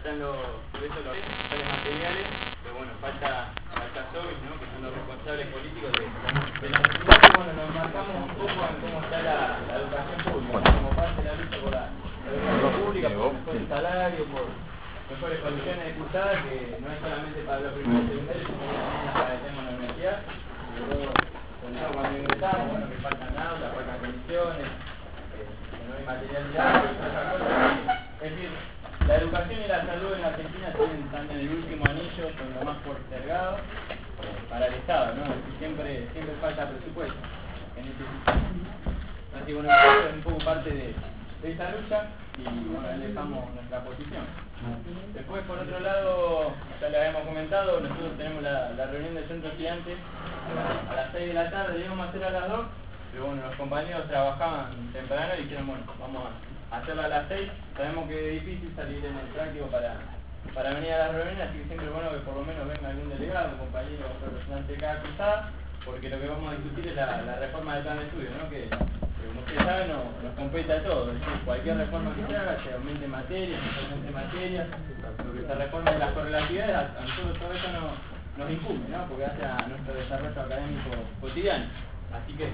están los materiales, pero bueno, falta SOBIS, ¿no? Que son los responsables políticos de la sociedad, que bueno, nos marcamos un poco en cómo está la educación pública, ¿no? Como parte de la lucha por la educación pública, por mejor salario, por mejores condiciones de cursada, que no es solamente para los primeros y secundarios, sino que también las padecemos en la universidad. Y luego, cuando ingresamos, bueno, que faltan aulas, faltan condiciones, que no hay materialidad y todas esas cosas. Es decir, la educación y la salud en Argentina están en el último anillo, son lo más postergado para el Estado, ¿no? Siempre falta presupuesto en este sistema. Así que bueno, esto es un poco parte de esta lucha y bueno, ahí dejamos nuestra posición. Después, por otro lado, ya le habíamos comentado, nosotros tenemos la reunión del centro estudiante a las 6 de la tarde, la íbamos a hacer a las 2, pero bueno, los compañeros trabajaban temprano y dijeron, bueno, vamos a hacerla a las 6. Sabemos que es difícil salir en el práctico para venir a las reuniones, así que siempre es bueno que por lo menos venga algún delegado, un compañero o representante de cada cruzada, porque lo que vamos a discutir es la reforma del plan de estudio, ¿no? Que como ustedes saben nos compete a todos, es decir, cualquier reforma que se haga, se aumente materias, se aumente materias, lo que se reforma de las correlatividades, a nosotros todo eso nos incumbe, ¿no? Porque hace a nuestro desarrollo académico cotidiano, así que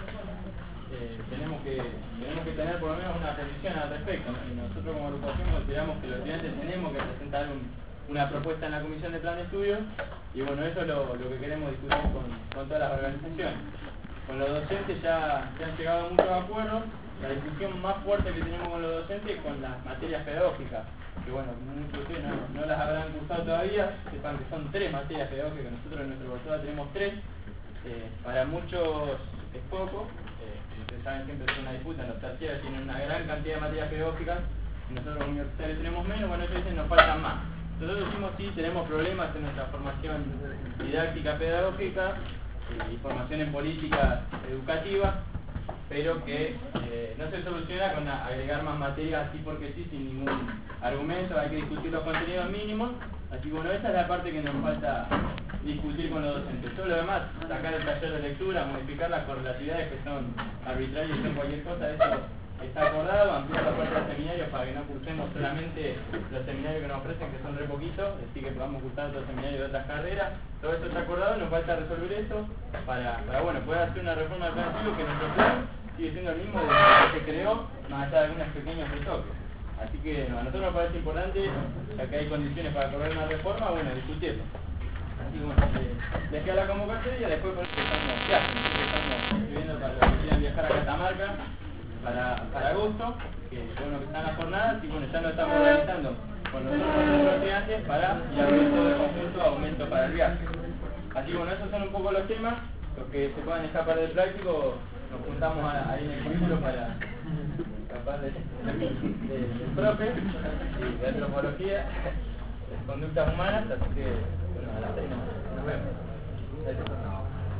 tenemos que tener por lo menos una posición al respecto, ¿no? Y nosotros como agrupación consideramos que los estudiantes tenemos que presentar una propuesta en la comisión de plan de estudio y bueno, eso es lo que queremos discutir con todas las organizaciones. Con los docentes ya se han llegado a muchos acuerdos. La discusión más fuerte que tenemos con los docentes es con las materias pedagógicas, que bueno, muchos de ustedes no las habrán cursado todavía, sepan que son 3 materias pedagógicas, nosotros en nuestro cursado tenemos 3, para muchos es poco. Ustedes saben, siempre es una disputa, los terciarios tienen una gran cantidad de materias pedagógicas y nosotros los universitarios tenemos menos, bueno, ellos dicen nos faltan más. Nosotros decimos sí, tenemos problemas en nuestra formación didáctica pedagógica y formación en políticas educativas, pero que no se soluciona con agregar más materias así porque sí, sin ningún argumento, hay que discutir los contenidos mínimos, así que bueno, esa es la parte que nos falta discutir con los docentes. Todo lo demás, sacar el taller de lectura, modificar las correlatividades que son arbitrarias y son cualquier cosa, eso está acordado, ampliar la parte de seminarios para que no cursemos solamente los seminarios que nos ofrecen, que son re poquitos, es decir, que podamos cursar otros seminarios de otras carreras. Todo eso está acordado, nos falta resolver eso para bueno, poder hacer una reforma del plan de estudio, que nuestro plan sigue siendo el mismo desde que se creó, más allá de algunos pequeños retoques. Así que no, a nosotros nos parece importante, ya que hay condiciones para correr una reforma, bueno, discutirlo. Así que bueno, les queda la convocatoria, después por eso estamos escribiendo para los que quieran viajar a Catamarca para agosto, que bueno, que están las jornadas y bueno, ya lo estamos organizando con los estudiantes para ir abriendo todo el conjunto aumento para el viaje. Así que bueno, esos son un poco los temas, los que se puedan escapar del práctico, nos juntamos ahí en el currículo para escapar del profe, de antropología, de conductas humanas, así que bueno, a las 6 nos vemos. Gracias.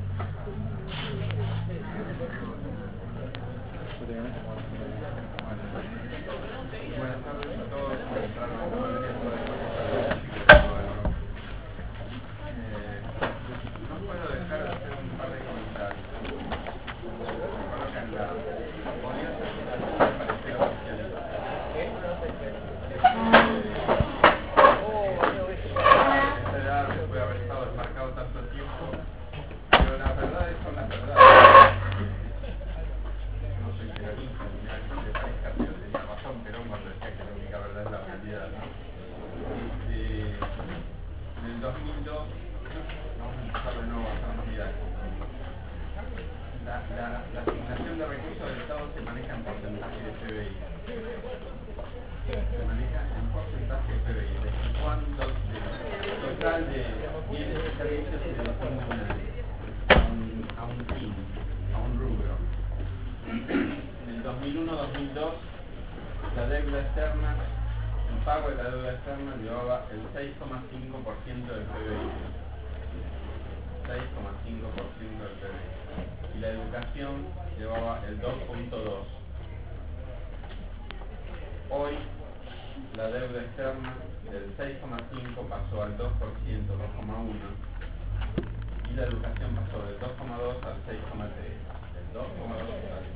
Buenas tardes a todos. No puedo dejar de hacer un par de comentarios. Podría ser una parecer oficialista. Esta edad después de haber estado desmarcado tanto tiempo, pero la verdad son las verdades. No soy peronista ni nada que le parezca, pero tenía razón Perón cuando decía que la única verdad es la realidad, ¿no? En el 2002, vamos a empezar de nuevo a hacer unidad. La asignación de recursos del Estado se maneja en porcentaje de PBI. Se maneja en porcentaje de PBI. Es decir, cuánto del total de bienes y servicios se destina a un fin, a un rubro. En el 2001-2002, la deuda externa, el pago de la deuda externa llevaba el 6,5% del PBI. 6,5% del PBI. Y la educación llevaba el 2,2%. Hoy, la deuda externa del 6,5% pasó al 2%, 2,1%. Y la educación pasó del 2,2 al 6,3. Del 2,2 al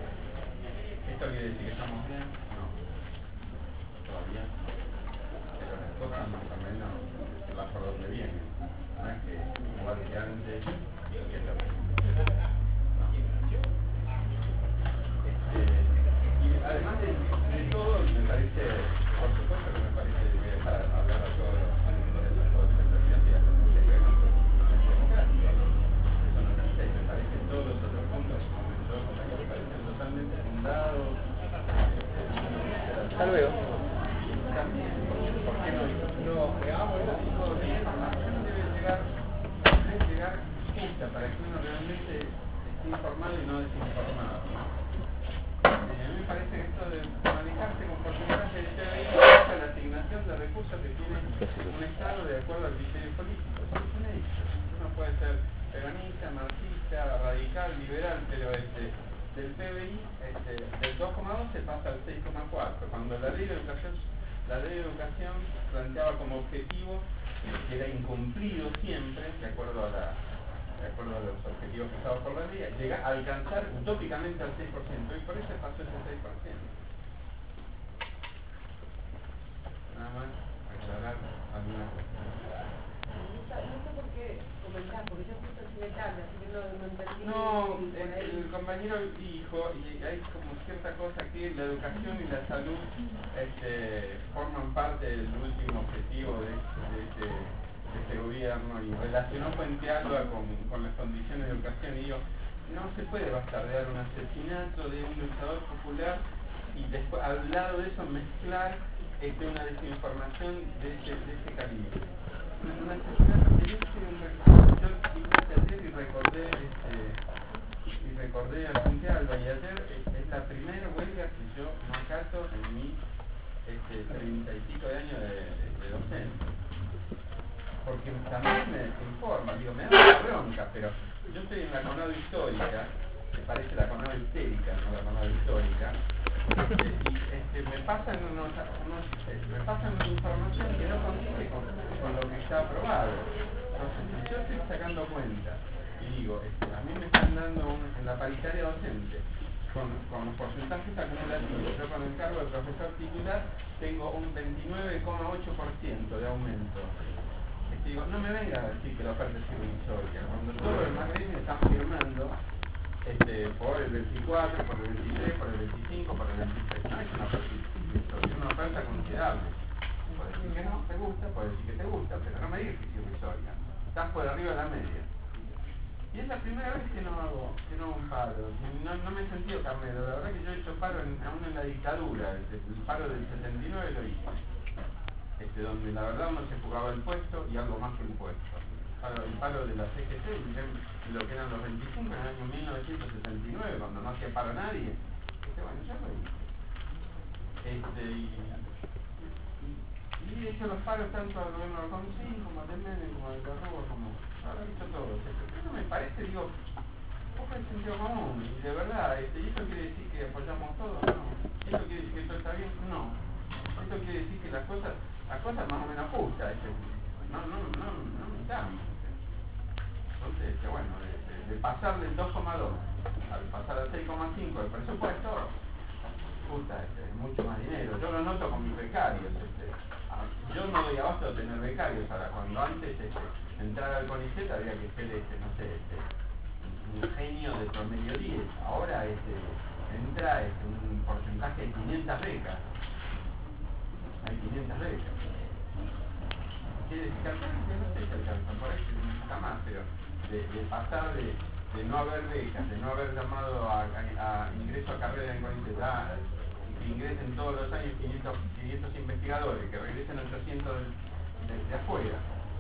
6,3. ¿Esto quiere decir que estamos bien? No. Todavía. Pero no es que igual que antes, que es lo mismo. Y además de todo, me parece, por supuesto que me parece que voy a dejar hablar a todos los miembros de todos los sectores y a los democráticos. Eso no existe, y me parece que todos los otros puntos que comentó me parecen totalmente fundados. Hasta luego. También, porque la información debe llegar justa para que uno realmente esté informado y no desinformado. A mí me parece que esto de manejarse con porcentajes de PBI es la asignación de recursos que tiene un Estado de acuerdo al criterio político. Eso es un hecho. Uno puede ser peronista, marxista, radical, liberal, pero del PBI del 2,2 se pasa al 6,4. Cuando la ley de educación planteaba como objetivo que era incumplido siempre, de acuerdo a los objetivos fijados por la ley, llega a alcanzar utópicamente al 6%, y por eso pasó ese 6%. Nada más aclarar alguna cuestión. No sé por qué comentar, porque yo justo llegué tarde, así que no entendí. No, el compañero dijo, y hay como cierta cosa que la educación y la salud forman parte del último objetivo de este gobierno, y relacionó Puente Alba con las condiciones de educación, y digo, no se puede bastardear un asesinato de un luchador popular y después al lado de eso mezclar una desinformación de ese calibre. Un asesinato que yo hice ayer y recordé a Puente Alba, y ayer es la primera huelga que yo no acato en mis 30 y pico de años de docencia, porque también me desinforma, digo, me da una bronca, pero yo estoy en la CONADO histórica, que parece la CONADO histérica, no la CONADO histórica, y me pasan una información que no coincide con lo que está aprobado. Entonces, yo estoy sacando cuenta y digo, a mí me están dando en la paritaria docente con porcentajes acumulativos. Yo con el cargo de profesor titular tengo un 29,8% de aumento. Digo, no me venga a decir que la oferta es irrisoria, cuando todo el Magdalena está firmando por el 24, por el 23, por el 25, por el 26. No es una oferta irrisoria, es una oferta considerable. Puede decir que no te gusta, puede decir que te gusta, pero no me digas que es irrisoria. Estás por arriba de la media. Y es la primera vez que no hago un paro. No me he sentido carnero. La verdad que yo he hecho paro aún en la dictadura. El paro del 79 lo hice. Donde la verdad uno se jugaba el puesto y algo más que el puesto. El paro de la CGT, lo que eran los 25 en el año 1979, cuando no hacía paro nadie. Bueno, ya lo hice. Y he hecho los paros tanto al gobierno de Alfonsín, como al de Menem, como al de Rúa, como ahora he hecho todos. Eso me parece, digo, poco de sentido común. Y de verdad, ¿y eso quiere decir que apoyamos todos? No. ¿Eso quiere decir que todo está bien? No. Esto quiere decir que las cosas más o menos justas, no mintamos. Entonces, bueno, de pasar del 2,2 al pasar al 6,5 el presupuesto, puta, es mucho más dinero. Yo lo noto con mis becarios. Yo no doy abasto de tener becarios. Ahora, cuando antes entrar al CONICET había que ser, un genio de promedio 10. Ahora entra un porcentaje de 500 becas. Hay 500 becas. Quiere decir que no sé si alcanzan, por eso nunca más, pero de pasar de no haber becas, de no haber llamado a ingreso a carrera en CONICET, que ingresen todos los años 500 investigadores, que regresen 800 de afuera.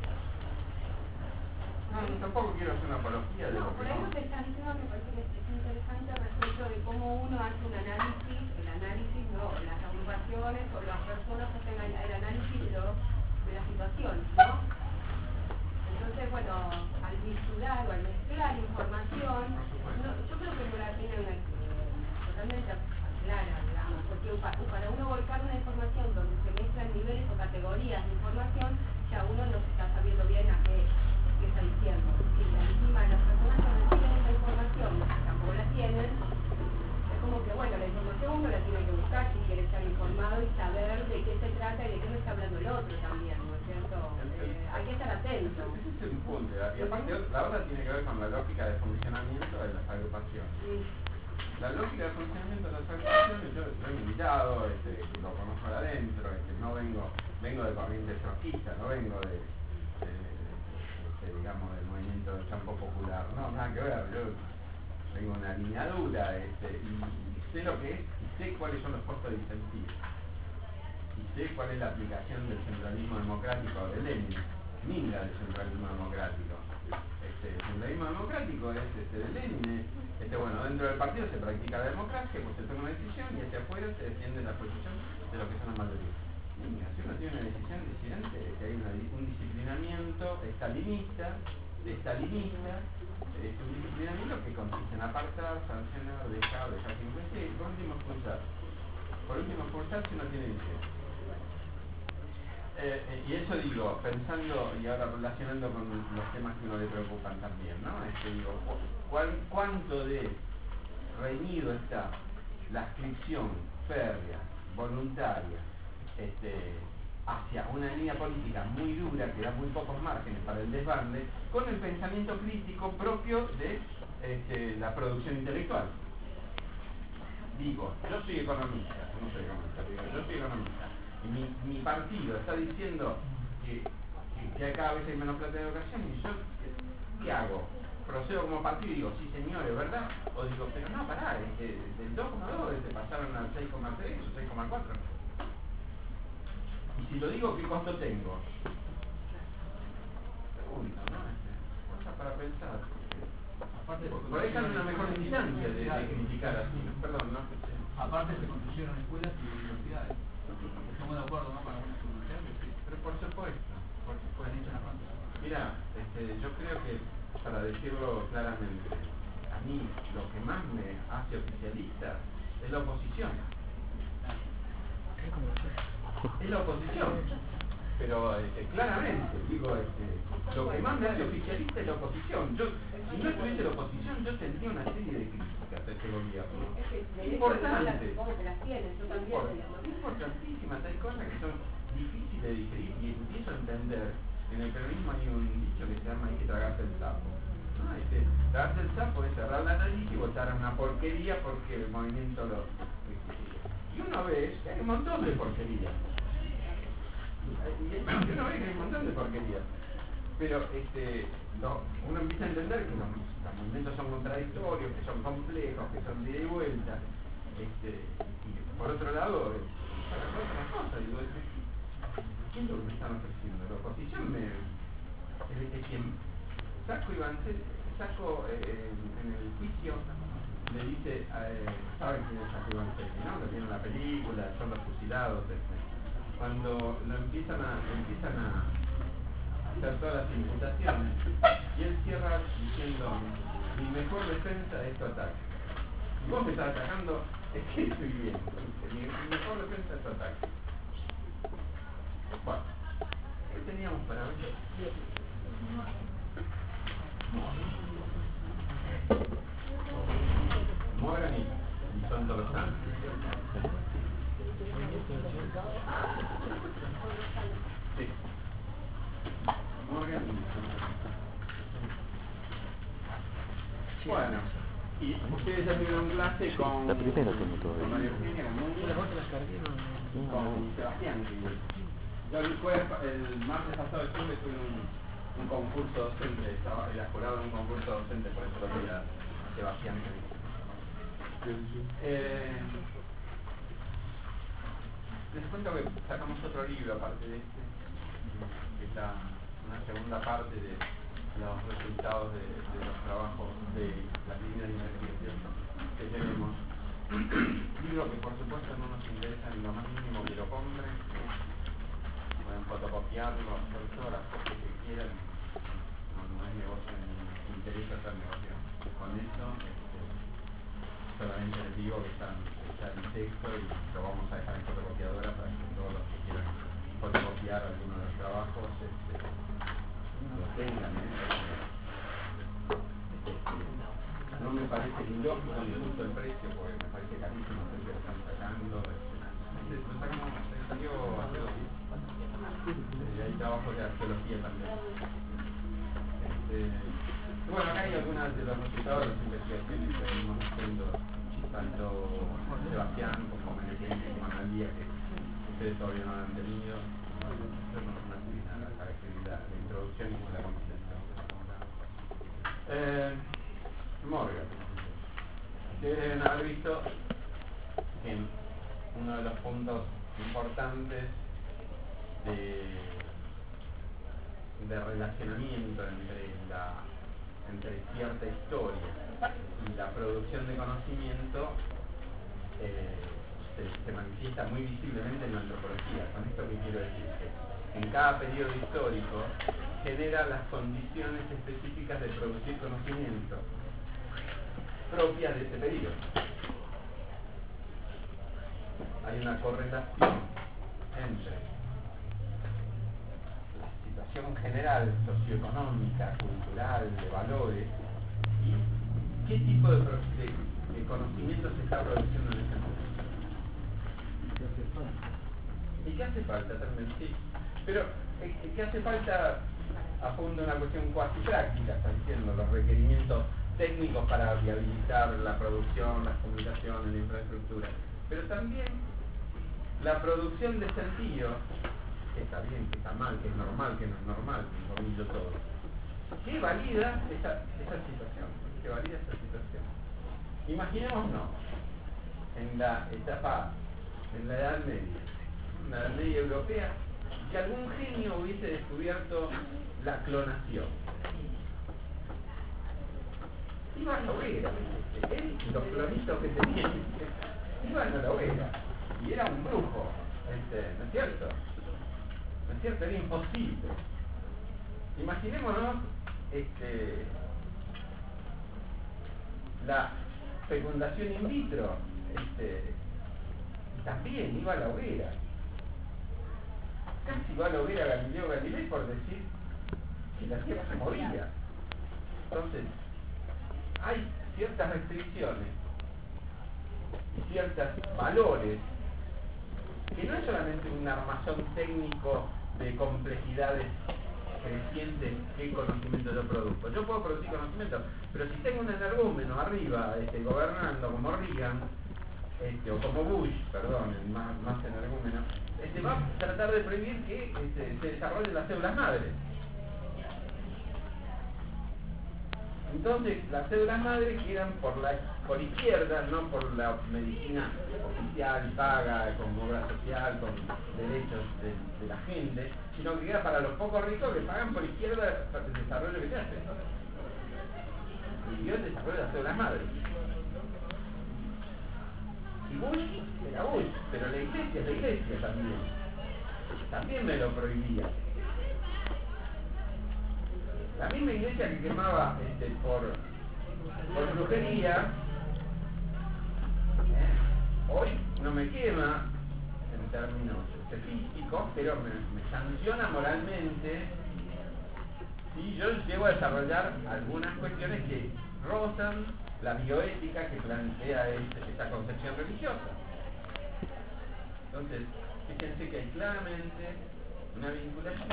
No, tampoco quiero hacer una apología de lo que por eso te estás diciendo, me parece que es interesante respecto de cómo uno hace un análisis, las agrupaciones o las personas hacen el análisis de la situación, ¿no? Entonces, bueno, al vincular o al mezclar información, yo creo que no la tienen totalmente clara, digamos, porque para uno volcar una información donde se mezclan niveles o categorías de información, ya uno no está sabiendo bien a qué está diciendo. Y encima las personas que reciben esa información tampoco la tienen, es como que, bueno, la información uno la tiene que buscar si quiere estar informado y saber de qué se trata y de qué me está hablando el otro también, ¿no es cierto? eso, hay que estar atento. Ese es un punto, y aparte la otra tiene que ver con la lógica de funcionamiento de las agrupaciones. Sí. La lógica de funcionamiento de las agrupaciones, yo lo he invitado, lo conozco de adentro, no vengo de corriente trotskista, no vengo digamos, del movimiento del campo popular, no, nada que ver, yo tengo una línea dura, y sé lo que es, y sé cuáles son los costos de incentivos, y sé cuál es la aplicación del centralismo democrático de Lenin, minga del centralismo democrático. El centralismo democrático es de Lenin, bueno, dentro del partido se practica la democracia, pues se toma una decisión y hacia afuera se defiende la posición de lo que son las mayorías. Minga, si uno tiene una decisión disidente, que hay un disciplinamiento estalinista, un disciplinamiento que consiste en apartar, sancionar, dejar sin influencia y por último expulsar. Por último expulsar si no tiene licencia. Y eso digo, pensando y ahora relacionando con los temas que uno le preocupan también, ¿no? Digo, ¿cuánto de reñido está la adscripción férrea, voluntaria, hacia una línea política muy dura que da muy pocos márgenes para el desbande, con el pensamiento crítico propio de la producción intelectual? Digo, yo soy economista, no soy economista, digo, yo soy economista, y mi partido está diciendo que cada vez hay menos plata de educación, y yo, ¿qué hago? Procedo como partido y digo, sí señores, ¿verdad? O digo, pero no, pará, del 2,2 pasaron al 6,3 o 6,4. Y si lo digo, ¿qué costo tengo? Pregunta, ¿no? Cosa para pensar. Aparte por ahí están en una mejor distancia de criticar así. Perdón, ¿no? Aparte se construyeron escuelas y universidades. Estamos de acuerdo, ¿no? Para algunas universidades, sí. Pero por supuesto. Han hecho una planta. Mira, yo creo que, para decirlo claramente, a mí lo que más me hace oficialista es la oposición. Es la oposición. Pero claramente, digo, lo que más me hace oficialista es la oposición. Si no estuviese la oposición, yo tendría una serie de críticas a este gobierno. Importante. Importantísimas. Hay cosas que son difíciles de digerir y empiezo a entender. En el peronismo hay un dicho que se llama hay que tragarse el sapo. ¿No? Tragarse el sapo es cerrar la nariz y votar a una porquería porque el movimiento lo... Y uno ve que hay un montón de porquerías. Y uno ve que hay un montón de porquerías. Pero uno empieza a entender que los movimientos son contradictorios, que son complejos, que son de ida y vuelta. Y por otro lado, para otra cosa, digo, ¿qué es lo que me están ofreciendo? La oposición es quien Saco en el juicio le dice, ¿saben quién es Saco Ivancetti, no? Que tiene una película, son los fusilados, cuando lo empiezan a hacer todas las imputaciones, y él cierra diciendo, mi mejor defensa es tu ataque. Y vos me estás atacando, es que estoy bien. Mi mejor defensa es tu ataque. Bueno, ¿qué teníamos para ver? Morgan y son todos santos. Sí. Morgan y bueno, y ustedes ya tuvieron clase con La primera tengo todavía. María Eugenia, con Núñez, con Sebastián. Yo el martes pasado estuve un concurso docente, era jurado de un concurso docente, por eso lo voy a Sebastián. Les cuento que sacamos otro libro aparte de este, que es una segunda parte de los resultados de los trabajos de las líneas de investigación que tenemos. Libro que por supuesto no nos interesa en lo más mínimo que lo compren, pueden fotocopiarlo, hacer todas las cosas que quieran, no es negocio, ni interesa hacer negocio con eso. Solamente les digo que está el texto y lo vamos a dejar en fotocopiadora para que todos los que quieran fotocopiar alguno de los trabajos lo tengan. No me parece ilógico ni justo el precio, porque me parece carísimo el precio que están sacando. Lo sacamos, salió hace 2 días. Hay trabajos de arqueología también. Bueno, acá hay algunas de los resultados de las investigaciones que venimos haciendo tanto Sebastián como Menetín como Analía, que ustedes todavía no han tenido. Eso no es una característica, la introducción y la conciencia. Morgan. Ustedes deben haber visto que uno de los puntos importantes de relacionamiento entre cierta historia y la producción de conocimiento se manifiesta muy visiblemente en la antropología. Con esto que quiero decir, que en cada periodo histórico genera las condiciones específicas de producir conocimiento propias de ese periodo. Hay una correlación entre la situación general, socioeconómica, cultural, de valores, y qué tipo de conocimiento se está produciendo en ese momento. ¿Y qué hace falta también? Sí. Pero, ¿qué hace falta? Apunta a una cuestión cuasi práctica, están diciendo, los requerimientos técnicos para viabilizar la producción, las comunicaciones, la infraestructura. Pero también la producción de sentido, que está bien, que está mal, que es normal, que no es normal, que comillo todo. ¿Qué valida esa situación? ¿Qué valida esa situación? Imaginémonos en la etapa, en la Edad Media, la Edad Media europea, que algún genio hubiese descubierto la clonación. Iban a la hoguera, él y los clonitos que tenían, iban a la hoguera, y era un brujo, ¿no es cierto? ¿No es cierto? Era imposible. Imaginémonos la fecundación in vitro, también iba a la hoguera. Casi va a la hoguera Galileo Galilei por decir que la Tierra se movía. Entonces, hay ciertas restricciones y ciertos valores que no es solamente un armazón técnico de complejidades crecientes que conocimiento yo produzco. Yo puedo producir conocimiento, pero si tengo un energúmeno arriba gobernando como Reagan, o como Bush, perdón, más energúmeno, va a tratar de prohibir que se desarrollen las células madres. Entonces, las células madres quedan por izquierda, no por la medicina oficial, paga, con obra social, con derechos de la gente, sino que queda para los pocos ricos que pagan por izquierda para el desarrollo que se hace. Y yo el desarrollo de las células madres. Y Bush era Bush, pero la iglesia también me lo prohibía. La misma iglesia que quemaba por brujería, hoy no me quema en términos físicos, pero me sanciona moralmente si yo llego a desarrollar algunas cuestiones que rozan la bioética que plantea esta concepción religiosa. Entonces, fíjense que hay claramente una vinculación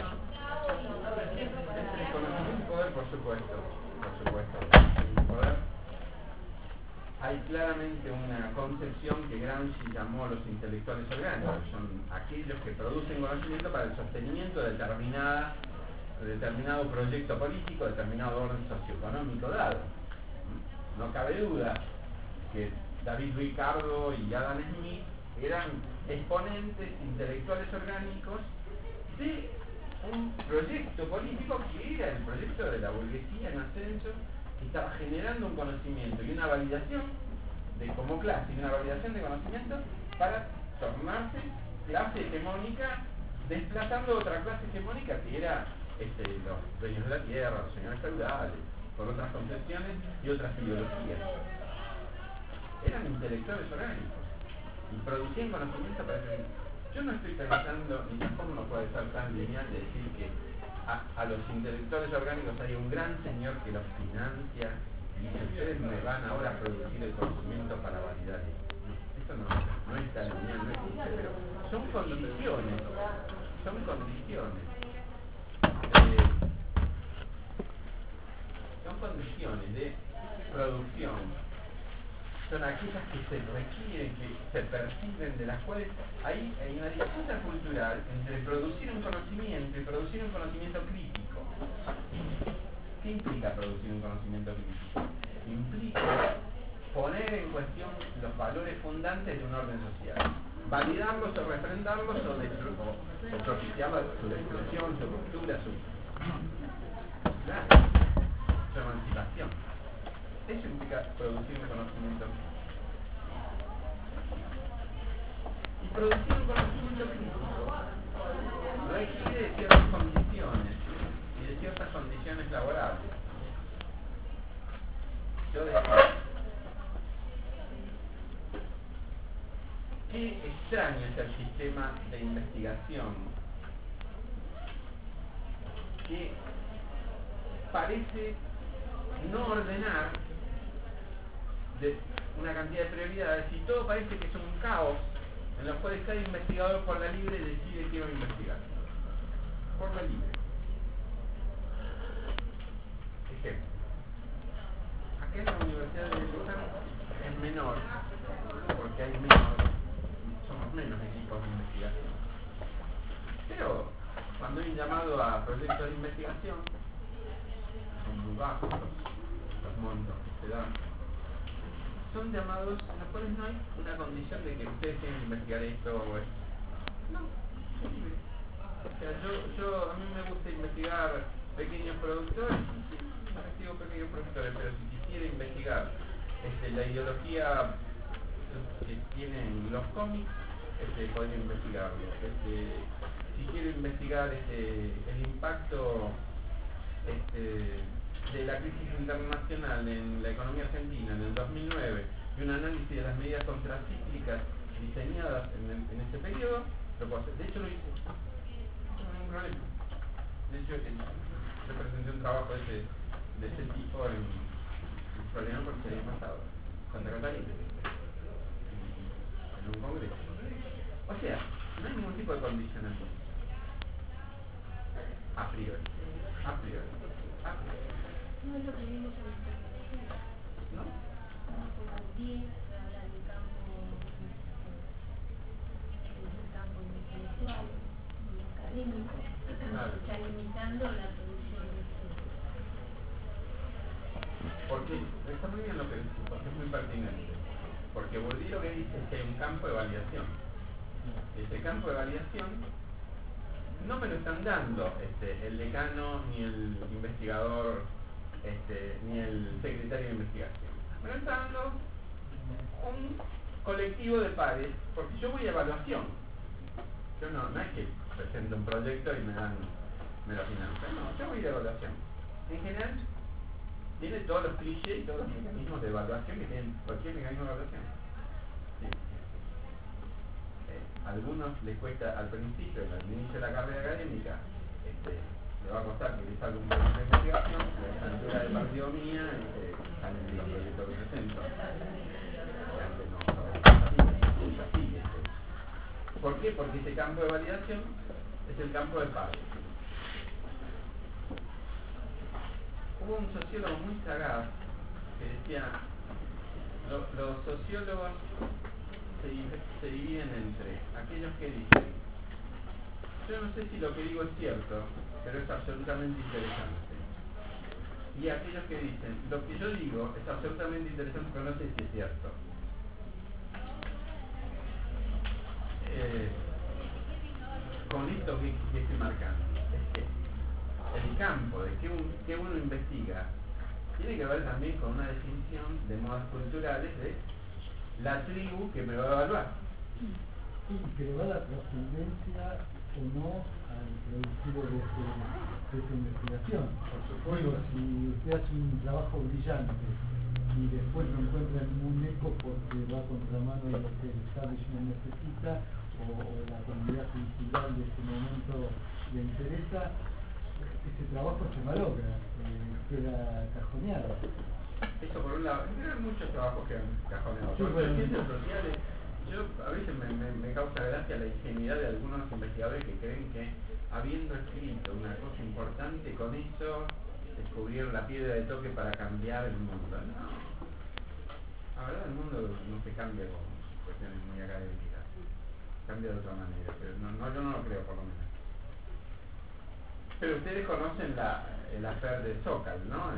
entre conocimiento y poder, por supuesto, y poder. Hay claramente una concepción que Gramsci llamó los intelectuales orgánicos, son aquellos que producen conocimiento para el sostenimiento de determinado proyecto político, determinado orden socioeconómico dado. No cabe duda que David Ricardo y Adam Smith eran exponentes intelectuales orgánicos de un proyecto político que era el proyecto de la burguesía en ascenso, que estaba generando un conocimiento y una validación como clase y una validación de conocimiento para tornarse clase hegemónica, desplazando otra clase hegemónica que era los dueños de la tierra, los señores feudales, con otras concepciones y otras ideologías. Eran intelectuales orgánicos y producían conocimiento para que... Yo no estoy pensando, ni tampoco uno puede ser tan lineal de decir que a los intelectuales orgánicos hay un gran señor que los financia y dice, ustedes me van ahora a producir el conocimiento para validar esto. Eso no es tan lineal, no existe, pero son condiciones son condiciones. Son condiciones de producción. Son aquellas que se requieren, que se perciben, de las cuales ahí hay una disputa cultural entre producir un conocimiento y producir un conocimiento crítico. ¿Qué implica producir un conocimiento crítico? Implica poner en cuestión los valores fundantes de un orden social, validarlos o refrendarlos o propiciar su destrucción, su ruptura, su emancipación. Eso implica producir un conocimiento crítico. Y producir un conocimiento crítico requiere de ciertas condiciones y de ciertas condiciones laborales. Yo decía, qué extraño es el sistema de investigación que parece no ordenar de una cantidad de prioridades y todo parece que es un caos en los cuales cada investigador por la libre decide qué va a investigar. Por la libre. Ejemplo. Acá en la Universidad de Luján es menor, porque hay somos menos equipos de investigación. Pero cuando hay un llamado a proyectos de investigación, son muy bajos los montos que se dan. Son llamados en los cuales no hay una condición de que ustedes tienen que investigar esto o esto. No, es libre. O sea, a mí me gusta investigar pequeños productores, sí, investigo pequeños productores, pero si quisiera investigar la ideología que tienen los cómics, podría investigarlo. Si quiero investigar el impacto de la crisis internacional en la economía argentina en el 2009 y un análisis de las medidas contracíclicas diseñadas en ese periodo, lo puedo hacer. De hecho lo hice, no hay ningún problema. De hecho yo presenté un trabajo de ese tipo en Floriano porque se había pasado, Santa Catarina, en un congreso. O sea, no hay ningún tipo de condicionamiento a priori. No es lo que vimos en esta película. ¿No? Como 10 habla del campo intelectual y académico, Claro. está limitando la producción de estudios. Porque está muy bien lo que dice, porque es muy pertinente. Porque Bourdieu lo que dice es que hay un campo de validación. Ese campo de validación no me lo están dando el decano, ni el investigador, ni el secretario de investigación. Me lo está dando un colectivo de pares, porque yo voy a evaluación. Yo no es que presento un proyecto y me lo financian. No, yo voy a evaluación. En general, tiene todos los clichés y todos los mecanismos de evaluación que tienen cualquier mecanismo de evaluación. Sí. A algunos les cuesta al principio, al inicio de la carrera académica, le va a costar que les salga un proyecto de investigación, la altura de partido mía, salen los proyectos que presento. Que antes no sabía. ¿Por qué? Porque ese campo de validación es el campo de pares. Hubo un sociólogo muy sagaz que decía, los sociólogos se dividen entre aquellos que dicen, yo no sé si lo que digo es cierto, pero es absolutamente interesante, y aquellos que dicen, lo que yo digo es absolutamente interesante, pero no sé si es cierto. Con esto que estoy marcando es que el campo de que uno investiga tiene que ver también con una definición de modas culturales de la tribu que me va a evaluar. Sí, que le va a dar trascendencia o no al productivo de esta investigación. Por supuesto. Si usted hace un trabajo brillante y después lo encuentra en un eco porque va contramano de lo que el establishment necesita o la comunidad cultural de ese momento le interesa, ese trabajo se malogra, queda cajoneado. Eso por un lado. En general muchos trabajos quedan cajoneados. Sí, Por bueno. ciencias sociales Yo a veces me causa gracia la ingenuidad de algunos investigadores que creen que habiendo escrito una cosa importante, con eso descubrieron la piedra de toque para cambiar el mundo. No, la verdad el mundo no se cambia con cuestiones muy académicas, cambia de otra manera, pero yo no lo creo por lo menos. Pero ustedes conocen el affair de Sokal, ¿no?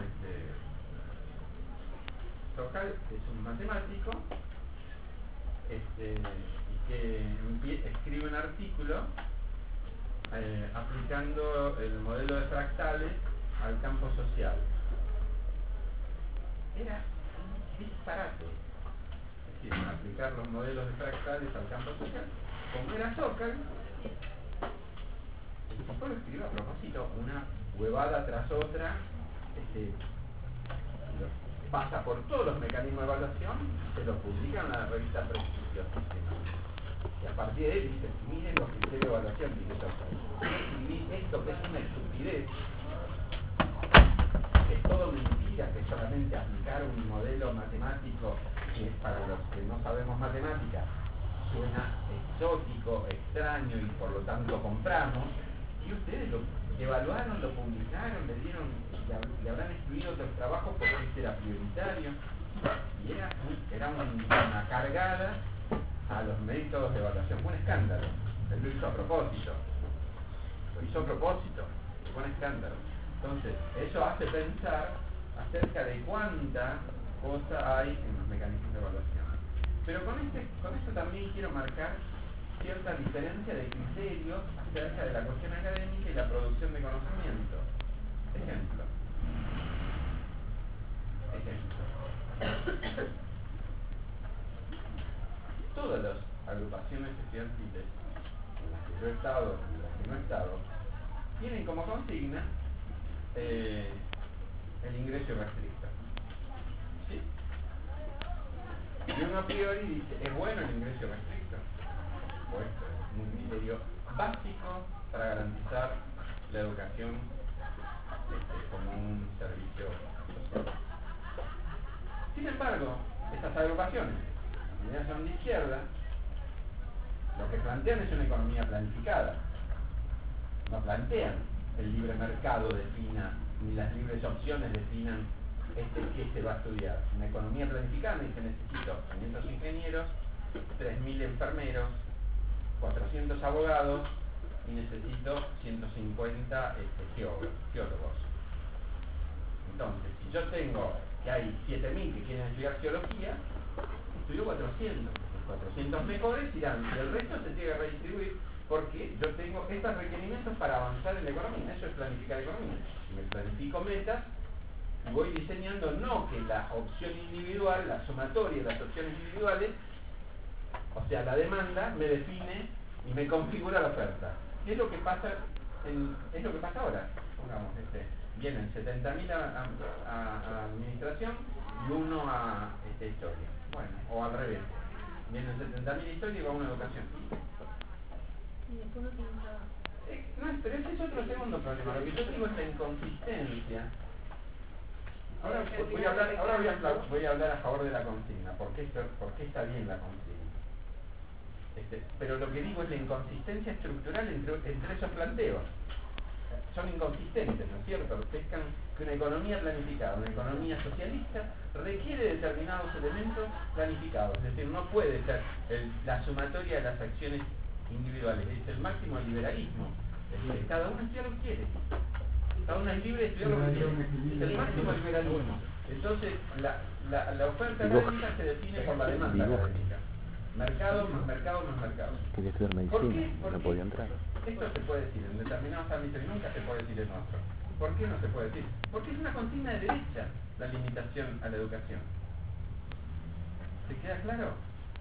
Sokal es un matemático y que escribe un artículo aplicando el modelo de fractales al campo social. Era un disparate, es decir, aplicar los modelos de fractales al campo social. Como era Sokal, el tipo lo escribió a propósito, una huevada tras otra, pasa por todos los mecanismos de evaluación, se lo publica en la revista prestigiosísima. Y a partir de ahí dice, miren los criterios de evaluación, dice Sokal. Escribí esto que es una estupidez, que es todo mentira, que es solamente aplicar un modelo matemático que para los que no sabemos matemáticas suena exótico, extraño y por lo tanto compramos. Y ustedes lo evaluaron, lo publicaron, le habrán excluido otros trabajos porque este era prioritario. Y era una cargada a los métodos de evaluación. Fue un escándalo. Él lo hizo a propósito. Fue un escándalo. Entonces, eso hace pensar acerca de cuánta cosa hay en los mecanismos de evaluación. Pero con esto también quiero marcar cierta diferencia de criterios acerca de la cuestión académica y la producción de conocimiento. Ejemplo. Todas las agrupaciones estudiantiles en las que yo he estado y en las que no he estado tienen como consigna el ingreso restricto. ¿Sí? Y uno a priori dice, ¿es bueno el ingreso restricto? Pues es un criterio básico para garantizar la educación como un servicio social. Sin embargo, estas agrupaciones, que son de izquierda, lo que plantean es una economía planificada. No plantean el libre mercado defina, ni las libres opciones definan qué se va a estudiar. Una economía planificada dice, necesito 500 ingenieros, 3.000 enfermeros, 400 abogados y necesito 150 geólogos. Entonces, si yo tengo que hay 7.000 que quieren estudiar geología, estudio 400. Los 400 mejores irán y el resto se tiene que redistribuir porque yo tengo estos requerimientos para avanzar en la economía. Eso es planificar economía. Si me planifico metas, voy diseñando no que la opción individual, la sumatoria de las opciones individuales, o sea, la demanda, me define y me configura la oferta. ¿Qué es lo que pasa ahora? Pongamos, vienen 70.000 a administración y uno a historia. Bueno, o al revés. Vienen 70.000 historia y va a una educación. Y después no tienen trabajo. No, pero ese es otro segundo problema. Lo que yo digo es la inconsistencia. Ahora voy a hablar a favor de la consigna. ¿Por qué está bien la consigna? Pero lo que digo es la inconsistencia estructural entre esos planteos. Son inconsistentes, ¿no es cierto? Pescan que una economía planificada, una economía socialista, requiere determinados elementos planificados. Es decir, no puede ser la sumatoria de las acciones individuales. Es el máximo del liberalismo. Es decir, cada uno estudia lo que quiere. Cada uno es libre de estudiar lo que quiere. Es el máximo del liberalismo. Entonces, la oferta académica se define por la demanda académica. Mercado más mercado más mercado. Quería estudiar medicina, no podía entrar. Esto se puede decir en determinados ámbitos y nunca se puede decir en otros. ¿Por qué no se puede decir? Porque es una consigna de derecha la limitación a la educación. ¿Se queda claro?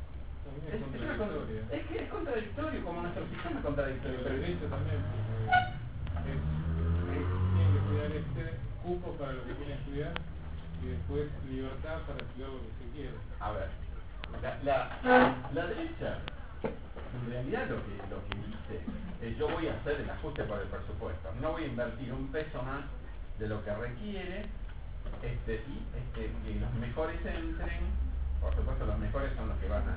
Es que es contradictorio, como nuestro sistema es contradictorio. Pero derecho también, porque tiene que estudiar cupo para lo que quiere estudiar y después libertad para estudiar lo que se quiere. A ver, la derecha en realidad lo que dice es yo voy a hacer el ajuste por el presupuesto, no voy a invertir un peso más de lo que requiere y los mejores entren, por supuesto los mejores son los que van a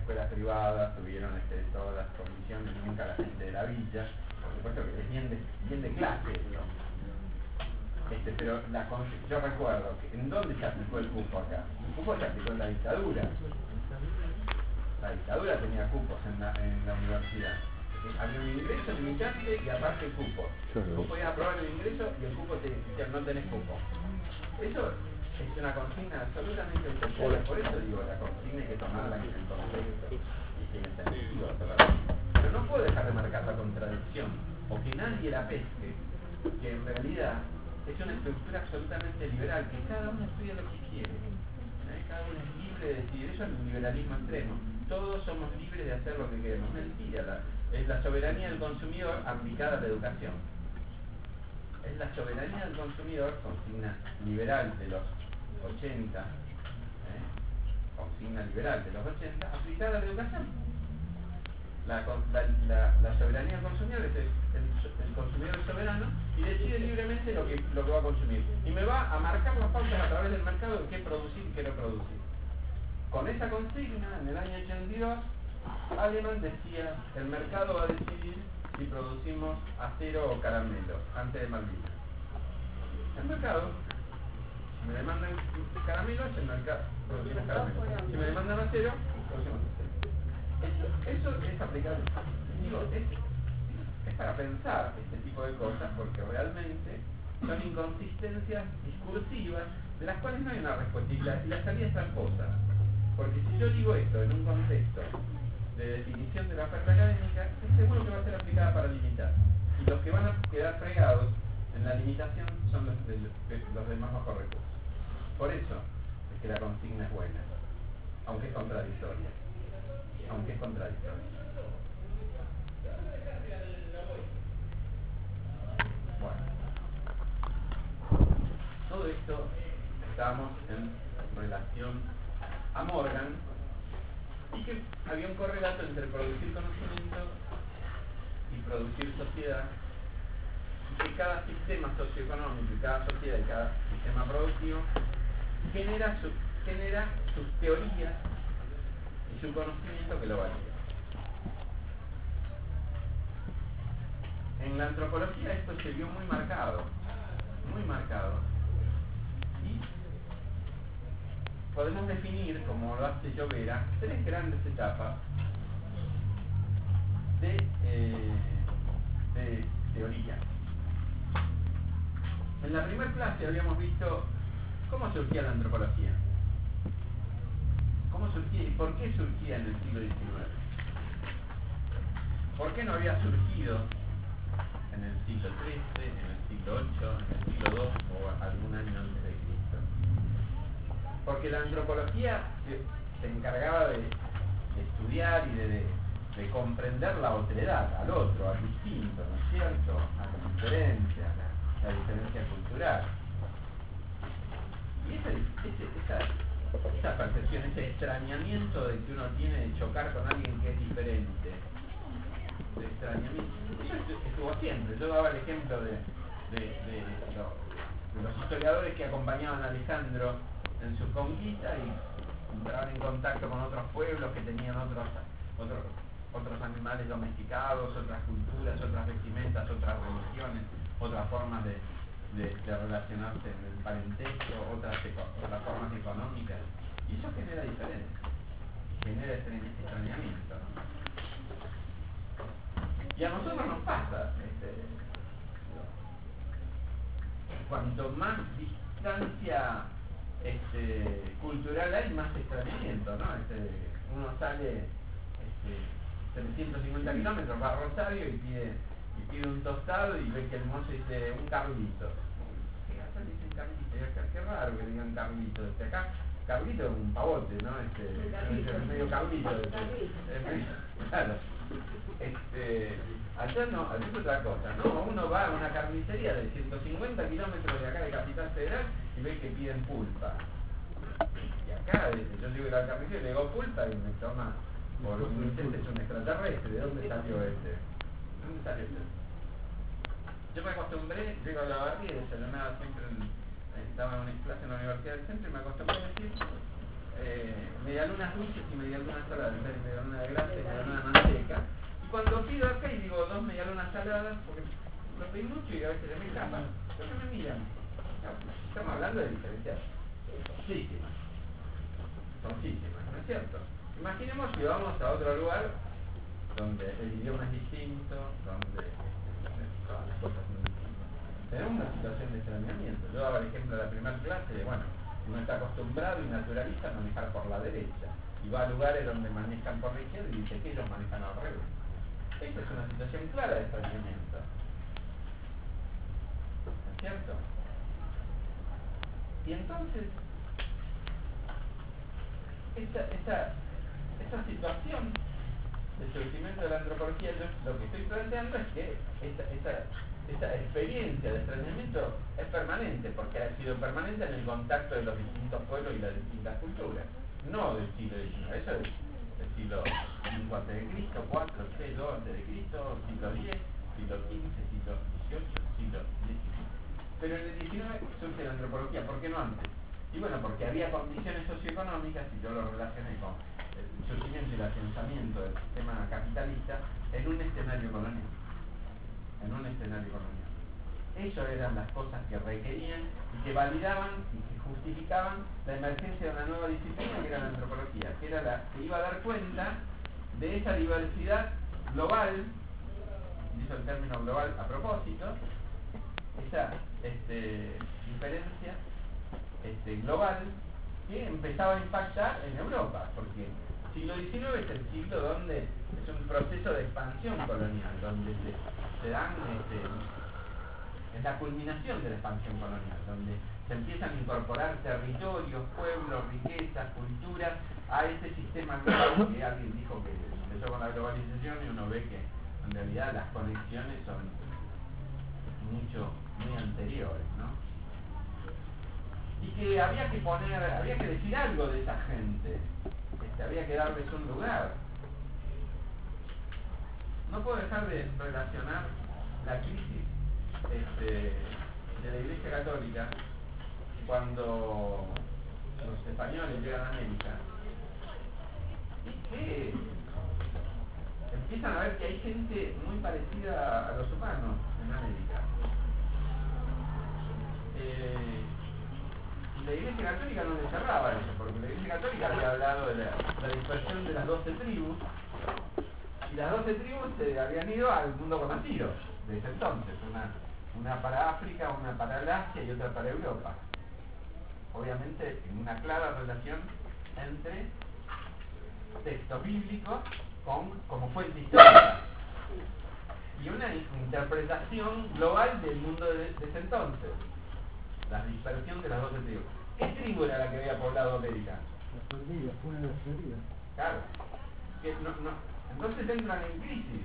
escuelas privadas tuvieron todas las condiciones, nunca la gente de la villa, por supuesto que es bien de clase esto. Pero yo recuerdo que ¿en dónde se aplicó el cupo acá? El cupo se aplicó en la dictadura. La dictadura tenía cupos en la universidad. Había un ingreso limitante y aparte el cupo. Tú podías aprobar el ingreso y el cupo te decía no tenés cupo. Eso es una consigna absolutamente especial. Por eso digo, la consigna hay que tomarla en el contexto y tiene sentido. Pero no puedo dejar de marcar la contradicción o que nadie la pesque, que en realidad es una estructura absolutamente liberal, que cada uno estudia lo que quiere. Cada uno es libre de decidir. Eso es el liberalismo extremo. Todos somos libres de hacer lo que queremos. Mentira, es la soberanía del consumidor aplicada a la educación. Es la soberanía del consumidor, consigna liberal de los 80, consigna liberal de los 80, aplicada a la educación. La soberanía del consumidor es el consumidor es soberano y decide libremente lo que va a consumir. Y me va a marcar las pautas a través del mercado de qué producir y qué no producir. Con esa consigna, en el año 82, Alemán decía, el mercado va a decidir si producimos acero o caramelo, antes de Malvinas. El mercado, si me demandan caramelo, es el mercado, producimos caramelo. Si me demandan acero, producimos acero. Eso es aplicable. Digo, es para pensar este tipo de cosas, porque realmente son inconsistencias discursivas de las cuales no hay una respuesta, y la salida es tramposa. Porque si yo digo esto en un contexto de definición de la oferta académica, es seguro que va a ser aplicada para limitar. Y los que van a quedar fregados en la limitación son los de más bajos recursos. Por eso es que la consigna es buena, aunque es contradictoria. Bueno, todo esto estamos en relación a Morgan, y que había un correlato entre producir conocimiento y producir sociedad, y que cada sistema socioeconómico y cada sociedad y cada sistema productivo genera sus teorías y su conocimiento que lo valida. En la antropología esto se vio muy marcado, y podemos definir, como lo hace Llovera, tres grandes etapas de teoría. En la primera clase habíamos visto cómo surgía la antropología. ¿Cómo surgía y por qué surgía en el siglo XIX? ¿Por qué no había surgido en el siglo XIII, en el siglo VIII, en el siglo II o algún año antes de Cristo? Porque la antropología se encargaba de estudiar y de comprender la otredad, al otro, al distinto, ¿no es cierto? A la diferencia, la diferencia cultural. Y esa percepción, ese extrañamiento de que uno tiene de chocar con alguien que es diferente, de extrañamiento, eso estuvo siempre. Yo daba el ejemplo de los historiadores que acompañaban a Alejandro en su conquista y entraban en contacto con otros pueblos que tenían otros animales domesticados, otras culturas, otras vestimentas, otras religiones, otras formas de relacionarse en el parentesco, otras formas económicas, y eso genera diferencia, genera extrañamiento, ¿no? Y a nosotros nos pasa, cuanto más distancia cultural hay, más extrañamiento, ¿no? Uno sale 750 kilómetros, va a Rosario y pide un tostado y ve que el mozo dice un Carlito. Acá dicen Carlito, qué raro que digan Carlito. Acá Carlito es un pavote, ¿no? Es medio Carlito. Claro. Allá no, allá es otra cosa, ¿no? Uno va a una carnicería de 150 kilómetros de acá de Capital Federal y ve que piden pulpa. Y acá, yo llego a la carnicería y le digo pulpa y me toma por un es un extraterrestre. ¿De dónde salió este? ¿Dónde salió este? Yo me acostumbré, llego a la barriga y desayunaba siempre, estaba en una clase en la Universidad del Centro y me acostumbré a decir medialunas dulces y medialunas saladas, medialuna de grasa y medialuna de manteca. Y cuando pido acá y digo 2 medialunas saladas, porque lo pedí mucho y a veces me escapan, ¿por qué me miran? Estamos hablando de diferencias muchísimas, ¿no es cierto? Imaginemos que vamos a otro lugar donde el idioma es distinto, donde todas las cosas son distintas. Tenemos una situación de extrañamiento. Yo daba el ejemplo de la primera clase de, bueno, uno está acostumbrado y naturaliza a manejar por la derecha y va a lugares donde manejan por la izquierda y dice que ellos manejan al revés. Esta es una situación clara de extrañamiento. ¿No es cierto? Y entonces, esa situación de surgimiento de la antropología, yo lo que estoy planteando es que esa experiencia de extrañamiento es permanente, porque ha sido permanente en el contacto de los distintos pueblos y las distintas culturas, no del siglo XIX, eso es del siglo 5 a.C., 4, 3, 2 a.C., siglo X, siglo XV, siglo XVIII, siglo XIX. Pero en el XIX surge la antropología, ¿por qué no antes? Y bueno, porque había condiciones socioeconómicas, y yo lo relacioné con el surgimiento y el afianzamiento del sistema capitalista en un escenario colonial. Esas eran las cosas que requerían y que validaban y que justificaban la emergencia de una nueva disciplina que era la antropología, que era la que iba a dar cuenta de esa diversidad global, dice el término global a propósito, esa diferencia global que empezaba a impactar en Europa, porque el siglo XIX es el siglo donde es un proceso de expansión colonial, donde se dan, es la culminación de la expansión colonial, donde se empiezan a incorporar territorios, pueblos, riquezas, culturas a este sistema global que alguien dijo que empezó con la globalización y uno ve que en realidad las conexiones son muy anteriores, ¿no? Y que había que decir algo de esa gente, había que darles un lugar. No puedo dejar de relacionar la crisis de la Iglesia Católica cuando los españoles llegan a América y que empiezan a ver que hay gente muy parecida a los humanos en América. Y la Iglesia Católica no le cerraba eso, porque la Iglesia Católica había hablado de la dispersión de las 12 tribus, y las 12 tribus se habían ido al mundo conocido desde entonces, una para África, una para el Asia y otra para Europa. Obviamente en una clara relación entre textos bíblicos como fuente histórica y una interpretación global del mundo de ese entonces, la dispersión de las 12 tribus. ¿Qué tribu era la que había poblado América? La Florida, fue una de las Floridas. Claro. Entonces entran en crisis.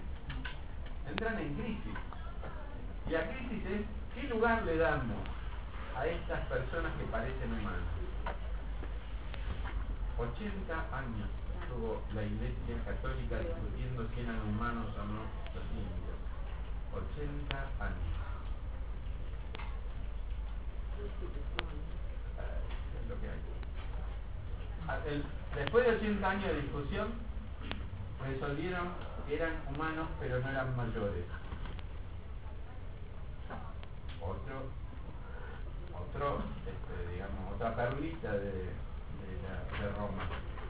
Y la crisis es, ¿qué lugar le damos a estas personas que parecen humanas? 80 años estuvo la Iglesia Católica discutiendo si eran humanos o no los indios. 80 años. Es lo que hay. Después de 80 años de discusión, resolvieron que eran humanos pero no eran mayores. Otra perlita de Roma.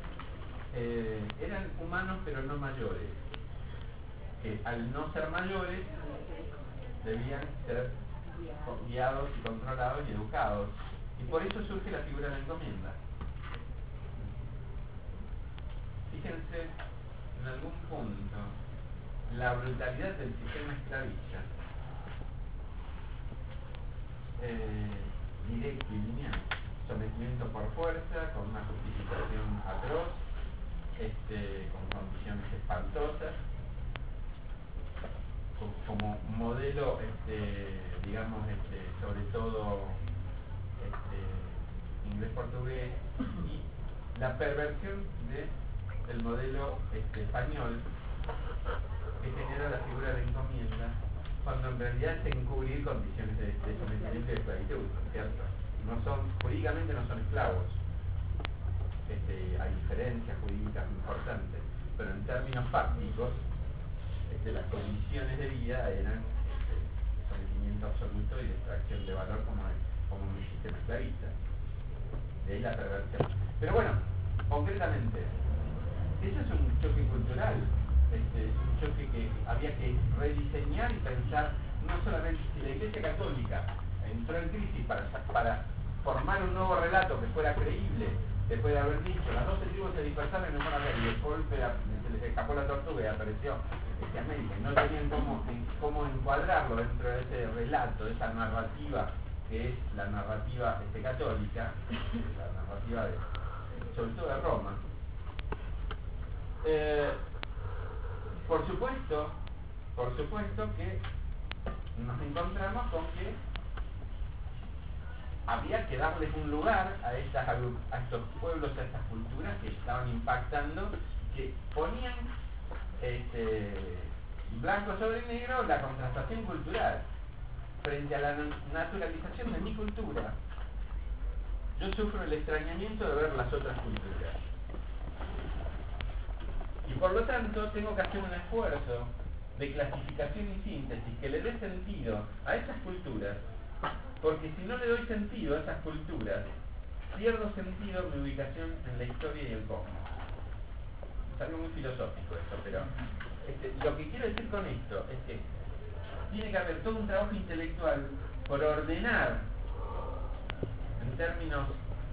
Eran humanos pero no mayores, que al no ser mayores debían ser guiados y controlados y educados, y por eso surge la figura de la encomienda. Fíjense en algún punto la brutalidad del sistema esclavista, directo y lineal, sometimiento por fuerza, con una justificación atroz, con condiciones espantosas, como modelo, sobre todo inglés-portugués, y la perversión del modelo español que genera la figura de encomienda, cuando en realidad es encubrir condiciones de sometimiento y de esclavitud, ¿cierto? Jurídicamente no son esclavos, hay diferencias jurídicas importantes, pero en términos fácticos, las condiciones de vida eran sometimiento absoluto y de extracción de valor como en el sistema esclavista. De ahí la perversión. Pero bueno, concretamente, eso es un choque cultural, es un choque que había que rediseñar y pensar, no solamente si la Iglesia Católica entró en crisis para formar un nuevo relato que fuera creíble, después de haber dicho, las 12 tribus se dispersaron y no fueron a ver, y de golpe se les escapó la tortuga y apareció América, y no tenían cómo encuadrarlo dentro de ese relato, de esa narrativa que es la narrativa católica, la narrativa sobre todo de Roma. Por supuesto que nos encontramos con que había que darles un lugar a estos pueblos, a estas culturas que estaban impactando, que ponían blanco sobre negro la contrastación cultural frente a la naturalización de mi cultura. Yo sufro el extrañamiento de ver las otras culturas y por lo tanto tengo que hacer un esfuerzo de clasificación y síntesis que le dé sentido a esas culturas, porque si no le doy sentido a esas culturas, pierdo sentido mi ubicación en la historia y el cosmos. Es algo muy filosófico esto, pero lo que quiero decir con esto es que tiene que haber todo un trabajo intelectual por ordenar en términos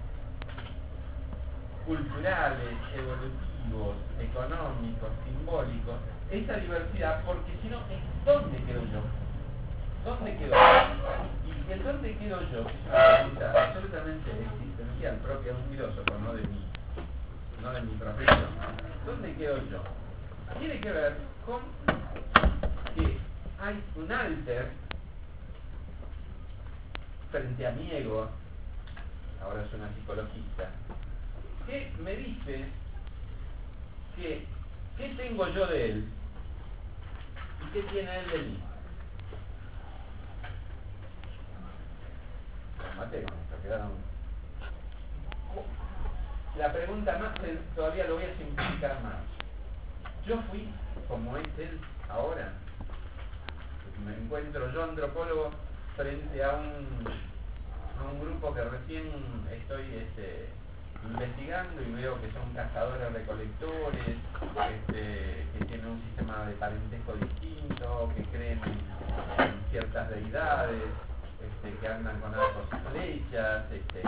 culturales, evolutivos, económicos, simbólicos, esa diversidad, porque si no, ¿dónde quedo yo? ¿Dónde quedo yo? Y el dónde quedo yo es una pregunta absolutamente existencial, propia de un filósofo, no de mi profesión. ¿Dónde quedo yo? Tiene que ver con que hay un alter frente a mi ego, ahora es una psicologista, que me dice que ¿qué tengo yo de él? ¿Y qué tiene él de mí? Maté con esto, quedaron. La pregunta más, todavía lo voy a simplificar más. Yo fui, como es él ahora, me encuentro yo antropólogo frente a un grupo que recién estoy investigando y veo que son cazadores recolectores, que tienen un sistema de parentesco distinto, que creen en ciertas deidades, que andan con arcos y flechas,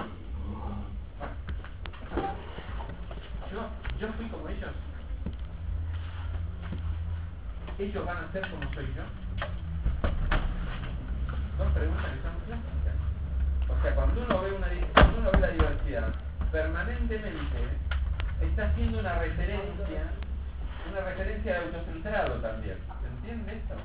yo fui como ellos. ¿Ellos van a ser como soy yo? Dos preguntas que son clásicas. O sea, cuando uno ve la diversidad, permanentemente está haciendo una referencia de autocentrado también. ¿Se entiende esto?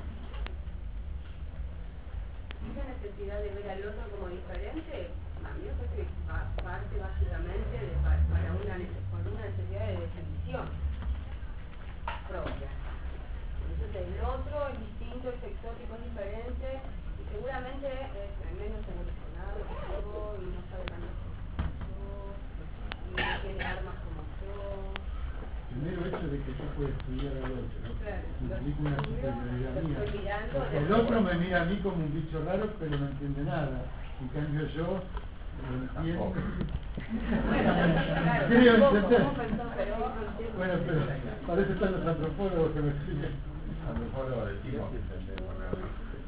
Esa necesidad de ver al otro como diferente, a mí me parece que parte básicamente por una necesidad de definición propia. Entonces el otro es distinto, es exótico, es diferente, y seguramente es menos evolucionado que yo, y no sabe tanto como yo, y no tiene armas como yo. El mero hecho de que yo pueda estudiar al otro, ¿no? Claro, implica una superioridad lo mía. estoy mirando Porque el otro me mira a mí como un bicho raro, pero no entiende nada. En cambio yo lo entiendo. Claro, Creo ¿cómo entender. pensó? Pero no entiendo. Bueno, pero para eso están los antropólogos que me explican. Antropólogos decimos que entendemos nada.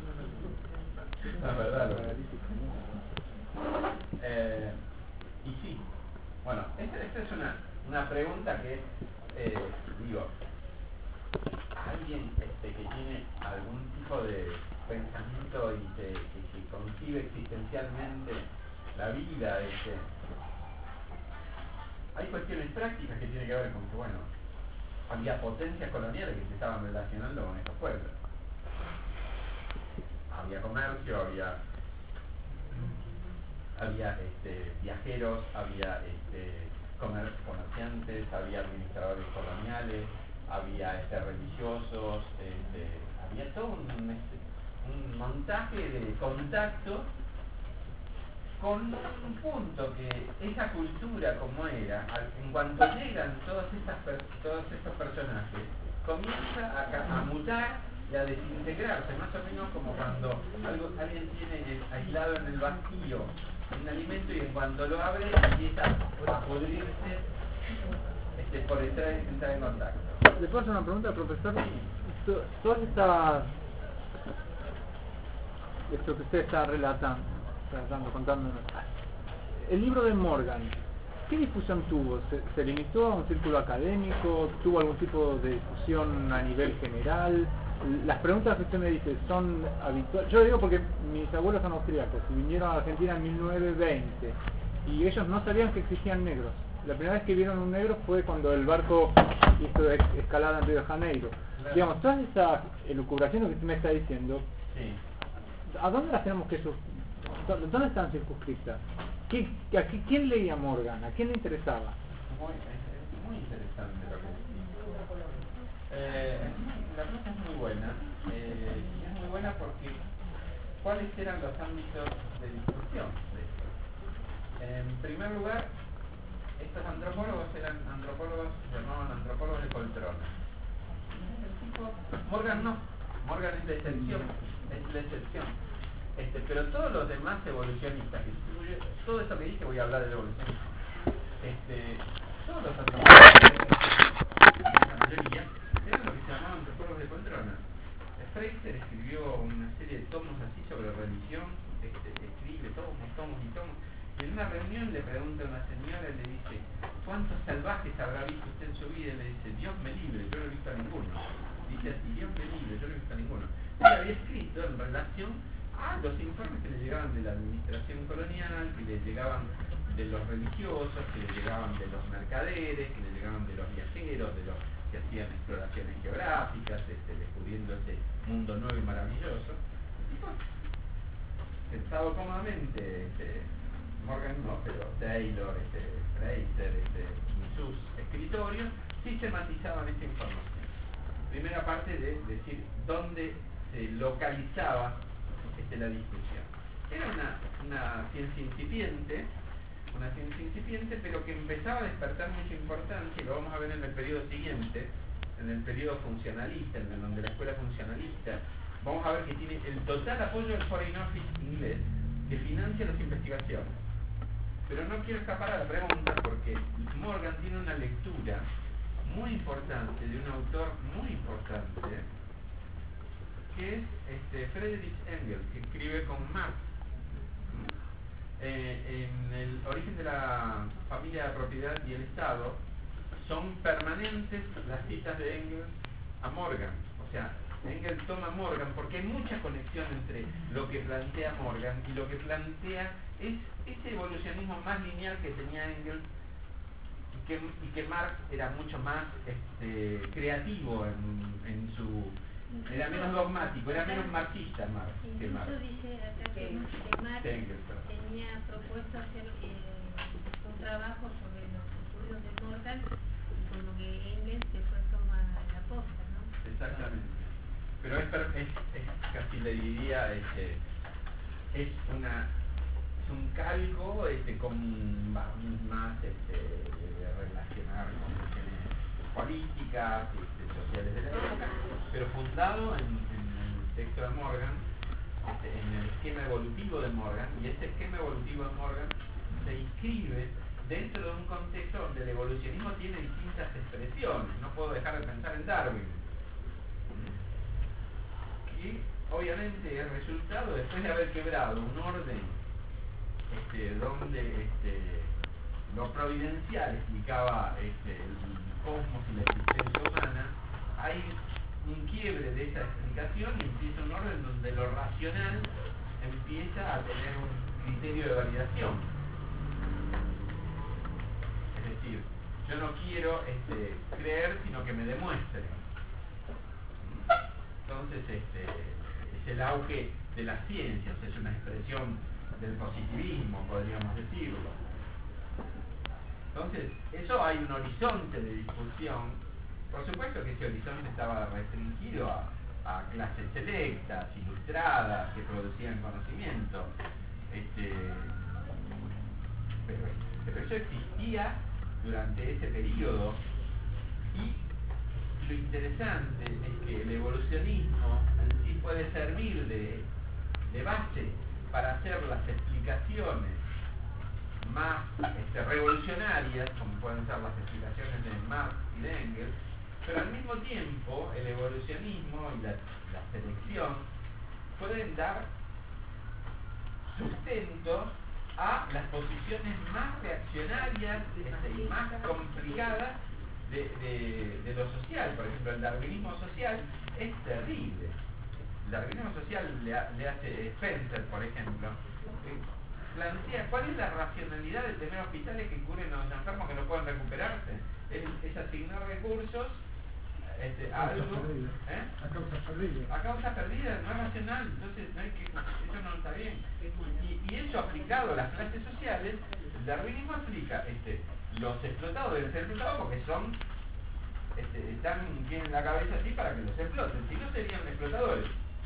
La verdad lo que y sí, bueno, esta es una pregunta que digo, alguien que tiene algún tipo de pensamiento y que concibe existencialmente la vida, hay cuestiones prácticas que tienen que ver con que, bueno, había potencias coloniales que se estaban relacionando con estos pueblos. Había comercio, había viajeros, había comerciantes, había administradores coloniales, había religiosos, había todo un montaje de contacto con un punto que esa cultura como era, en cuanto llegan todos estos personajes, comienza a mutar y a desintegrarse, más o menos como cuando alguien tiene aislado en el vacío un alimento y en cuanto lo abre empieza a pudrirse por entrar en contacto. ¿Le puedo hacer una pregunta, profesor? Todas esto que usted está contándonos. El libro de Morgan, ¿qué difusión tuvo? ¿Se limitó a un círculo académico? ¿Tuvo algún tipo de difusión a nivel general? Las preguntas que usted me dice son habituales. Yo lo digo porque mis abuelos son austríacos y vinieron a Argentina en 1920 y ellos no sabían que existían negros. La primera vez que vieron un negro fue cuando el barco hizo escalada en Río de Janeiro. Claro. Digamos, todas esas elucubraciones que usted me está diciendo, Sí. ¿a dónde las tenemos que ¿dónde están circunscritas? ¿Quién leía Morgan? ¿A quién le interesaba? Es muy interesante lo que decís. La pregunta es muy buena. Y es muy buena porque ¿cuáles eran los ámbitos de discusión de esto? En primer lugar, estos antropólogos eran antropólogos, se llamaban antropólogos de poltrona. Morgan no. Morgan es la excepción. Pero todos los demás evolucionistas, todo esto que dije voy a hablar del evolucionismo. Todos los antropólogos, la mayoría, eran lo que se llamaban antropólogos de poltrona. Fraser escribió una serie de tomos así sobre religión, escribe tomos. Y en una reunión le pregunta a una señora y le dice, ¿cuántos salvajes habrá visto usted en su vida? Y le dice, Dios me libre, yo no he visto a ninguno. Dice así, Dios me libre, yo no he visto a ninguno. Él había escrito en relación a los informes que le llegaban de la administración colonial, que le llegaban de los religiosos, que le llegaban de los mercaderes, que le llegaban de los viajeros, de los que hacían exploraciones geográficas, descubriendo ese mundo nuevo y maravilloso. Y pues, sentado cómodamente, Morgan no, pero Taylor, Fraser, en sus escritorios, sistematizaban esta información. Primera parte de decir dónde se localizaba la discusión. Era una ciencia incipiente, pero que empezaba a despertar mucha importancia, y lo vamos a ver en el periodo siguiente, en el periodo funcionalista, en donde la escuela funcionalista, vamos a ver que tiene el total apoyo del Foreign Office inglés, que financia las investigaciones. Pero no quiero escapar a la pregunta, porque Morgan tiene una lectura muy importante de un autor muy importante, que es Friedrich Engels, que escribe con Marx. En el origen de la familia de propiedad y el Estado son permanentes las citas de Engels a Morgan. O sea, Engels toma a Morgan porque hay mucha conexión entre lo que plantea Morgan y lo que plantea es ese evolucionismo más lineal que tenía Engels y que Marx era mucho más creativo en su... Era menos dogmático, era menos marxista Marx que Marx. Incluso dice acá que Marx tenía propuesto hacer un trabajo sobre los estudios de Morgan, y con lo que Engels después toma la posta, ¿no? Exactamente. Pero es casi le diría, es un calco con más de relacionar con cuestiones políticas, sociales de la época, pero fundado en el texto de Morgan, en el esquema evolutivo de Morgan, y ese esquema evolutivo de Morgan se inscribe dentro de un contexto donde el evolucionismo tiene distintas expresiones. No puedo dejar de pensar en Darwin, y obviamente el resultado, después de haber quebrado un orden donde lo providencial explicaba el cosmos y la existencia humana, hay un quiebre de esa explicación y empieza un orden donde lo racional empieza a tener un criterio de validación. Es decir, yo no quiero creer, sino que me demuestren. Entonces es el auge de las ciencias, es una expresión del positivismo, podríamos decirlo. Entonces, eso hay un horizonte de discusión. Por supuesto que ese horizonte estaba restringido a clases selectas, ilustradas, que producían conocimiento. pero eso existía durante ese periodo. Y lo interesante es que el evolucionismo en sí puede servir de base para hacer las explicaciones más revolucionarias, como pueden ser las explicaciones de Marx y de Engels, pero al mismo tiempo el evolucionismo y la selección pueden dar sustento a las posiciones más reaccionarias y más complicadas de lo social. Por ejemplo, el darwinismo social es terrible. El darwinismo social le hace Spencer, por ejemplo, plantea cuál es la racionalidad de tener hospitales que curen a los enfermos que no pueden recuperarse. Es asignar recursos a algo, a causa perdida, no es racional. Entonces eso no está bien. Y eso aplicado a las clases sociales, el darwinismo aplica los explotados deben ser explotados porque son tienen la cabeza así para que los exploten, si no serían explotadores.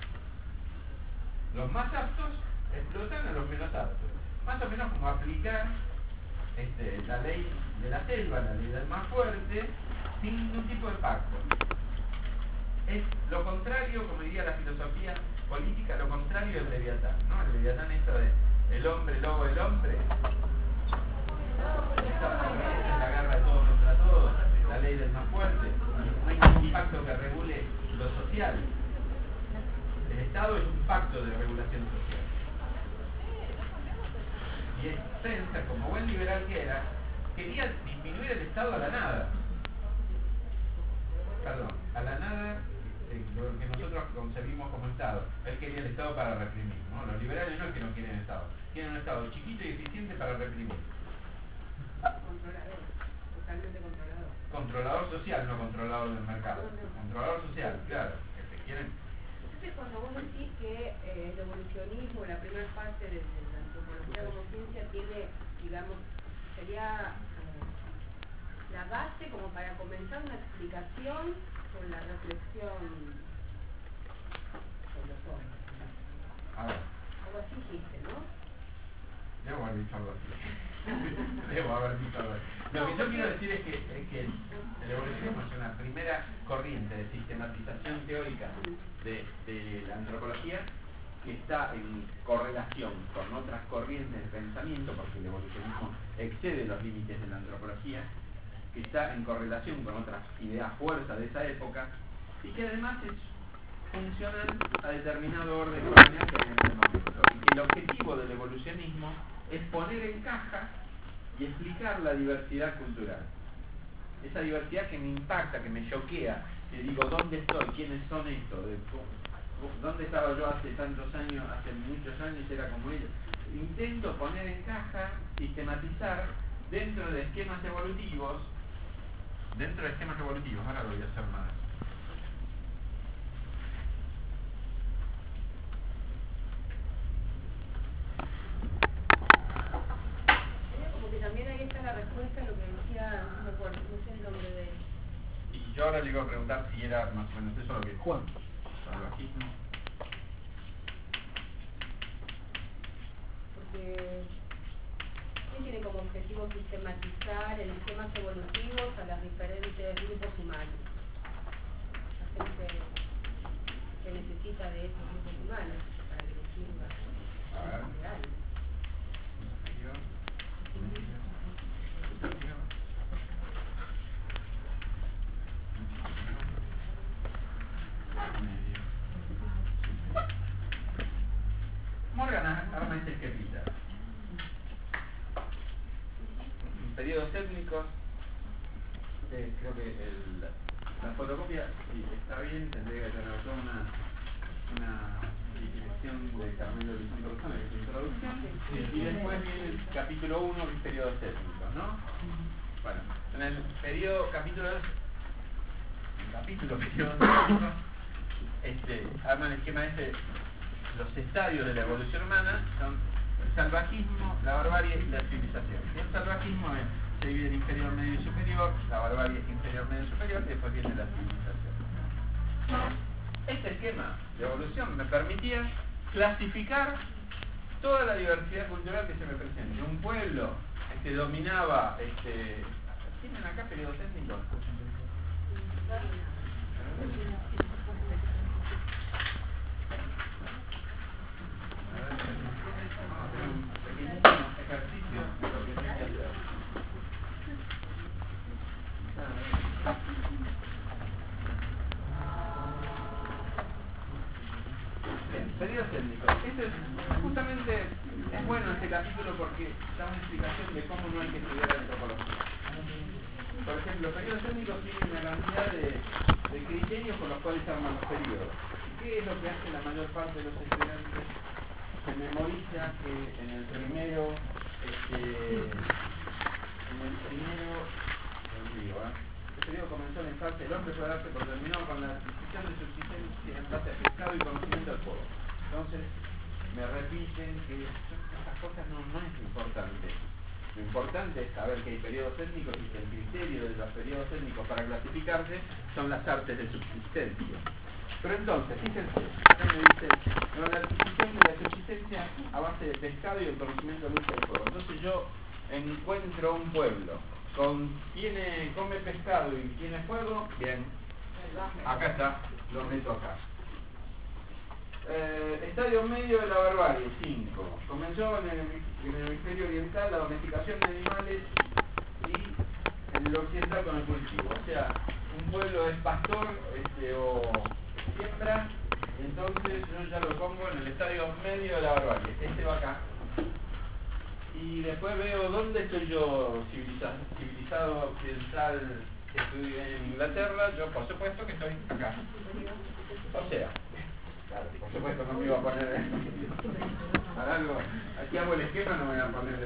Los más aptos explotan a los menos aptos, más o menos como aplicar la ley de la selva, la ley del más fuerte, sin ningún tipo de pacto. Es lo contrario, como diría la filosofía política, lo contrario del Leviatán, ¿no? El Leviatán, esto de el hombre, lobo del hombre, la guerra de todos contra todos, la ley del más fuerte, no hay ningún pacto que regule lo social. El Estado es un pacto de regulación social. Y Spencer, como buen liberal que era, quería disminuir el Estado a la nada. Perdón, a la nada, lo que nosotros concebimos como Estado. Él quería el Estado para reprimir, ¿no? Los liberales no es que no quieren Estado, quieren un Estado chiquito y eficiente para reprimir. Controlador, totalmente controlador. Controlador social, no controlador del mercado. Controlador social, claro. Quieren. Entonces, cuando vos decís que el evolucionismo, la primera parte de la antropología como ciencia tiene, digamos, sería la base como para comenzar una explicación sobre la reflexión sobre los hombres. A ver. Algo así dijiste, ¿no? Debo haber dicho algo así. Debo haber dicho algo así. Lo que yo quiero decir es que el evolucionismo es una primera corriente de sistematización teórica de la antropología que está en correlación con otras corrientes de pensamiento, porque el evolucionismo excede los límites de la antropología, que está en correlación con otras ideas fuerzas de esa época, y que además es funcional a determinado orden organizacional en ese momento. Y que el objetivo del evolucionismo es poner en caja y explicar la diversidad cultural. Esa diversidad que me impacta, que me choquea, que digo, ¿dónde estoy? ¿Quiénes son estos? ¿Dónde estaba yo hace tantos años, hace muchos años era como ellos? Intento poner en caja, sistematizar dentro de esquemas evolutivos, ahora lo voy a hacer más. Como que también ahí está la respuesta a lo que decía, no me acuerdo, no sé el nombre de él. Y yo ahora le iba a preguntar si era más o menos eso lo que Juan. salvajismo. Porque ¿qué tiene como objetivo sistematizar en esquemas evolutivos a los diferentes grupos humanos? La gente que necesita de esos grupos humanos para que les sirva de algo. Morgan arma este esquemita. Periodos étnicos. Creo que la fotocopia, si está bien, tendría que tener toda una definición de Carmelo Vicente Rosano, que es introducción, y después viene el capítulo 1, que es periodos étnicos, ¿no? Bueno, en el capítulo periodos étnicos, arman el esquema los estadios de la evolución humana son el salvajismo, la barbarie y la civilización. Y el salvajismo se divide en inferior, medio y superior, la barbarie es inferior, medio y superior, y después viene la civilización. Este esquema de evolución me permitía clasificar toda la diversidad cultural que se me presenta. Un pueblo se dominaba, ¿tienen acá periodo técnico? Periodos técnicos. Justamente es bueno este capítulo porque da una explicación de cómo no hay que estudiar la antropología. Por ejemplo, periodos técnicos tienen una cantidad de criterios por los cuales se arman los periodos. ¿Qué es lo que hace la mayor parte de los estudiantes? Se memoriza que en el primero, el periodo comenzó en la infancia, el hombre fue darse por terminado con la adquisición de subsistencia en base a pescado y conocimiento del fuego. Entonces, me repiten que estas cosas no es importante. Lo importante es saber que hay periodos étnicos y que el criterio de los periodos étnicos para clasificarse son las artes de subsistencia. Pero entonces, fíjense, acá me dice, la adquisición de la subsistencia a base de pescado y el conocimiento del uso del fuego. Entonces yo encuentro un pueblo con come pescado y tiene fuego, bien, acá está, lo meto acá. Estadio medio de la barbarie, 5. Comenzó en el hemisferio oriental la domesticación de animales y en el occidental con el cultivo. O sea, un pueblo es pastor o siembra, entonces yo ya lo pongo en el estadio medio de la barbarie. Este va acá. Y después veo dónde estoy yo civilizado occidental que estoy en Inglaterra. Yo por supuesto que estoy acá. O sea, claro, por supuesto no me iba a poner para algo. Aquí hago el esquema, no me voy a poner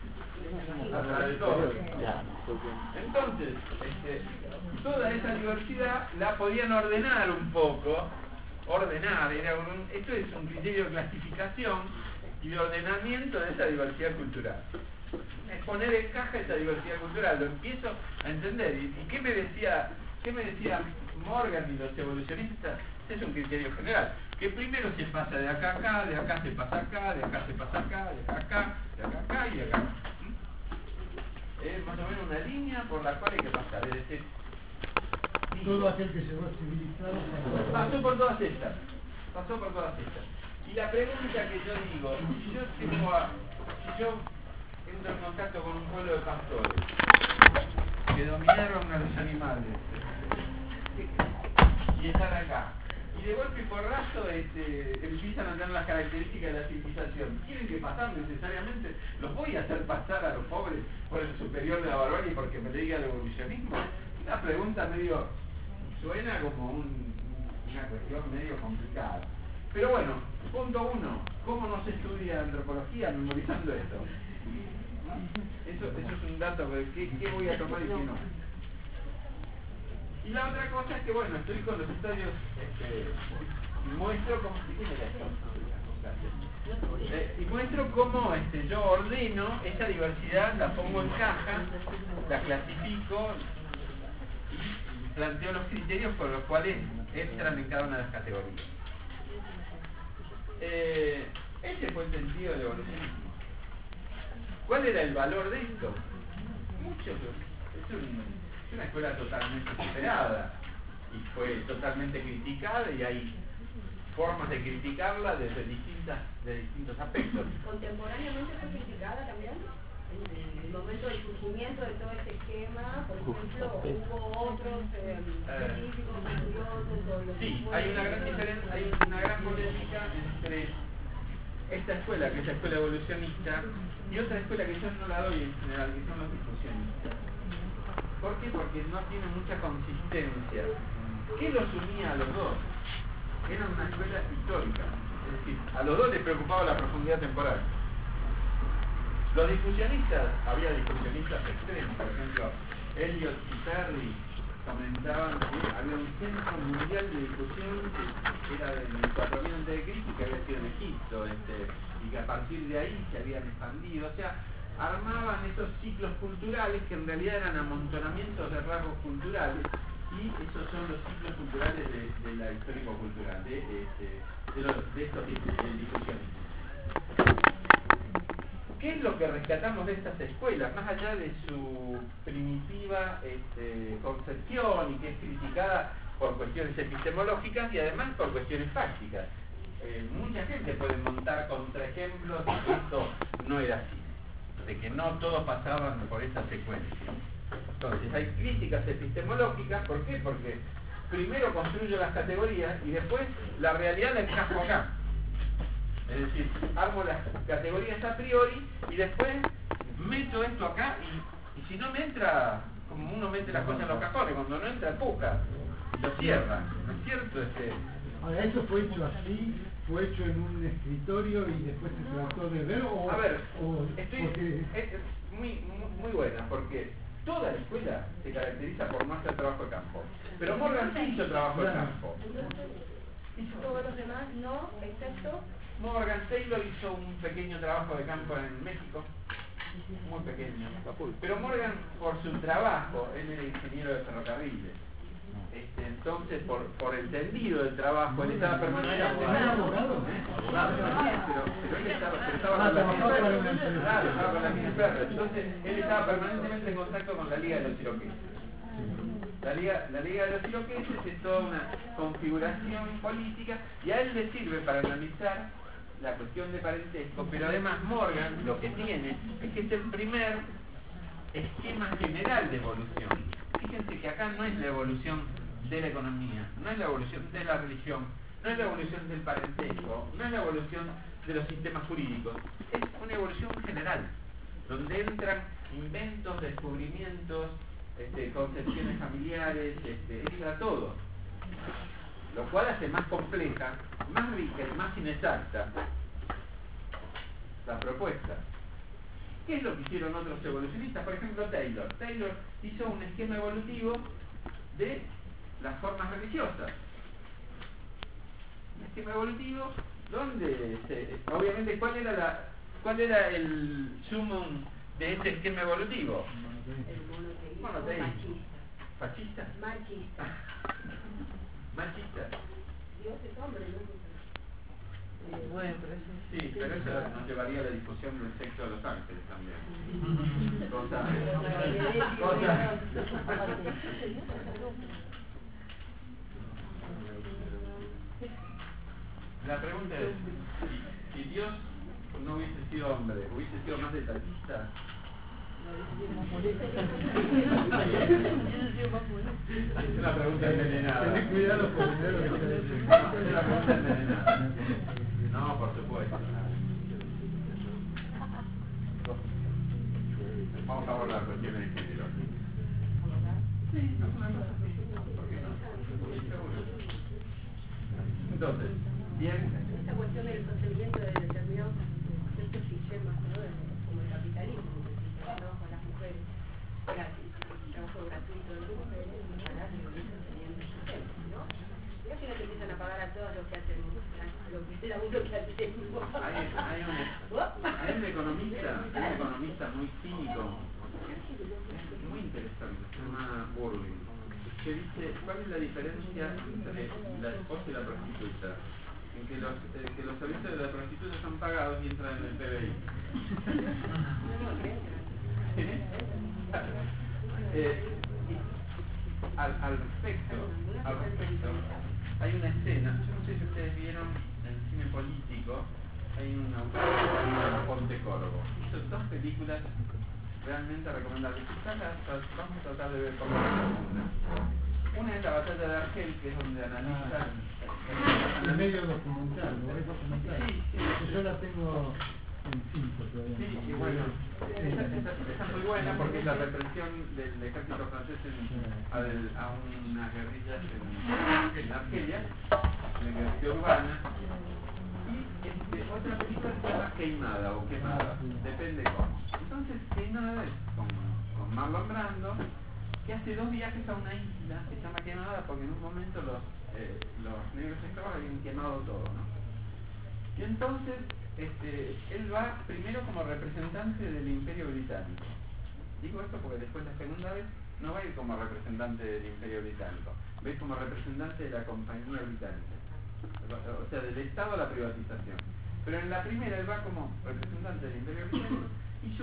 entonces, toda esa diversidad la podían ordenar un poco. Esto es un criterio de clasificación y de ordenamiento de esa diversidad cultural. Es poner en caja esa diversidad cultural, lo empiezo a entender. ¿Y qué me decía Morgan y los evolucionistas? Es un criterio general, que primero se pasa de acá a acá, de acá se pasa acá, de acá se pasa acá, de acá a acá, de acá a acá y de acá. Es más o menos una línea por la cual hay que pasar, es decir, todo aquel que se va civilizado pasó por todas estas. Y la pregunta que yo digo, si yo entro en contacto con un pueblo de pastores que dominaron a los animales y están acá, y de golpe y porrazo empiezan a tener las características de la civilización, ¿tienen que pasar necesariamente? ¿Los voy a hacer pasar a los pobres por el superior de la barbarie porque me le diga el evolucionismo? Una pregunta medio, suena como una cuestión medio complicada. Pero bueno, punto 1, ¿cómo no se estudia antropología memorizando esto? Eso es un dato, ¿qué voy a tomar y qué no? Y la otra cosa es que, bueno, estoy con los estudios, muestro cómo yo ordeno esa diversidad, la pongo en caja, la clasifico y planteo los criterios por los cuales entran en cada una de las categorías. Ese fue el sentido del evolucionismo. ¿Cuál era el valor de esto? Mucho. Es una escuela totalmente superada y fue totalmente criticada y hay formas de criticarla desde distintos aspectos. ¿Contemporáneamente fue criticada también? En el momento del surgimiento de todo este esquema, por ejemplo, hubo otros científicos, estudiosos, sí, hay una gran diferencia, hay una gran polémica entre esta escuela, que es la escuela evolucionista, y otra escuela que yo no la doy en general, que son los difusionistas. ¿Por qué? Porque no tiene mucha consistencia. ¿Qué los unía a los dos? Era una escuela histórica, es decir, a los dos les preocupaba la profundidad temporal. Los difusionistas, había difusionistas extremos, por ejemplo, Eliot y Perry comentaban que había un centro mundial de difusión que era del 4000 a.C. que había sido en Egipto, y que a partir de ahí se habían expandido, o sea, armaban esos ciclos culturales que en realidad eran amontonamientos de rasgos culturales, y esos son los ciclos culturales de la histórico-cultural, de estos difusionistas. ¿qué es lo que rescatamos de estas escuelas? Más allá de su primitiva concepción y que es criticada por cuestiones epistemológicas y además por cuestiones fácticas. Mucha gente puede montar contraejemplos de que esto no era así, de que no todos pasaban por esta secuencia. Entonces hay críticas epistemológicas, ¿por qué? Porque primero construyo las categorías y después la realidad la encajo acá. Es decir, armo las categorías a priori y después meto esto acá y si no me entra, como uno mete las cosas en los cajones, cuando no entra empuja, lo cierra, ¿no es cierto? Ahora, ¿eso fue hecho así? ¿Fue hecho en un escritorio y después se trató de ver? A ver, es muy buena, porque toda la escuela se caracteriza por no hacer trabajo de campo. Pero Morgan sí hizo trabajo de campo. Todos los demás no, excepto... Morgan Taylor hizo un pequeño trabajo de campo en México, muy pequeño. Pero Morgan, por su trabajo, él era ingeniero de ferrocarriles. Entonces, por el tendido del trabajo, él estaba permanentemente... estaba con la Minnesota. Entonces, él estaba permanentemente en contacto con la Liga de los Iroqueses. La Liga de los Iroqueses es toda una configuración política y a él le sirve para analizar la cuestión de parentesco, pero además Morgan lo que tiene es que es el primer esquema general de evolución. Fíjense que acá no es la evolución de la economía, no es la evolución de la religión, no es la evolución del parentesco, no es la evolución de los sistemas jurídicos, es una evolución general, donde entran inventos, descubrimientos, concepciones familiares, entra todo, lo cual hace más compleja, más rica y más inexacta la propuesta. ¿Qué es lo que hicieron otros evolucionistas? Por ejemplo, Taylor hizo un esquema evolutivo de las formas religiosas. Un esquema evolutivo donde obviamente ¿cuál era el sumum de ese esquema evolutivo? El monoteísmo. ¿Fascista? Machista. Machista. Dios es hombre, ¿no? Bueno, pero eso... Sí, pero eso nos llevaría a la discusión del sexo de los ángeles también. Cosa. La pregunta es, si Dios no hubiese sido hombre, ¿hubiese sido más detallista? Es una pregunta envenenada. Tenés cuidado con el dinero que Es una pregunta envenenada. No, por supuesto. Vamos a abordar cuestiones de género. Sí, no es una cosa así. ¿Por qué no? Entonces, bien. Esta cuestión del procedimiento de determinados conceptos sistemas, ¿no? Como el capitalismo, el trabajo con las mujeres, el trabajo gratuito de las mujeres, el salario, eso serían los sistemas, ¿no? Imagínate que empiezan a pagar a todos los que hacen el laburo que hacemos. Hay un economista muy cínico, muy interesante, se llama Burling, que dice, ¿cuál es la diferencia entre la esposa y la prostituta? En que los servicios de la prostituta son pagados y entran en el PBI. Al respecto, hay una escena, yo no sé si ustedes vieron en el cine político, hay un autor que se llama Ponte Corvo. Hizo 2 películas realmente recomendables. Vamos a tratar de ver por una es la batalla de Argel, que es donde analiza el medio documental, ¿no? Es documental. Sí. Yo la tengo en 5 todavía. Sí, y bueno, esa es muy buena porque es la represión del ejército francés a unas guerrillas en Argelia, en la guerrilla urbana. Y otra película se llama Queimada o Quemada, depende cómo. Entonces, Queimada es con Marlon Brando, que hace 2 viajes a una isla que se llama Quemada porque en un momento los negros esclavos habían quemado todo, ¿no? Y entonces él va primero como representante del Imperio Británico. Digo esto porque después la segunda vez no va a ir como representante del Imperio Británico, va a ir como representante de la Compañía Británica, o sea, del Estado a la privatización. Pero en la primera él va como representante del Imperio Británico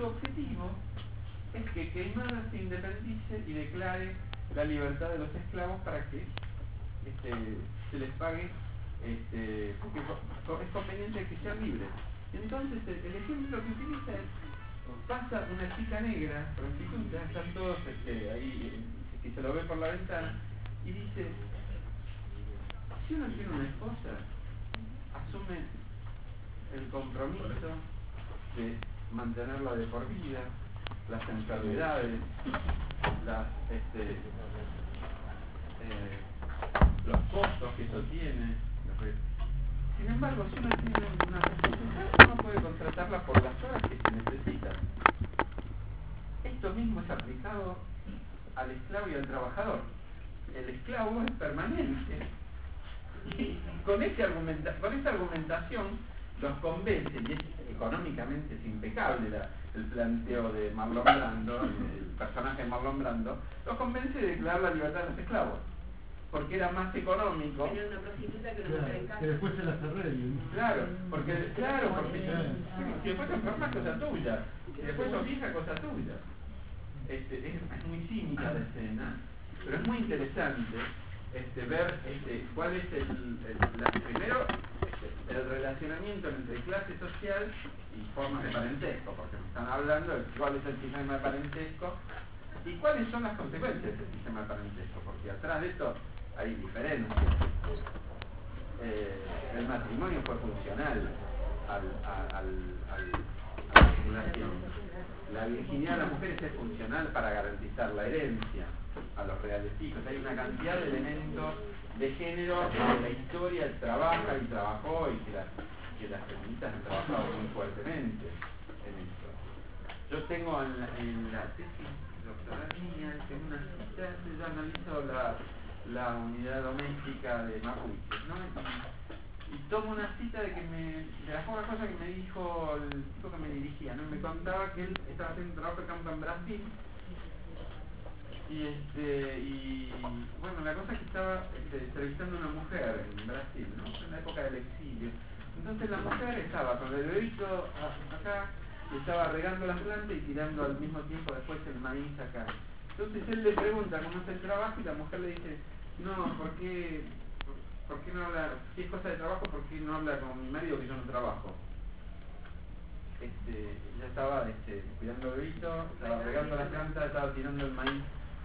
objetivo es que Queimada se independice y declare la libertad de los esclavos para que se les pague, porque es conveniente que sean libres. Entonces el ejemplo que utiliza es, pasa una chica negra, prostituta, están todos ahí, que se lo ve por la ventana, y dice, si uno tiene una esposa, asume el compromiso de mantenerla de por vida, las enfermedades, los costos que eso tiene. Sin embargo, si uno tiene una prostituta, uno puede contratarla por las horas que se necesitan. Esto mismo es aplicado al esclavo y al trabajador. El esclavo es permanente. Y con esa argumentación los convence, y económicamente es impecable el planteo de Marlon Brando, el personaje de Marlon Brando, los convence de declarar la libertad de los esclavos, porque era más económico. Tener una prostituta que no mujer en casa. Que después se las arreglen. Claro, porque si después te enfermas, cosa tuya, si después sos vieja, cosa tuya. Es muy cínica la escena, pero es muy interesante ver cuál es primero el relacionamiento entre clase social y formas de parentesco, porque me están hablando de cuál es el sistema de parentesco y cuáles son las consecuencias de ese sistema de parentesco, porque atrás de esto hay diferencias. El matrimonio fue funcional a la población. La virginidad de las mujeres es funcional para garantizar la herencia a los reales hijos. Hay una cantidad de elementos de género en la historia trabaja y trabajó, y que las feministas han trabajado muy fuertemente en esto. Yo tengo en la tesis doctoral mía, en una cita, yo analizo la unidad doméstica de Mapuche, ¿no? Y tomo una cita de las pocas cosas que me dijo el tipo que me dirigía, ¿no? Me contaba que él estaba haciendo un trabajo de campo en Brasil, y bueno, la cosa es que estaba entrevistando a una mujer en Brasil, ¿no? En la época del exilio. Entonces la mujer estaba con el bebito acá, y estaba regando las plantas y tirando al mismo tiempo después el maíz acá. Entonces él le pregunta cómo es el trabajo, y la mujer le dice, no, ¿por qué no habla? Si es cosa de trabajo, ¿por qué no habla con mi marido que yo no trabajo? Ella estaba cuidando el bebito, estaba regando las plantas, estaba tirando el maíz.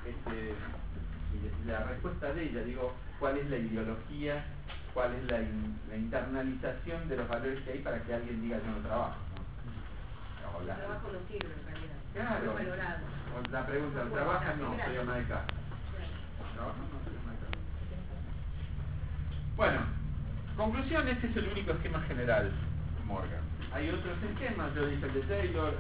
Y la respuesta de ella, digo, ¿cuál es la ideología, cuál es la internalización de los valores que hay para que alguien diga yo no trabajo? ¿No? El trabajo no sirve en realidad. Claro. No es valorado. O la pregunta, ¿trabaja? No, soy ama de casa. ¿Trabaja? No, soy ama de casa. Bueno, conclusión, este es el único esquema general, Morgan. Hay otros esquemas, yo dije el de Taylor,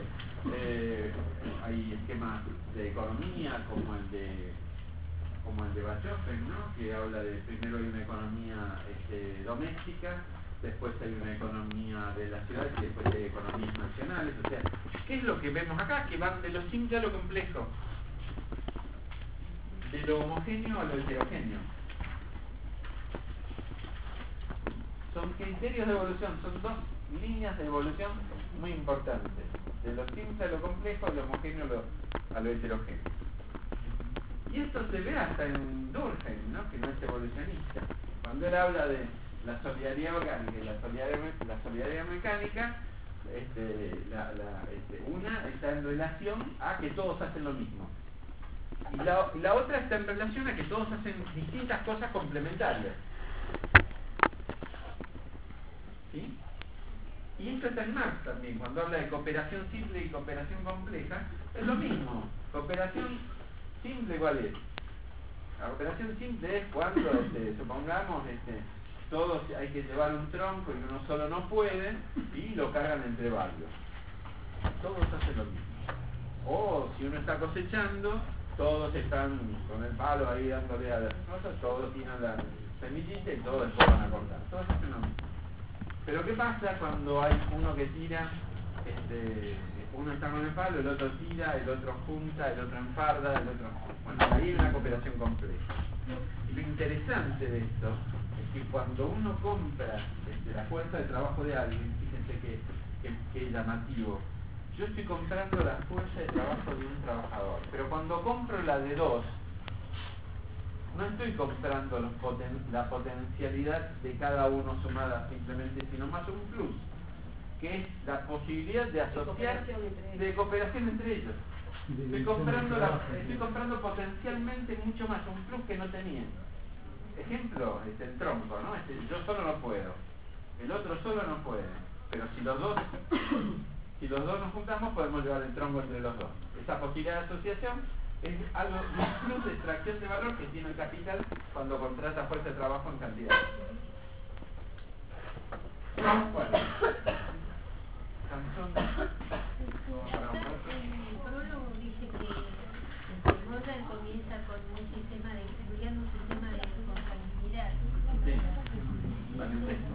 hay esquemas de economía como el de Bachofen, ¿no? Que habla de primero hay una economía doméstica, después hay una economía de las ciudades y después hay economías nacionales. O sea, ¿qué es lo que vemos acá? Que van de lo simple a lo complejo, de lo homogéneo a lo heterogéneo. Son criterios de evolución, son dos líneas de evolución muy importantes, de lo simple a lo complejo, de lo homogéneo a lo heterogéneo. Y esto se ve hasta en Durkheim, ¿no? Que no es evolucionista. Cuando él habla de la solidaridad orgánica y la solidaridad mecánica, una está en relación a que todos hacen lo mismo. Y la otra está en relación a que todos hacen distintas cosas complementarias. ¿Sí? Y esto está en Marx también, cuando habla de cooperación simple y cooperación compleja, es lo mismo. Cooperación simple, ¿cuál es? La cooperación simple es cuando, supongamos, todos hay que llevar un tronco y uno solo no puede, y lo cargan entre varios. Todos hacen lo mismo. O si uno está cosechando, todos están con el palo ahí dándole a las cosas, todos tiran la semillita y todos después van a cortar. Todos hacen lo mismo. Pero ¿qué pasa cuando hay uno que tira, uno está con el palo, el otro tira, el otro junta, el otro enfarda, el otro... Bueno, ahí hay una cooperación compleja. Y lo interesante de esto es que cuando uno compra la fuerza de trabajo de alguien, fíjense que llamativo, yo estoy comprando la fuerza de trabajo de un trabajador, pero cuando compro la de dos, no estoy comprando la potencialidad de cada uno sumada simplemente, sino más un plus, que es la posibilidad de asociar, de cooperación entre ellos. Estoy comprando potencialmente mucho más, un plus que no tenía. Ejemplo, el tronco, ¿no? Yo solo no puedo, el otro solo no puede, pero si los dos nos juntamos podemos llevar el tronco entre los dos. Esa posibilidad de asociación es algo, un plus de extracción de valor que tiene el capital cuando contrata fuerza de trabajo en cantidad. Bueno, Sansón. El prólogo dice que Morgan comienza con un sistema de estudiando un sistema de responsabilidad. Sí, manifiesto.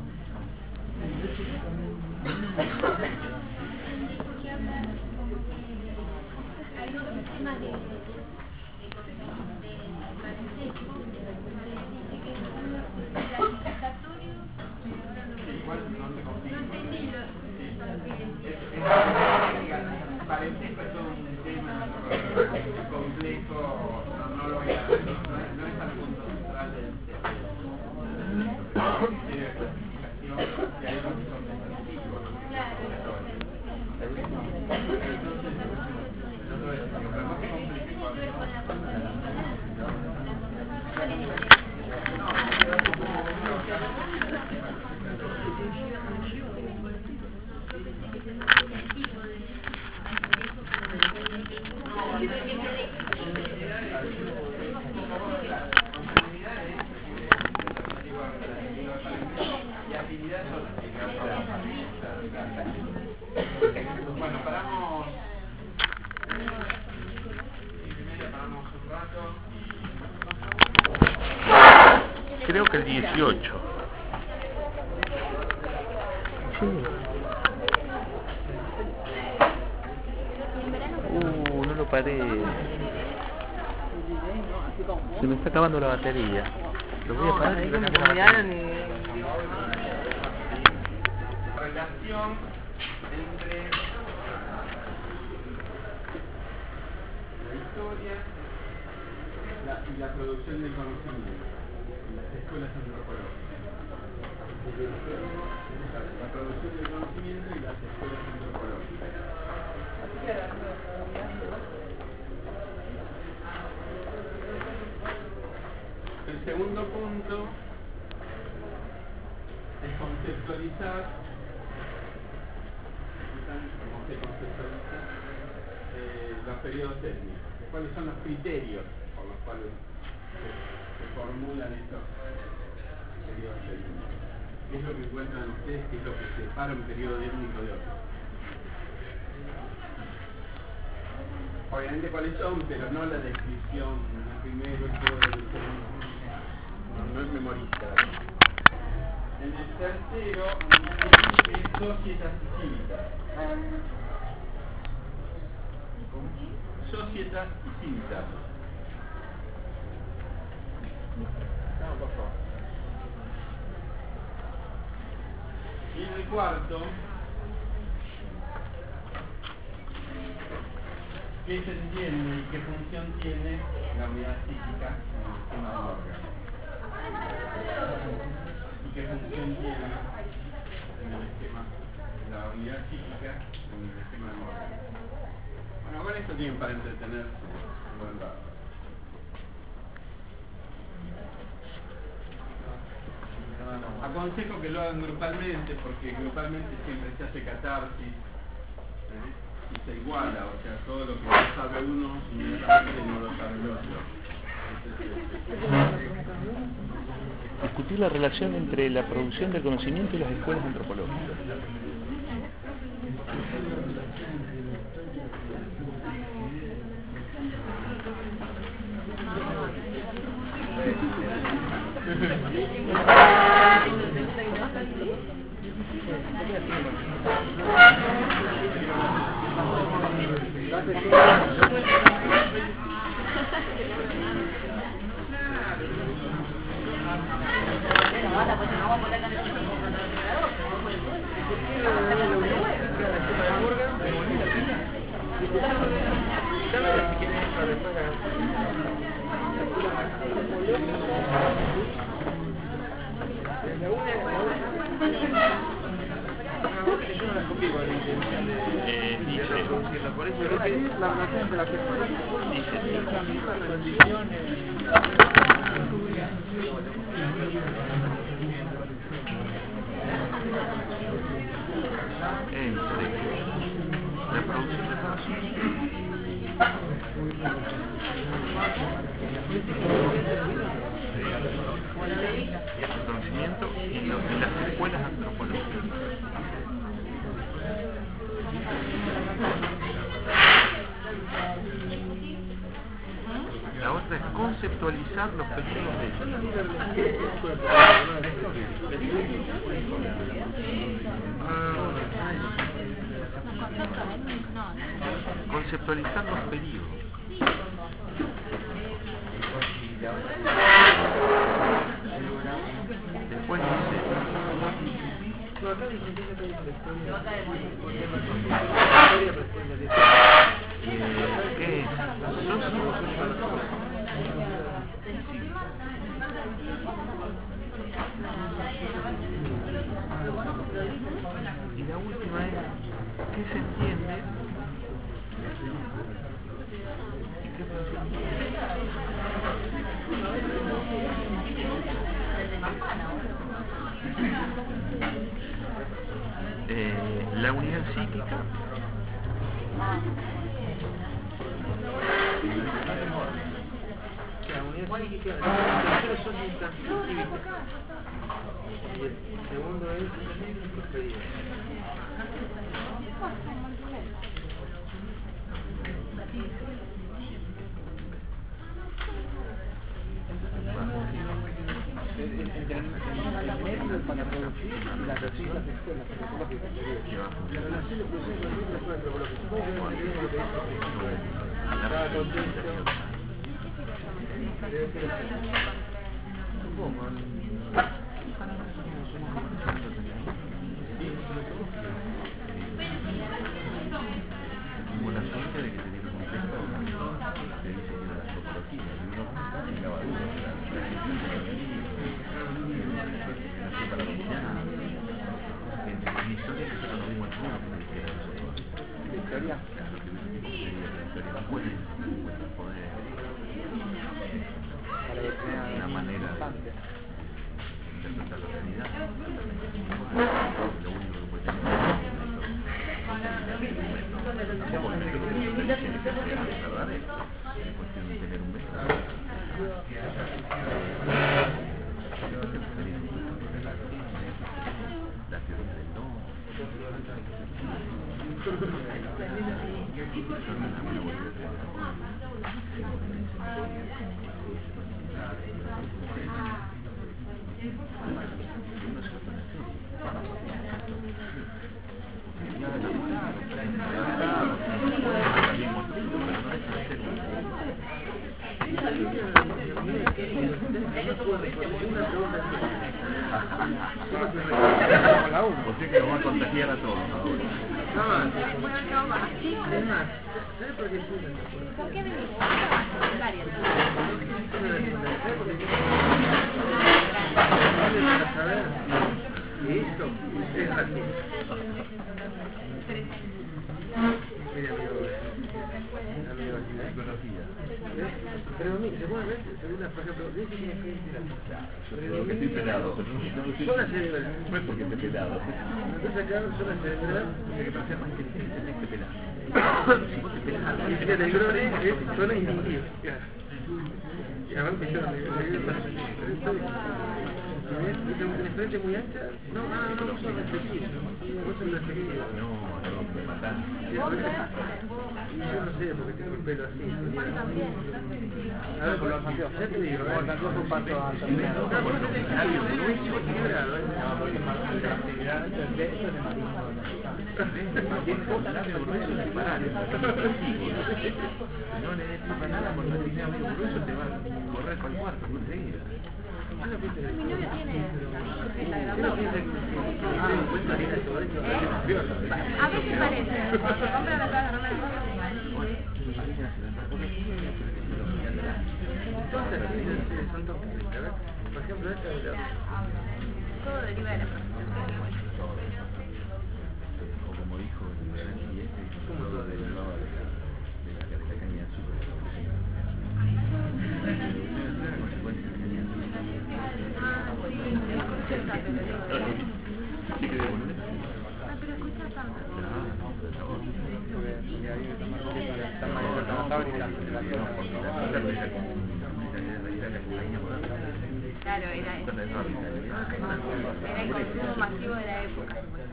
Porque habla como que hay dos sistemas de parentesco, dice que uno es clasificatorio, pero ahora no entendí lo que Parentesco es todo un tema complejo, no lo voy a hacer, no es al punto central del tema. Tiene clasificación y hay otros que son descriptivos. Bueno, paramos un rato. Creo que el 18. Sí. No lo paré. Se me está acabando la batería. Lo voy a parar y lo cambio la batería. Relación entre la historia y la producción del conocimiento en las escuelas antropológicas. La producción del conocimiento y las escuelas antropológicas. El segundo punto es conceptualizar. ¿Cómo se conceptualiza los periodos étnicos? ¿Cuáles son los criterios por los cuales se formulan estos periodos étnicos? ¿Qué es lo que encuentran ustedes? ¿Qué es lo que separa un periodo étnico de otro? Obviamente cuáles son, pero no la descripción, el primero, el segundo, no es memorista. En el tercero, es Societas Civitas. Societas Civitas. No, por favor. Y en el cuarto, ¿qué se entiende y qué función tiene la unidad psíquica en el sistema de Morgan? ¿Y qué función tiene en el esquema, la unidad psíquica en el esquema de Morgan? Bueno, con esto tienen para entretenerse un buen rato. Aconsejo que lo hagan grupalmente, porque grupalmente siempre se hace catarsis y se iguala, o sea, todo lo que no sabe uno inmediatamente no lo sabe el otro. Discutir la relación entre la producción del conocimiento y las escuelas antropológicas. Si quieren entrar después yo no la copié con la intención de reproducirla, por eso creo que la relación entre las escuelas dice las mismas condiciones entre la producción de conocimiento y las escuelas antropológicas. La otra es conceptualizar los peligros de conceptualizar los peligros. Después dice ¿qué es? Y la última es ¿qué se entiende? ¿Y qué la unidad psíquica tercero son intransitivos y el segundo es prosperidad. El método para producir las distintas escuelas antropológicas. La relación de producción con la escuela antropológica. ¿Cómo vemos lo que dice cada contexto? Debe ser un poco. Como la suerte de que se tiene un contexto que dice que era la antropología y uno llegaba a dudas de la para dominar en historia que nosotros no vimos ninguno que se dijera nosotros. ¿En historia? Claro, que vimos que sería que la historia no puede poder una manera de interpretar la realidad. Lo único que puede tener tampoco el método que se dice que es verdadero, es cuestión de tener un método. La teoría del no. O sea que nos va a contagiar a todos ahora. ¿Sabes por qué puse? ¿Por qué venimos? Para saber que esto es así. Mira, amigo, Psicología. pero seguramente, por ejemplo, dice que tiene Porque estoy pelado. zona cerebral. No es porque esté pelado. Entonces acá, zona cerebral. Que para ser más inteligente tenés que pelar. Si vos te pelás, Y fíjate, el grone es zona instintiva. Y además que yo no ¿tienes frente muy ancha? No, no son restrictivos. No son restrictivos. no, me matás. Y yo no sé, porque tengo el pelo así. A ver, por los anteojos. Ya te digo, por los anteojos paso a terminar. No, por los labios gruesos equilibrados. No, porque la actividad, esto es de marisco. Tienes los labios gruesos separados. No le des para nada, cuando tienes labios gruesos te va a correr para el cuarto, enseguida. Mi novio tiene la graduación. A veces parece, cuando compra la casa, no me la compra. entonces son todos que saber. Por ejemplo, esto de los... Todo deriva de la profesión. O como dijo y todo derivaba de la caña de azúcar. La consecuencia de la caña de azúcar. Sí, que de volver. Pero escucha tanto. Y ahí está mayor la fábrica. Claro, era el consumo masivo de la época.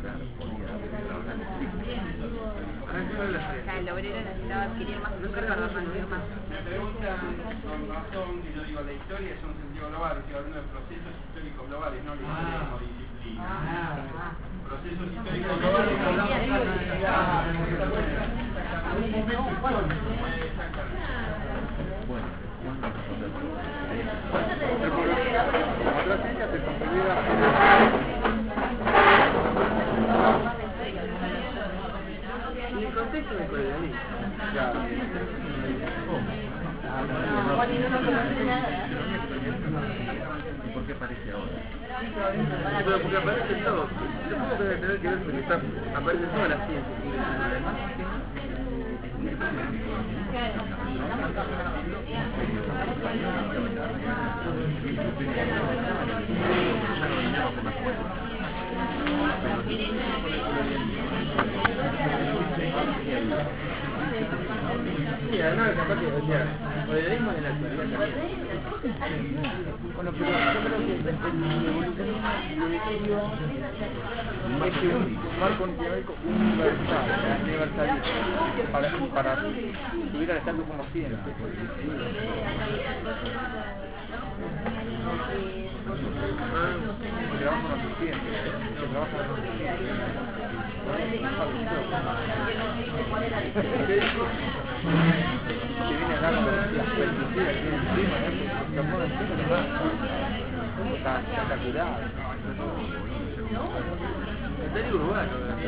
O sea, el obrero necesitaba adquirir más azúcar para mantener más. Me preguntan con razón, y yo digo, la historia es un sentido global, estoy hablando de procesos históricos globales, no la historia como disciplina. Procesos históricos globales. Otra ciencia se consolida Y el contexto del colonialismo. claro. ¿Por qué aparece ahora? Pero porque aparece todo. Supongo que debe tener que ver porque aparece toda la ciencia. Además, sí, además capaz que, o sea, el colonialismo en la actualidad también. Bueno, pero yo creo que el evolucionismo es un marco teórico universalista, para subir al estatus como ciencia. Que trabaja con los ciencias, que trabaja con los que viene acá con las pesticidas que encima, se pone encima, está curado. Está en urbano.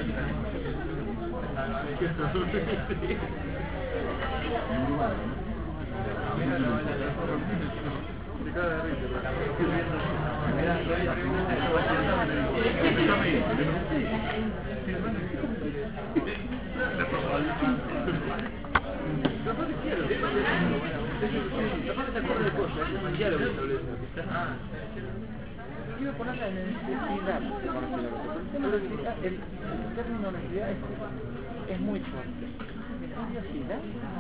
Quiero poner la necesidad de conocer el término necesidad es muy fuerte. Curiosidad.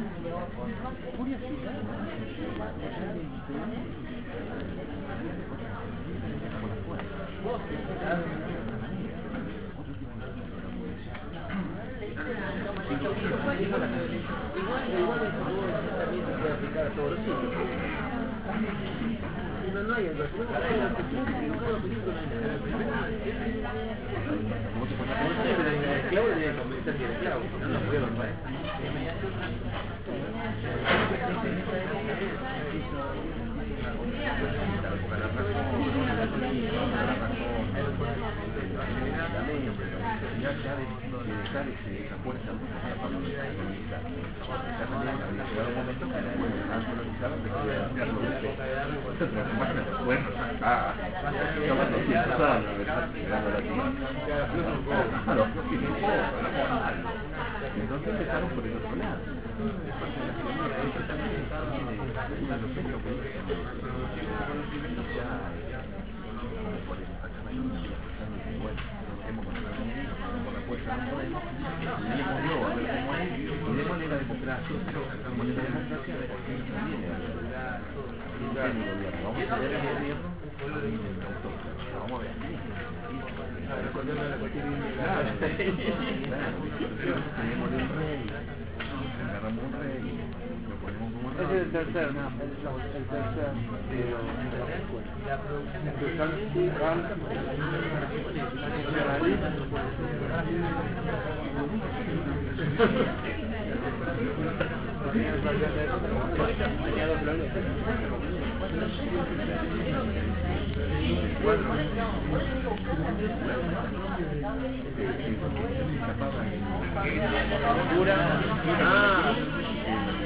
Igual también se puede aplicar a todos los sitios. No hay algo así. El esclavo tiene que convertirse en esclavo, no lo puede romper. Ya de dejar esa fuerza para colonizar. Ya también había llegado un momento que después han colonizado pero de hacerlo bueno, estamos 200 años llegando a la Tierra. Claro, entonces empezaron por el otro lado. Uno de los centros políticos de conocimiento ya por el sacramento hemos conocido por la fuerza no podemos, démoslo a ver cómo es y démosle la democracia. Démosle la democracia de porque no conviene a el gobierno. Vamos a ver el gobierno vamos a ver. Claro, tenemos un rey, agarramos un rey, lo ponemos como rey. Ese es el tercer de la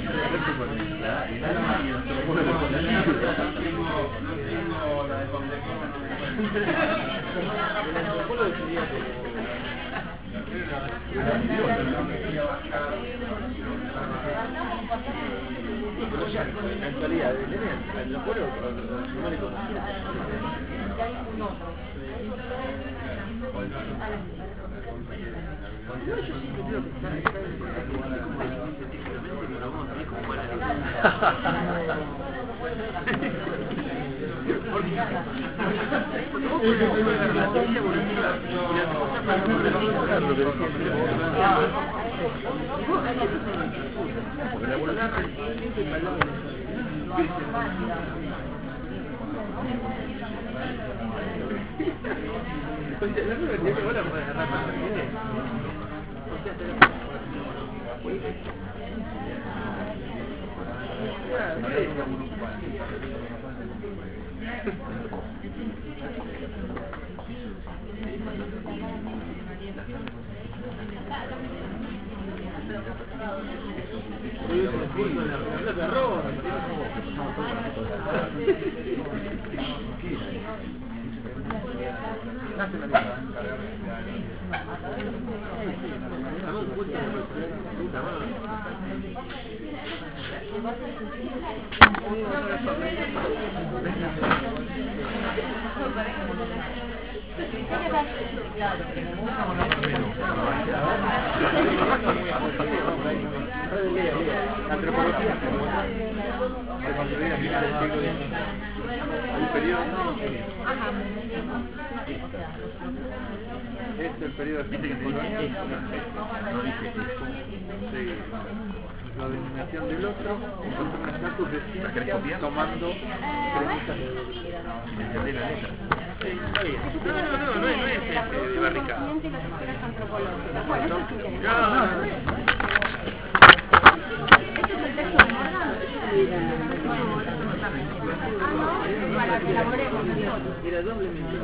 En actualidad, en los pueblos no le conocían. Yo siempre creo que está como científicamente, pero vos tenés como para porque la voluntad la universidad que vos la podés agarrar para lo que querés. Antropología se construyó a finales del siglo XIX. El periodo es el periodo colonial, la dominación del otro, encontró un estatus de ciencia tomando premisas de la letra. No es de barricada. Era doblemente.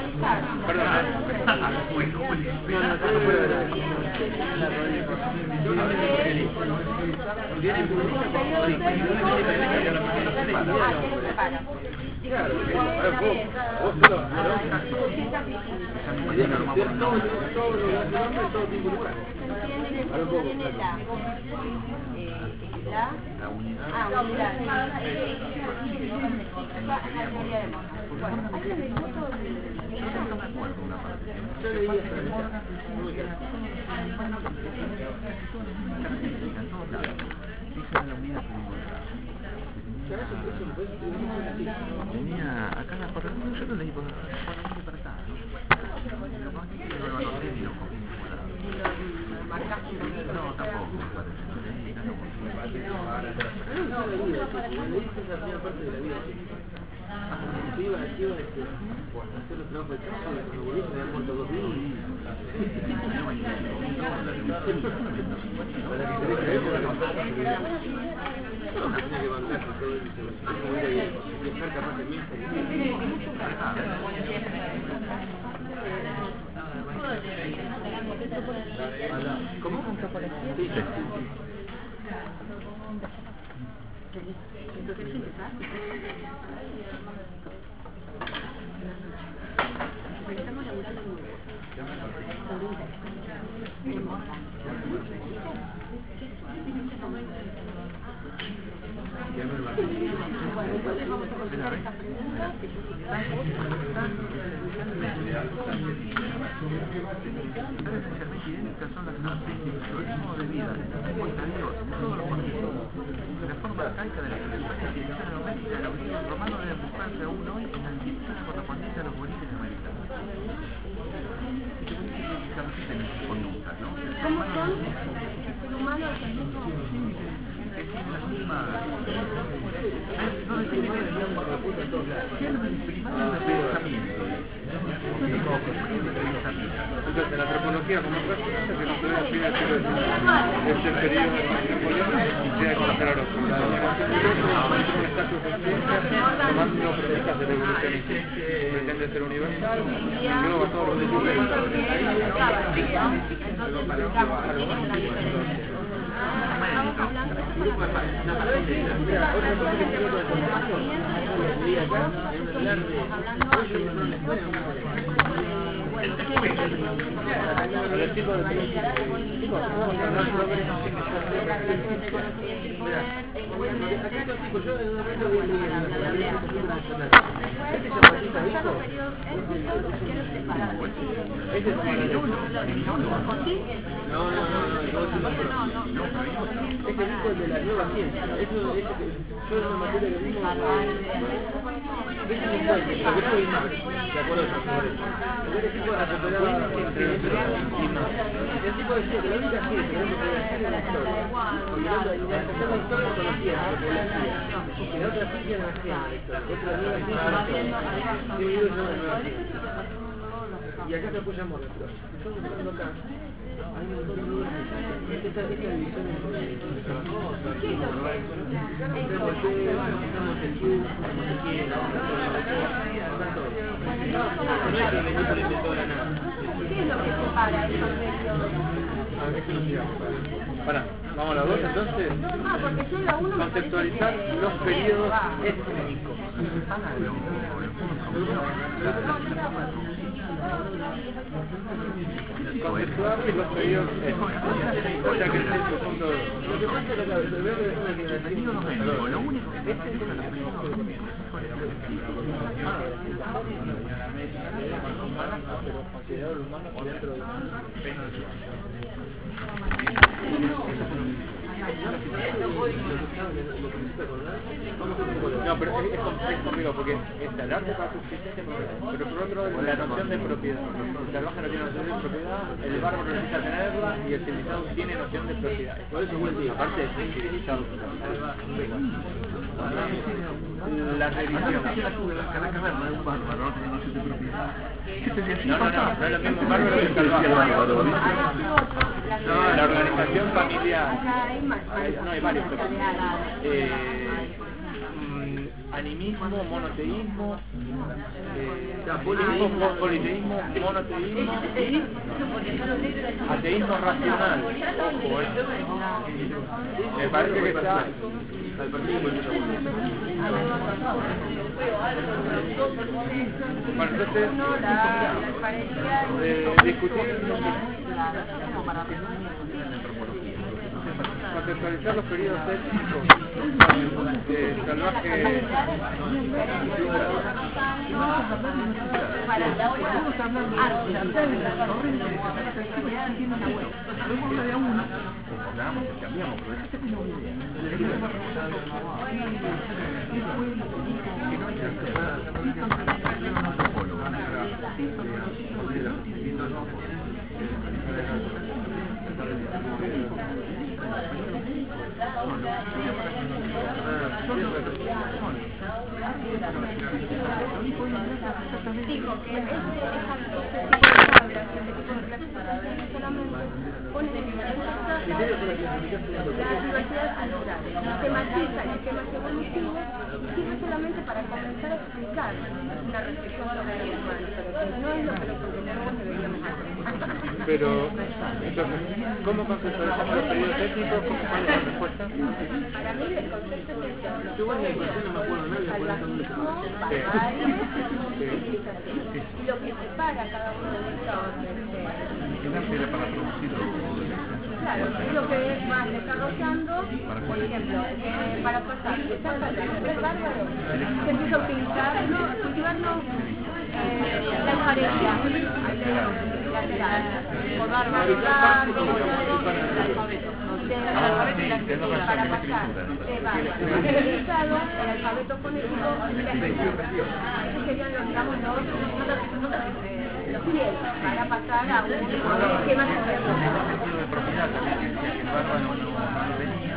Tenía acá la foto, yo lo leí por para acá, no, tampoco me parece. Hacer los trabajos de campo, cuando volví me habían muerto 2 días. Tenía que bancarse todo eso, viajar capaz de mil. ¿Cómo? Sí. Estamos laburando idénticas son las características del modo de vida del tipo anterior en todos los países. La forma arcaica de la civilización doméstica de los vecinos romanos debe buscarse aún hoy en la institución correspondiente a los orígenes americanos. Se repiten estas conductas, ¿no? ¿Cómo son? El ser humano es el mismo. Es la misma. No define bien el mismo reputa en todos lados. Primero de pensamiento. Entonces, la antropología como práctica que no se ve a fin del siglo XIX es el periodo de Napoleón y llega a conocer a los un estatus de ciencia tomando premisas del evolucionismo. Pretende ser universal y luego a todos los Entonces, de la nueva ciencia. Eso yo en una materia que vimos de acuerdo sobre eso. El tipo recuperaba el tipo decía que la única ciencia que no se puede hacer es la historia. Porque la historia conocía la antropología. Y la otra ciencia no hacía la historia. Otra nueva ciencia. Y acá se apoyamos la historia. Estamos hablando acá. Hay un montón de dudas. Esta división ¿Qué es lo que separa esos periodos? Pará, vamos a la 2 entonces. Porque yo la 1 conceptualizar los periodos étnicos. Conceptuar los periodos étnicos. O sea que es el punto. Lo que pasa es que lo único que pero considerado el humano dentro del humano. No, pero es complicado porque es el arte para subsistencia, pero por otro lado la noción de propiedad. El salvaje no tiene noción de propiedad, el bárbaro necesita tenerla y el civilizado tiene noción de propiedad. Por eso buen día, aparte de ser civilizado. La religión. No es lo mismo un bárbaro que un salvaje. La organización familiar. No, hay varios. Animismo, monoteísmo, politeísmo, monoteísmo, ateísmo racional. Me parece que está... Bueno, entonces, discutir conceptualizar los periodos étnicos salvaje dijo que pone de la diversidad cultural, tematiza el esquema evolutivo, sirve solamente para comenzar a explicar una reflexión sobre el humano, no es lo que los antropólogos deberíamos hacer. Pero, entonces, ¿cómo conceptualizamos los periodos étnicos? ¿Cuál es la respuesta? Para mí el concepto es el yo en la ecuación no me acuerdo nada. salvajismo, barbarie, civilización. Y lo que separa cada uno de estos claro, es lo que van desarrollando, por ejemplo, para pasar de ser bárbaro, se empieza a utilizar, cultivar la alfarería, por barbaridad, para pasar de civilizado, el alfabeto fonético y la escritura. Esos serían los, digamos, los pies para pasar a un esquema de propiedad también decía que el bárbaro no tenía,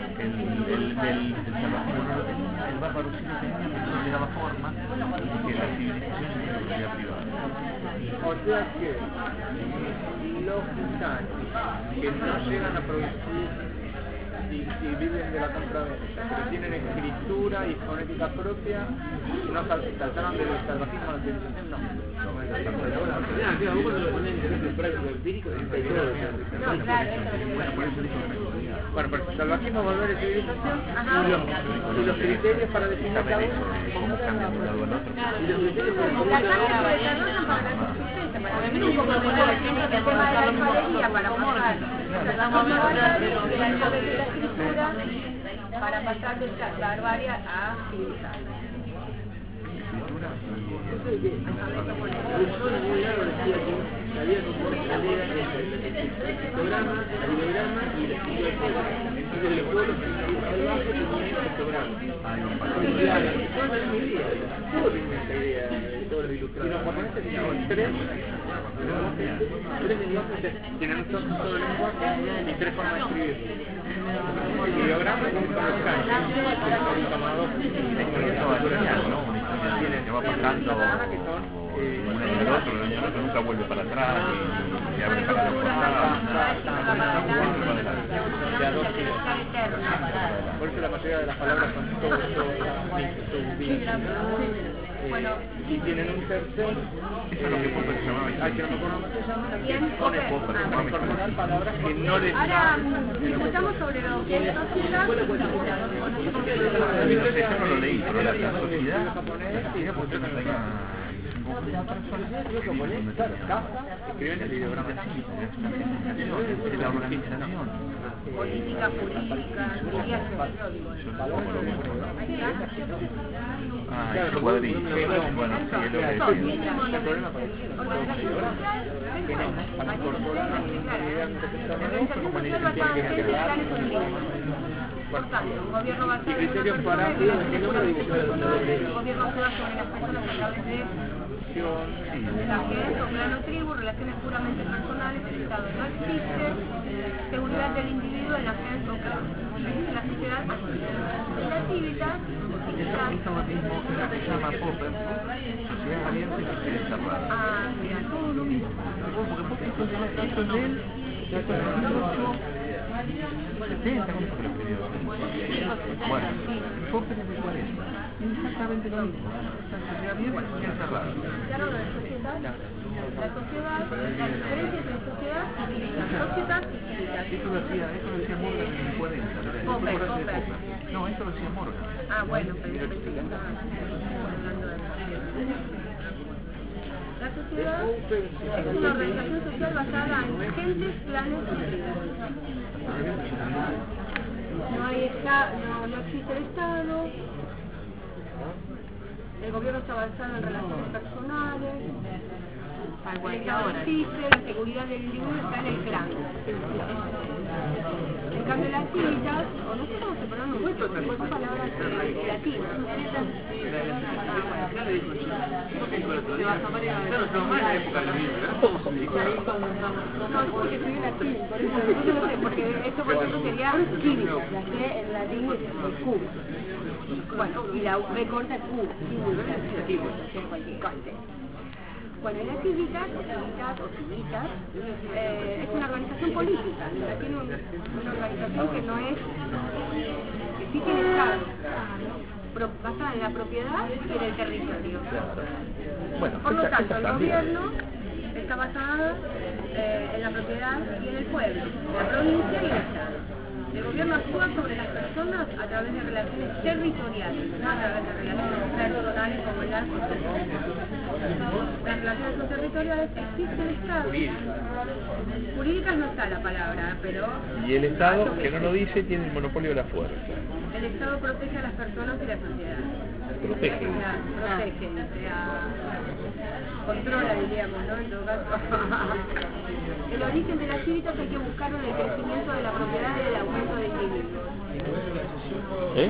el bárbaro sí lo tenía, pero no le daba forma, y que la civilización se tiene propiedad privada. O sea que los gitanos que no llegan a producir y viven de la compraventa, pero tienen escritura y fonética propia, no saltaron del salvajismo a la civilización, no. Claro, vos lo pones en el empírico, no, claro, Por eso dijo que no podía. Bueno, pero salvajismo, volver a civilización, y los criterios para definir cada uno. Y los criterios para definir cada uno. para la subsistencia, para vivir un poco de la tema de la alfarería, para pasar de la escritura, para pasar de la barbarie a civilización. Había como una escalera entre el pictograma, el ideograma y la escritura. Entonces los pueblos salvajes tenían pictogramas. Toda la misma idea, toda esa idea de todos los ilustrados. Y los japoneses tenían tres lenguajes, tienen todo el lenguaje y tres formas de escribir. El ideograma es como los kanji, son llamados que va pasando un año al otro, nunca vuelve para atrás y abre para los costados. Por eso la mayoría de las palabras son todas y tienen un tercer Eso es lo que Popper se llamaba que no me acuerdo cómo se llama, Pone Popper, se llama formar palabras que no les Ahora discutamos sobre lo que es sociedad. yo no lo leí, pero la sociedad porque no tenía los japoneses, claro, casa, escriben el ideograma. es la organización. Política, jurídica, el cuadrito. Bueno, sí, es lo que decía. El problema para eso. Para incorporar una idea como en el por tanto, un gobierno basado en criterios una para persona, el gobierno actúa sobre las personas a través de la gente o plano tribu, relaciones puramente personales, el Estado no existe, seguridad del individuo en la gente o clase, la sociedad en la actividad, Eso mismo es lo que llama Popper, sociedad abierta y sociedad cerrada. Todo lo mismo. Porque Popper esto es de él, esto es de 1870, ¿cómo fue lo escribió? Bueno, Popper es de 40. Exactamente lo mismo. Sociedad abierta y sociedad cerrada. ya no de sociedad, la sociedad, la diferencia entre sociedad y sociedad y civilización. Eso lo decía Morgan en el 40. Popper. No, eso lo decía Morgan. Ah, bueno, pero yo pensé que estaba hablando de la sociedad. La sociedad es una organización social basada en gentes, planes y tribus. No existe el Estado, el gobierno está basado en relaciones personales, el Estado no existe, la seguridad del individuo está en el clan. En cambio la actividad, o no sé cómo se pronuncia, son palabras latinas. No, es porque escribe latín, por eso no sé, porque esto por ejemplo sería químico, la C en latín es Q. Bueno, y la V corta es Q, cualquier cosa. Bueno, la actividad o civitas es una organización política, tiene una organización que no es, que sí tiene Estado, basada en la propiedad y en el territorio. Bueno, Por lo tanto, el también. gobierno está basado en la propiedad y en el pueblo, la provincia y el Estado. El gobierno actúa sobre las personas a través de relaciones territoriales, no a través de relaciones personales como el narcotráfico. Las relaciones son territoriales, existe el Estado. Jurídicas no está la palabra, pero... Y el Estado, que no lo dice, tiene el monopolio de la fuerza. El Estado protege a las personas y la sociedad. Protege. Protege, o sea, controla, diríamos, ¿no? En todo caso. El origen de las cívitas hay que buscarlo en el crecimiento de la propiedad y el aumento de individuos. ¿Eh?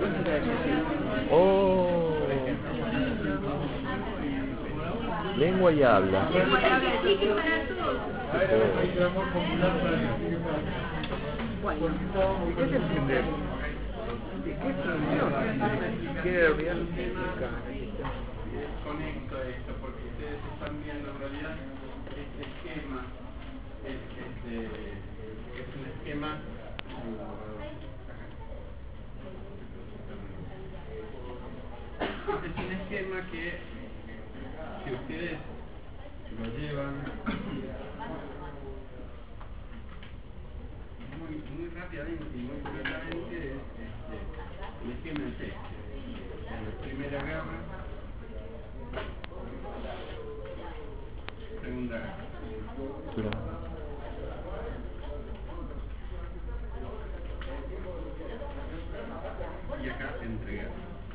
Oh. Lengua y habla. Bueno, ¿Qué es entender? ¿Qué función? ¿Qué realidad? Conecto a esto porque ustedes están viendo en realidad este esquema es un esquema que ustedes lo llevan muy muy rápidamente y muy curiosamente es el esquema es este. En la Primera Guerra, Segunda Guerra. Y acá entreguerras.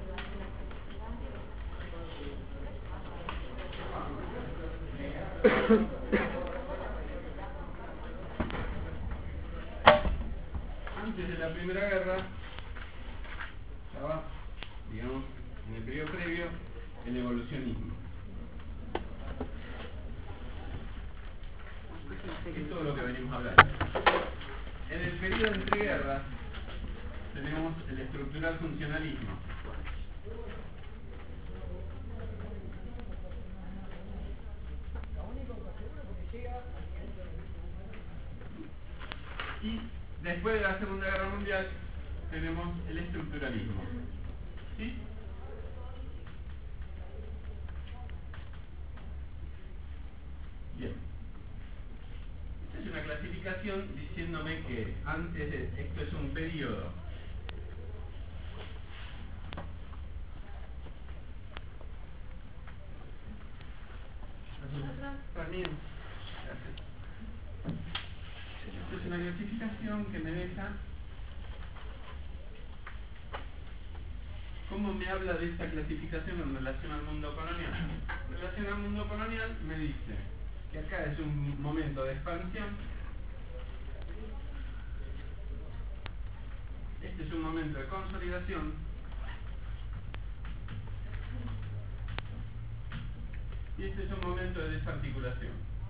Antes de la Primera Guerra estaba, digamos, en el periodo previo, el evolucionismo. Es todo lo que venimos hablando. En el periodo de entreguerras tenemos el estructural funcionalismo. Y después de la Segunda Guerra Mundial tenemos el estructuralismo. ¿Sí? Bien. Esta es una clasificación diciéndome que antes de esto es un periodo también. Esta es una clasificación que me deja. ¿Cómo me habla de esta clasificación en relación al mundo colonial? En relación al mundo colonial me dice que acá es un momento de expansión, este es un momento de consolidación y este es un momento de desarticulación.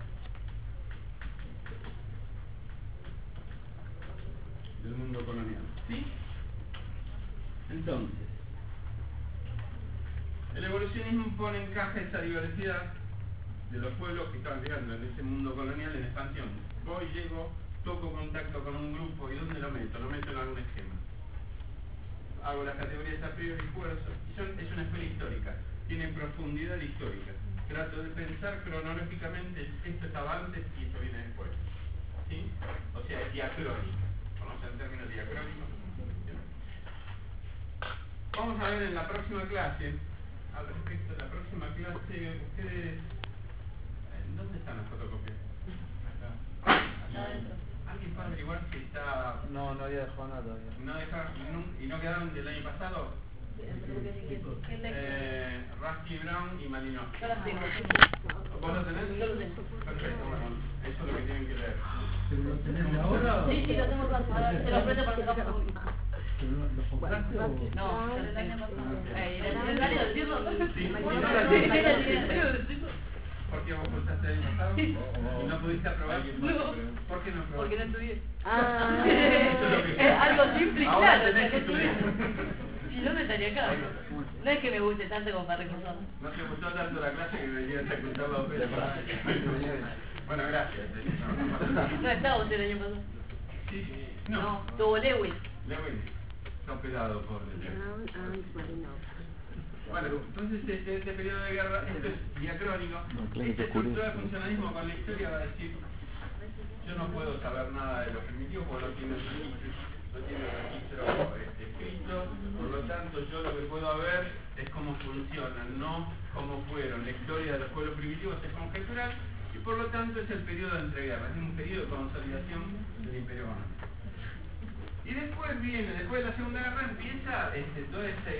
Del mundo colonial. ¿Sí? Entonces, el evolucionismo pone en caja esa diversidad de los pueblos que estaban llegando en ese mundo colonial en expansión. Voy, llego, toco contacto con un grupo y ¿dónde lo meto? Lo meto en algún esquema. Hago las categorías a priori y esfuerzo. Es una escuela histórica, tiene profundidad histórica. Trato de pensar cronológicamente, esto estaba antes y esto viene después. ¿Sí? O sea, es diacrónico. ¿Conocen el término diacrónico? Vamos a ver en la próxima clase, al respecto de la próxima clase, ustedes... ¿Dónde están las fotocopias? Acá. ¿Alguien puede averiguar si está...? No había dejado nada todavía. ¿No dejaron, y no quedaron del año pasado? Rusty Brown y Malinowski. Yo las tengo. ¿Vos lo tenés? Yo lo tengo. Perfecto, bueno, eso es lo que tienen que leer. ¿Pero lo tenés ahora? Sí, lo tengo todo. Se lo ofrece para sacar fotos. ¿Pero lo compraste o...? No, ya lo tengo. ¿El horario del circo? Sí. ¿Por qué vos cursaste el año pasado? ¿Y no pudiste aprobar? ¿Por qué no aprobaste? Porque no estudié. Eso es lo que- Es algo simple y Ahora claro. tenés que estudiar. Si no, me estaría acá. No es que me guste tanto como para recursar. No te gustó tanto la clase que venías a escuchar la ópera. Bueno, gracias. No estaba usted el año pasado. Sí, No, tuvo Lewis. Lewin, está operado por Bueno, entonces este periodo de guerra, esto es diacrónico. Este estructura de funcionalismo con la historia va a decir, yo no puedo saber nada de los primitivos porque no tiene registro escrito, por lo tanto yo lo que puedo ver es cómo funcionan, no cómo fueron. La historia de los pueblos primitivos es conjetural y por lo tanto es el periodo de entreguerras, es un periodo de consolidación del Imperio Romano. Y después después de la Segunda Guerra empieza todo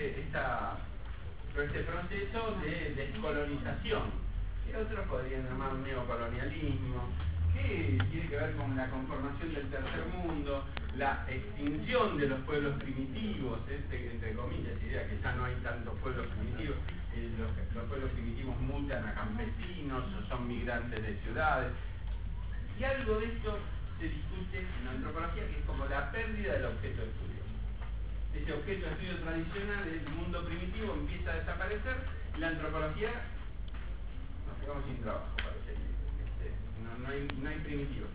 este proceso de descolonización, que otros podrían llamar neocolonialismo, que tiene que ver con la conformación del tercer mundo, la extinción de los pueblos primitivos, entre comillas, idea que ya no hay tantos pueblos primitivos, los pueblos primitivos mutan a campesinos o son migrantes de ciudades, y algo de esto se discute en la antropología, que es como la pérdida del objeto de estudio. Ese objeto de estudio tradicional del mundo primitivo empieza a desaparecer y la antropología nos quedamos sin trabajo, parece. No hay primitivos.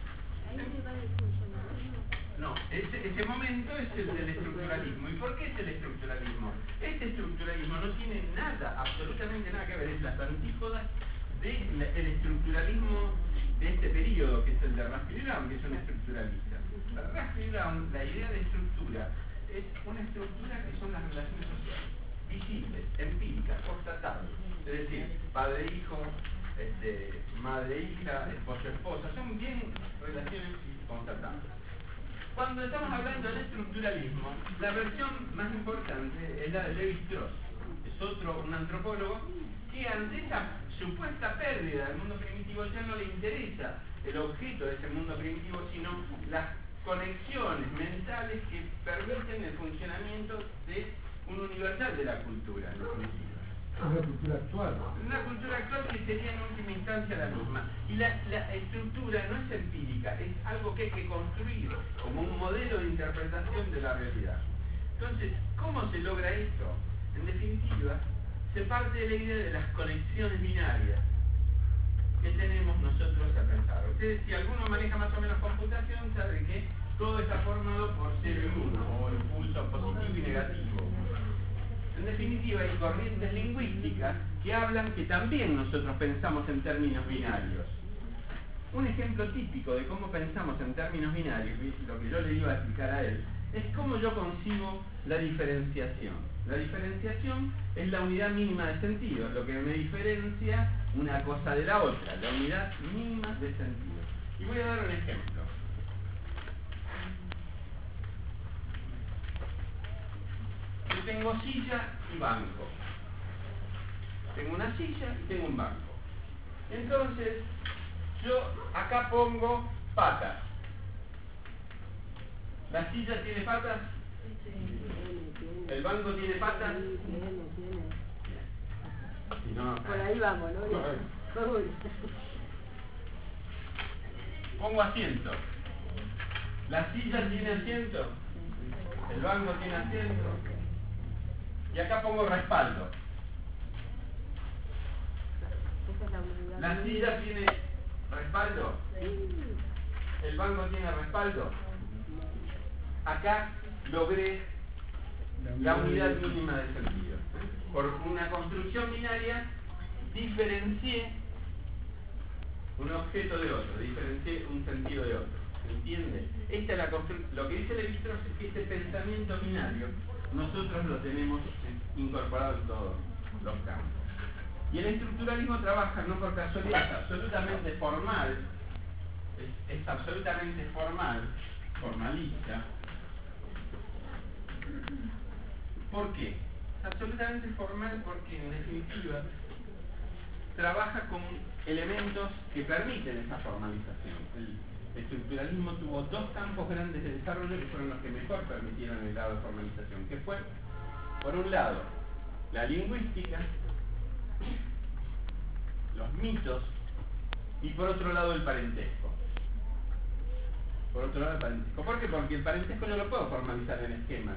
No, ese momento es el del estructuralismo. ¿Y por qué es el estructuralismo? Este estructuralismo no tiene nada, absolutamente nada que ver, es las antípodas del estructuralismo de este periodo, que es el de Rusty Brown, que es un estructuralista. Para Raskin Brown, la idea de estructura es una estructura que son las relaciones sociales, visibles, empíricas, constatables. Es decir, padre-hijo, madre-hija, esposo-esposa, son bien relaciones constatables. Cuando estamos hablando del estructuralismo, la versión más importante es la de Lévi-Strauss. Es un antropólogo que ante esa supuesta pérdida del mundo primitivo ya no le interesa el objeto de ese mundo primitivo, sino las conexiones mentales que permiten el funcionamiento de un universal de la cultura, en definitiva. Una cultura actual. Una cultura actual que sería en última instancia la misma. Y la estructura no es empírica, es algo que hay que construir como un modelo de interpretación de la realidad. Entonces, ¿cómo se logra esto? En definitiva, se parte de la idea de las conexiones binarias que tenemos nosotros a pensar. Ustedes, si alguno maneja más o menos computación, sabe que todo está formado por 0 y 1, o impulso positivo y negativo. En definitiva, hay corrientes lingüísticas que hablan que también nosotros pensamos en términos binarios. Un ejemplo típico de cómo pensamos en términos binarios, lo que yo le iba a explicar a él, es cómo yo concibo la diferenciación. La diferenciación es la unidad mínima de sentido, lo que me diferencia una cosa de la otra, la unidad mínima de sentido. Y voy a dar un ejemplo. Yo tengo silla y banco. Tengo una silla y tengo un banco. Entonces, yo acá pongo patas. ¿La silla tiene patas? ¿El banco tiene patas? Si no, Por ahí vamos, ¿no? pongo asiento. ¿La silla tiene asiento? ¿El banco tiene asiento? Y acá pongo respaldo. ¿La silla tiene respaldo? ¿El banco tiene respaldo? Acá logré la unidad mínima de sentido. Por una construcción binaria diferencié un objeto de otro, diferencié un sentido de otro. ¿Se entiende? Esta es lo que dice Lévi-Strauss es que este pensamiento binario nosotros lo tenemos incorporado en todos los campos. Y el estructuralismo trabaja no por casualidad, es absolutamente formal, es absolutamente formalista. ¿Por qué? Es absolutamente formal porque en definitiva trabaja con elementos que permiten esa formalización. El estructuralismo tuvo dos campos grandes de desarrollo que fueron los que mejor permitieron el grado de formalización, que fue, por un lado, la lingüística, los mitos, y por otro lado el parentesco. ¿Por qué? Porque el parentesco yo lo puedo formalizar en esquemas.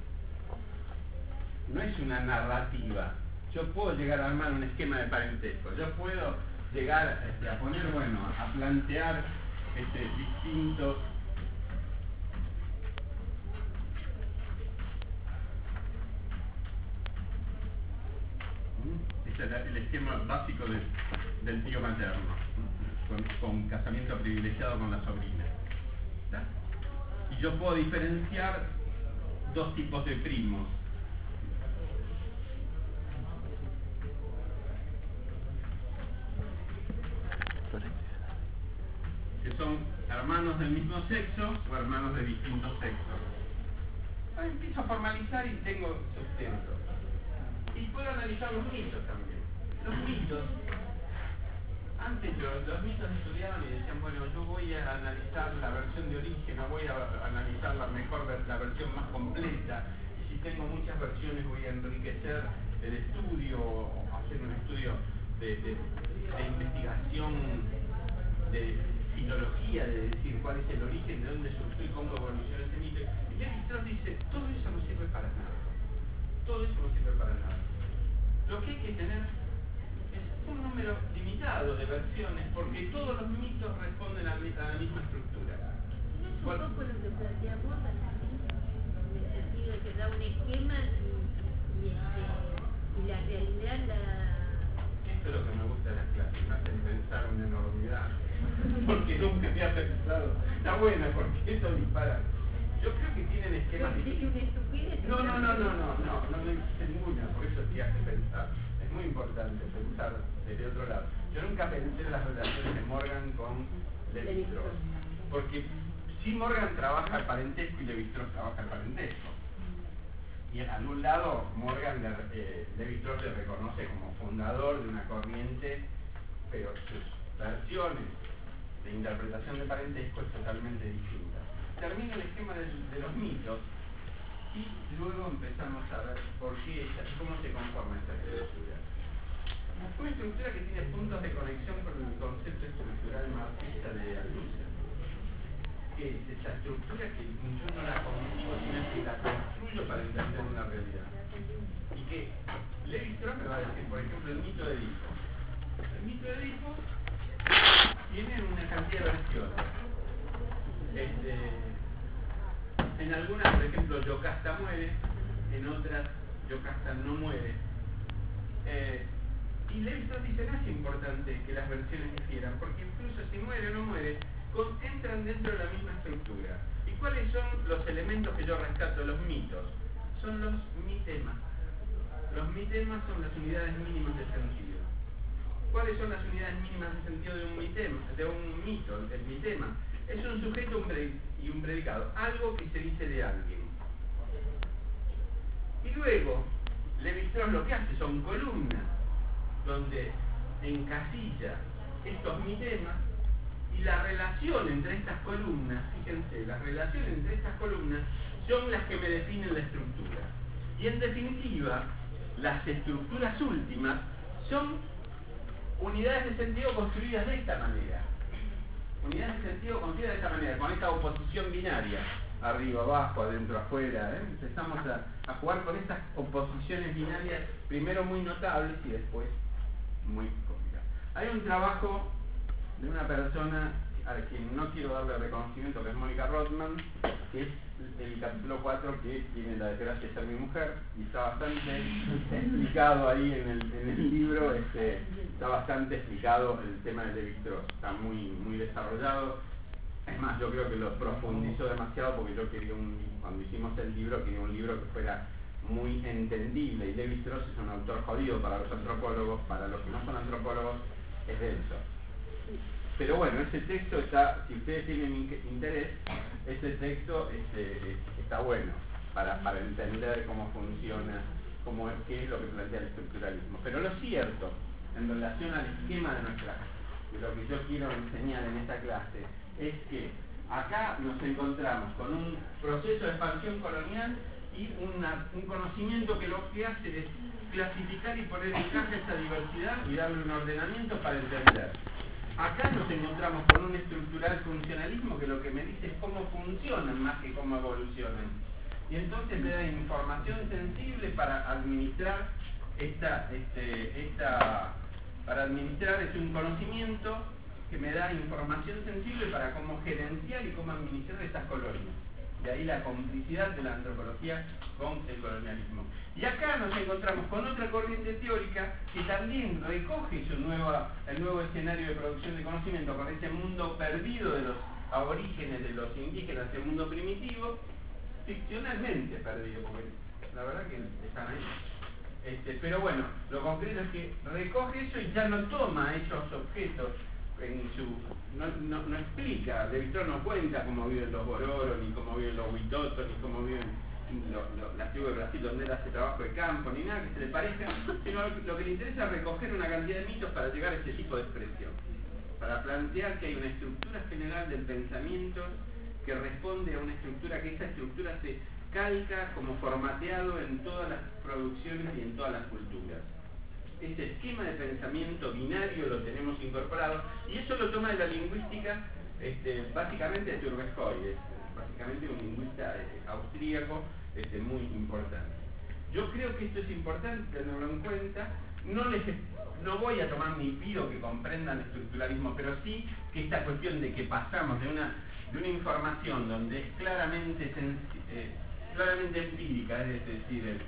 No es una narrativa. Yo puedo llegar a armar un esquema de parentesco. Yo puedo llegar a poner, a plantear distintos este es el esquema básico del tío materno, con casamiento privilegiado con la sobrina. ¿Está? Y yo puedo diferenciar dos tipos de primos. Que son hermanos del mismo sexo o hermanos de distintos sexos. Ahí empiezo a formalizar y tengo sustento. Y puedo analizar los mitos también. Los mitos, antes los mitos estudiaban y decían, bueno, yo voy a analizar la versión de origen, no voy a analizar la versión más completa, y si tengo muchas versiones voy a enriquecer el estudio, o hacer un estudio de investigación, de filología, de decir cuál es el origen, de dónde surgió y cómo evolucionó ese mito. Y Lévi-Strauss dice, todo eso no sirve para nada. Todo eso no sirve para nada. Lo que hay que tener es un número limitado de versiones, porque todos los mitos responden a la misma estructura. No es un poco lo que planteamos en el sentido de que da un esquema y la realidad Esto es lo que me gusta de las clases, me hacen pensar una enormidad. Porque nunca había pensado. Está bueno porque eso dispara. Yo creo que tienen esquemas distintos. No existe ninguna, por eso te hace pensar. Es muy importante pensar desde otro lado. Yo nunca pensé en las relaciones de Morgan con Levi-Strauss, porque si Morgan trabaja el parentesco y Levi-Strauss trabaja el parentesco. Y en algún lado Morgan Levi-Strauss le reconoce como fundador de una corriente, pero sus versiones de interpretación de parentesco es totalmente distinta. Termina el esquema de los mitos y luego empezamos a ver por qué cómo se conforma esta estructura. Una estructura que tiene puntos de conexión con el concepto estructural marxista de Althusser, que es esa estructura que yo no la concibo, sino que la construyo para entender una realidad. Y que Levi-Strauss me va a decir, por ejemplo, el mito de Edipo. El mito de Edipo tiene una cantidad de versiones. En algunas, por ejemplo, Yocasta muere, en otras Yocasta no muere. Y Levi-Strauss dice, no es importante que las versiones difieran, porque incluso si muere o no muere, entran dentro de la misma estructura. ¿Y cuáles son los elementos que yo rescato? Los mitos. Son los mitemas. Los mitemas son las unidades mínimas de sentido. ¿Cuáles son las unidades mínimas de sentido de un mitema, de un mito? El mitema es un sujeto y un predicado, algo que se dice de alguien. Y luego, Levi-Strauss lo que hace son columnas, donde encasilla estos mitemas, y la relación entre estas columnas, fíjense, la relación entre estas columnas son las que me definen la estructura. Y en definitiva, las estructuras últimas son unidades de sentido construidas de esta manera. Unidades de sentido construidas de esta manera, con esta oposición binaria, arriba, abajo, adentro, afuera. Empezamos a jugar con estas oposiciones binarias, primero muy notables y después muy complicadas. Hay un trabajo de una persona a quien no quiero darle reconocimiento, que es Mónica Rothman, que es el capítulo 4, que tiene la desgracia de ser mi mujer, y está bastante explicado ahí en el libro, está bastante explicado el tema de Levi-Strauss, está muy desarrollado. Es más, yo creo que lo profundizó demasiado porque yo quería cuando hicimos el libro, quería un libro que fuera muy entendible, y Levi-Strauss es un autor jodido para los antropólogos, para los que no son antropólogos es denso. Pero bueno, ese texto está, si ustedes tienen interés, ese texto está bueno para entender cómo funciona, qué es lo que plantea el estructuralismo. Pero lo cierto, en relación al esquema de lo que yo quiero enseñar en esta clase, es que acá nos encontramos con un proceso de expansión colonial y un conocimiento que lo que hace es clasificar y poner en caja esa diversidad y darle un ordenamiento para entender. Acá nos encontramos con un estructural funcionalismo que lo que me dice es cómo funcionan más que cómo evolucionan. Y entonces me da información sensible para administrar es un conocimiento que me da información sensible para cómo gerenciar y cómo administrar estas colonias. De ahí la complicidad de la antropología con el colonialismo. Y acá nos encontramos con otra corriente teórica que también recoge el nuevo escenario de producción de conocimiento con ese mundo perdido de los aborígenes, de los indígenas, ese mundo primitivo, ficcionalmente perdido, porque la verdad que están ahí. Pero bueno, lo concreto es que recoge eso y ya no toma esos objetos no explica, Levi-Strauss no cuenta cómo viven los bororos, ni cómo viven los huitotos, ni cómo viven las tribus de Brasil donde él hace trabajo de campo, ni nada que se le parezca, sino lo que le interesa es recoger una cantidad de mitos para llegar a ese tipo de expresión, para plantear que hay una estructura general del pensamiento que responde a una estructura, que esa estructura se calca como formateado en todas las producciones y en todas las culturas. Ese esquema de pensamiento binario lo tenemos incorporado, y eso lo toma de la lingüística básicamente de Turbejoy, básicamente un lingüista austríaco muy importante. Yo creo que esto es importante tenerlo en cuenta. No voy a tomar ni pido que comprendan el estructuralismo, pero sí que esta cuestión de que pasamos de una información donde es claramente empírica, es decir,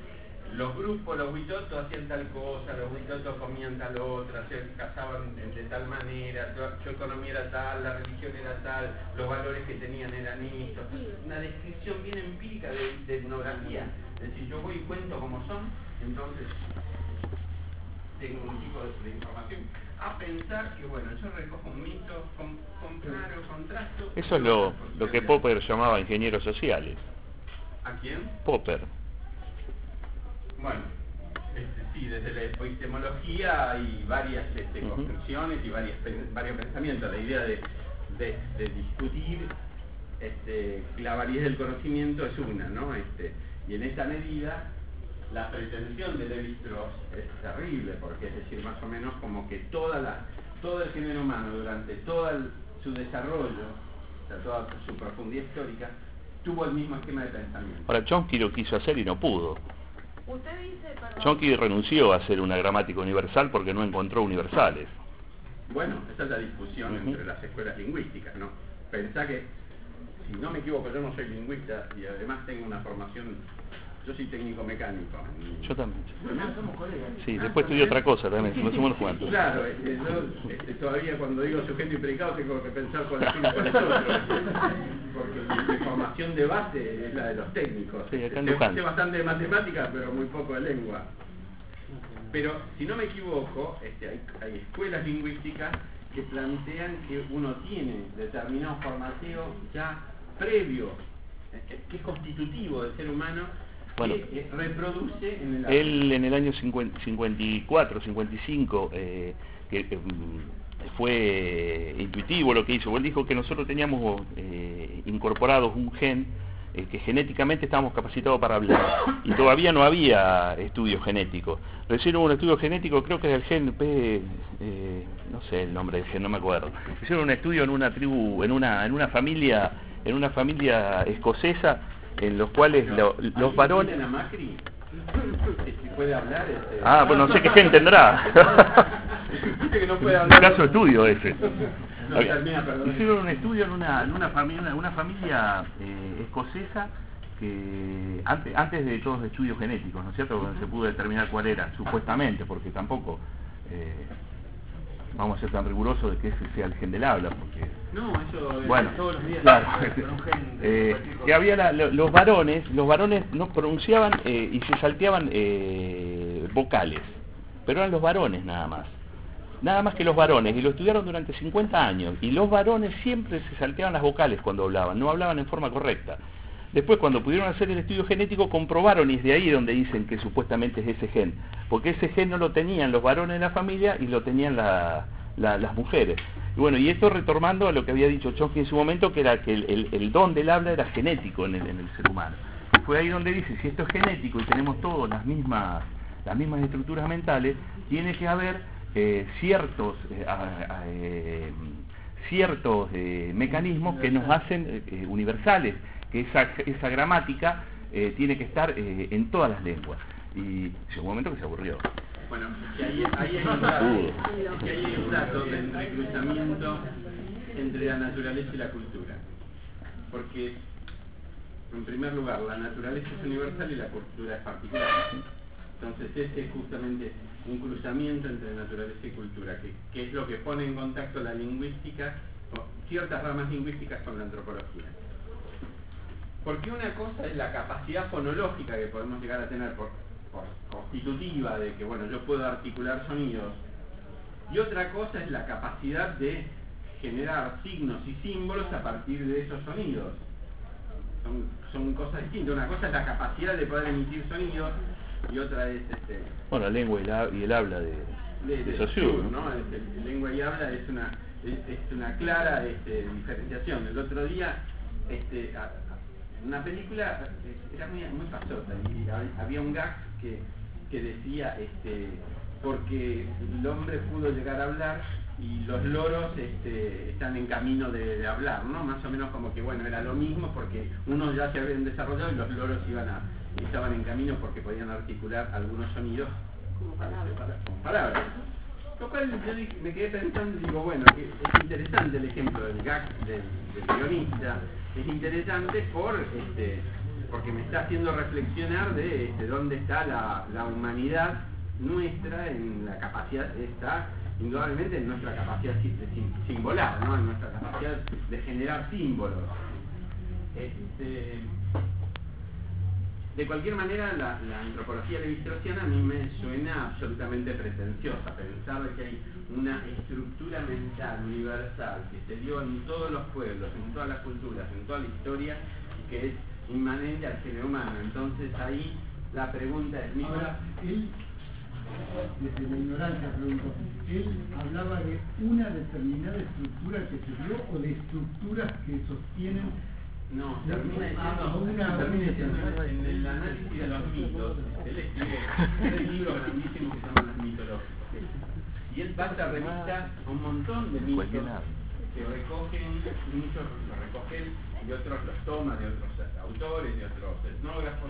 los grupos, los huitotos hacían tal cosa, los huitotos comían tal otra, se casaban de tal manera, su economía era tal, la religión era tal, los valores que tenían eran estos. Una descripción bien empírica de etnografía. Es decir, yo voy y cuento cómo son, entonces tengo un tipo de información. A pensar que, bueno, yo recojo un mito, comparo, contrasto. Eso es lo que Popper llamaba ingenieros sociales. ¿A quién? Popper. Bueno, sí, desde la epistemología hay varias construcciones y varios pensamientos. La idea de discutir la validez del conocimiento es una, ¿no? Y en esa medida la pretensión de Lévi-Strauss es terrible, porque es decir, más o menos como que todo el género humano durante todo su desarrollo, o sea, toda su profundidad histórica, tuvo el mismo esquema de pensamiento. Ahora, Chomsky lo quiso hacer y no pudo. Usted dice, perdón. Chomsky renunció a hacer una gramática universal porque no encontró universales. Bueno, esa es la discusión entre las escuelas lingüísticas, ¿no? Pensá que, si no me equivoco, yo no soy lingüista y además tengo una formación, yo soy técnico mecánico. Yo también. Somos colegas. Sí, después estudié otra cosa también, no somos cuantos. Claro, yo todavía cuando digo sujeto y predicado tengo que pensar con el uno con el otro, porque mi formación de base es la de los técnicos. Sí, acá en sé Luján. bastante de matemáticas, pero muy poco de lengua. Pero, si no me equivoco, hay escuelas lingüísticas que plantean que uno tiene determinado formateo ya previo, que es constitutivo del ser humano, bueno, que reproduce en el él en el año 54, 55, fue intuitivo lo que hizo. Él dijo que nosotros teníamos incorporados un gen que genéticamente estábamos capacitados para hablar, y todavía no había estudios genéticos. Recién hubo un estudio genético, creo que es el gen P, no sé el nombre del gen, no me acuerdo. Hicieron un estudio en una tribu, en una familia escocesa, en los cuales los varones... ¿A Macri? ¿Puede hablar? Pues no sé qué gen tendrá. Dice que no puede Un hablar. caso de estudio ese. No, perdón. Hicieron un estudio en una familia escocesa que antes de todos los estudios genéticos, ¿no es cierto? Donde se pudo determinar cuál era, supuestamente, porque tampoco vamos a ser tan rigurosos de que ese sea el gen del habla, porque... No, eso es bueno, todos los días. claro, que había los varones no pronunciaban y se salteaban vocales, pero eran los varones nada más que los varones, y lo estudiaron durante 50 años, y los varones siempre se salteaban las vocales cuando hablaban, no hablaban en forma correcta. Después, cuando pudieron hacer el estudio genético, comprobaron, y es de ahí donde dicen que supuestamente es ese gen, porque ese gen no lo tenían los varones de la familia y lo tenían las mujeres. Y bueno, y esto retomando a lo que había dicho Chomsky en su momento, que era que el don del habla era genético en el ser humano. Y fue ahí donde dice, si esto es genético y tenemos todos las mismas estructuras mentales, tiene que haber ciertos mecanismos que nos hacen universales, que esa gramática tiene que estar en todas las lenguas. Y llegó un momento que se aburrió. Bueno, ahí hay un dato del reclutamiento entre la naturaleza y la cultura. Porque, en primer lugar, la naturaleza es universal y la cultura es particular. Entonces ese es justamente un cruzamiento entre naturaleza y cultura, que es lo que pone en contacto la lingüística, o ciertas ramas lingüísticas, con la antropología. Porque una cosa es la capacidad fonológica que podemos llegar a tener por constitutiva, de que bueno, yo puedo articular sonidos, y otra cosa es la capacidad de generar signos y símbolos a partir de esos sonidos. Son cosas distintas. Una cosa es la capacidad de poder emitir sonidos, y otra es bueno, la lengua y el habla de Saussure, ¿no? Lengua y habla es una clara diferenciación. El otro día una película era muy pasota, y había un gag que decía porque el hombre pudo llegar a hablar y los loros están en camino de hablar, ¿no? Más o menos como que bueno, era lo mismo, porque unos ya se habían desarrollado y los loros estaban en camino porque podían articular algunos sonidos como palabras. Lo cual yo me quedé pensando y digo, bueno, que es interesante el ejemplo del gag del guionista, es interesante por porque me está haciendo reflexionar de dónde está la humanidad nuestra, en la capacidad, está indudablemente en nuestra capacidad de simbolar, ¿no? En nuestra capacidad de generar símbolos. De cualquier manera, la antropología levi-straussiana a mí me suena absolutamente pretenciosa, pensar de que hay una estructura mental universal que se dio en todos los pueblos, en todas las culturas, en toda la historia, y que es inmanente al género humano. Entonces ahí la pregunta es... Ahora, él, desde la ignorancia pregunto, ¿él hablaba de una determinada estructura que se dio o de estructuras que sostienen? No, termina diciendo en el análisis de los mitos. Él escribe un libro grandísimo que se llama Las mitológicas. Y él pasa a revista un montón de mitos que recogen, muchos los recogen y otros los toma de otros autores, de otros etnógrafos.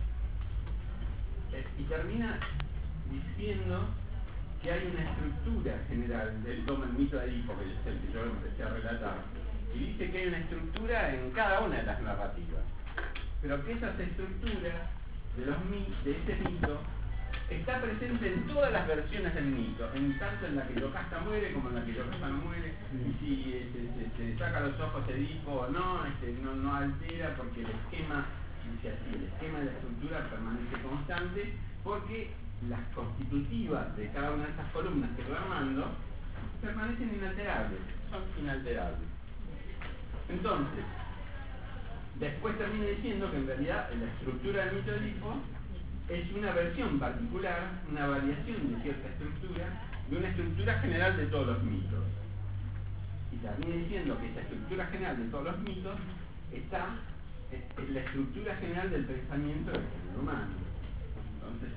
Y termina diciendo que hay una estructura general. Él toma el mito de Edipo, que es el que yo empecé a relatar, y dice que hay una estructura en cada una de las narrativas, pero que esas estructuras de ese mito está presente en todas las versiones del mito, tanto en la que Yocasta muere como en la que Yocasta no muere, y si se saca los ojos Edipo o no, no altera, porque el esquema, dice así, el esquema de la estructura permanece constante, porque las constitutivas de cada una de esas columnas que va armando permanecen inalterables, son inalterables. Entonces, después termina diciendo que en realidad la estructura del mito de Edipo es una versión particular, una variación de cierta estructura, de una estructura general de todos los mitos. Y termina diciendo que esa estructura general de todos los mitos está en la estructura general del pensamiento del género humano. Entonces,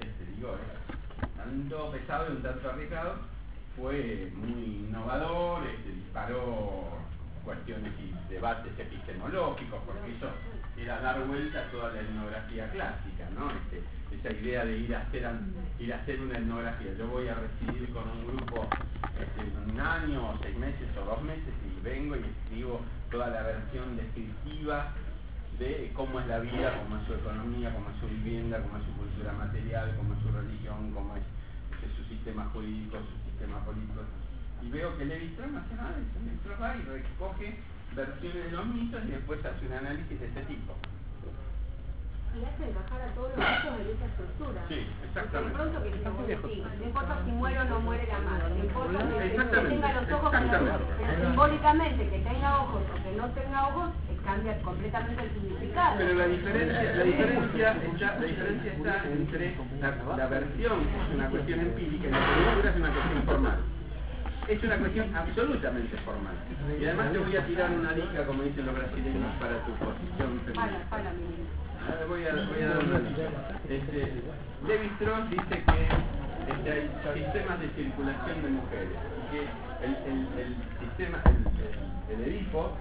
tanto pesado y un tanto arriesgado, fue muy innovador, disparó cuestiones y debates epistemológicos, porque eso era dar vuelta a toda la etnografía clásica, ¿no? Esa idea de ir a hacer una etnografía. Yo voy a residir con un grupo un año, o 6 meses, o 2 meses, y vengo y escribo toda la versión descriptiva de cómo es la vida, cómo es su economía, cómo es su vivienda, cómo es su cultura material, cómo es su religión, cómo es su sistema jurídico, su sistema político. Y veo que Levi-Strauss no hace nada de eso. Levi-Strauss va y recoge versiones de los mitos y después hace un análisis de este tipo. Y hace encajar a todos los mitos en esa estructura. Sí, exactamente. Porque de pronto que no importa si muere o no muere la madre, no importa que tenga los ojos o no, pero simbólicamente que tenga ojos o que no tenga ojos, cambia completamente el significado. Pero la diferencia está entre la versión, que es una cuestión empírica, y la estructura es una cuestión formal. Es una cuestión absolutamente formal. Y además te voy a tirar una liga, como dicen los brasileños, para tu posición feminista. Voy a dar una liga. Levi-Strauss dice que hay sistemas de circulación de mujeres, y que el sistema, el Edipo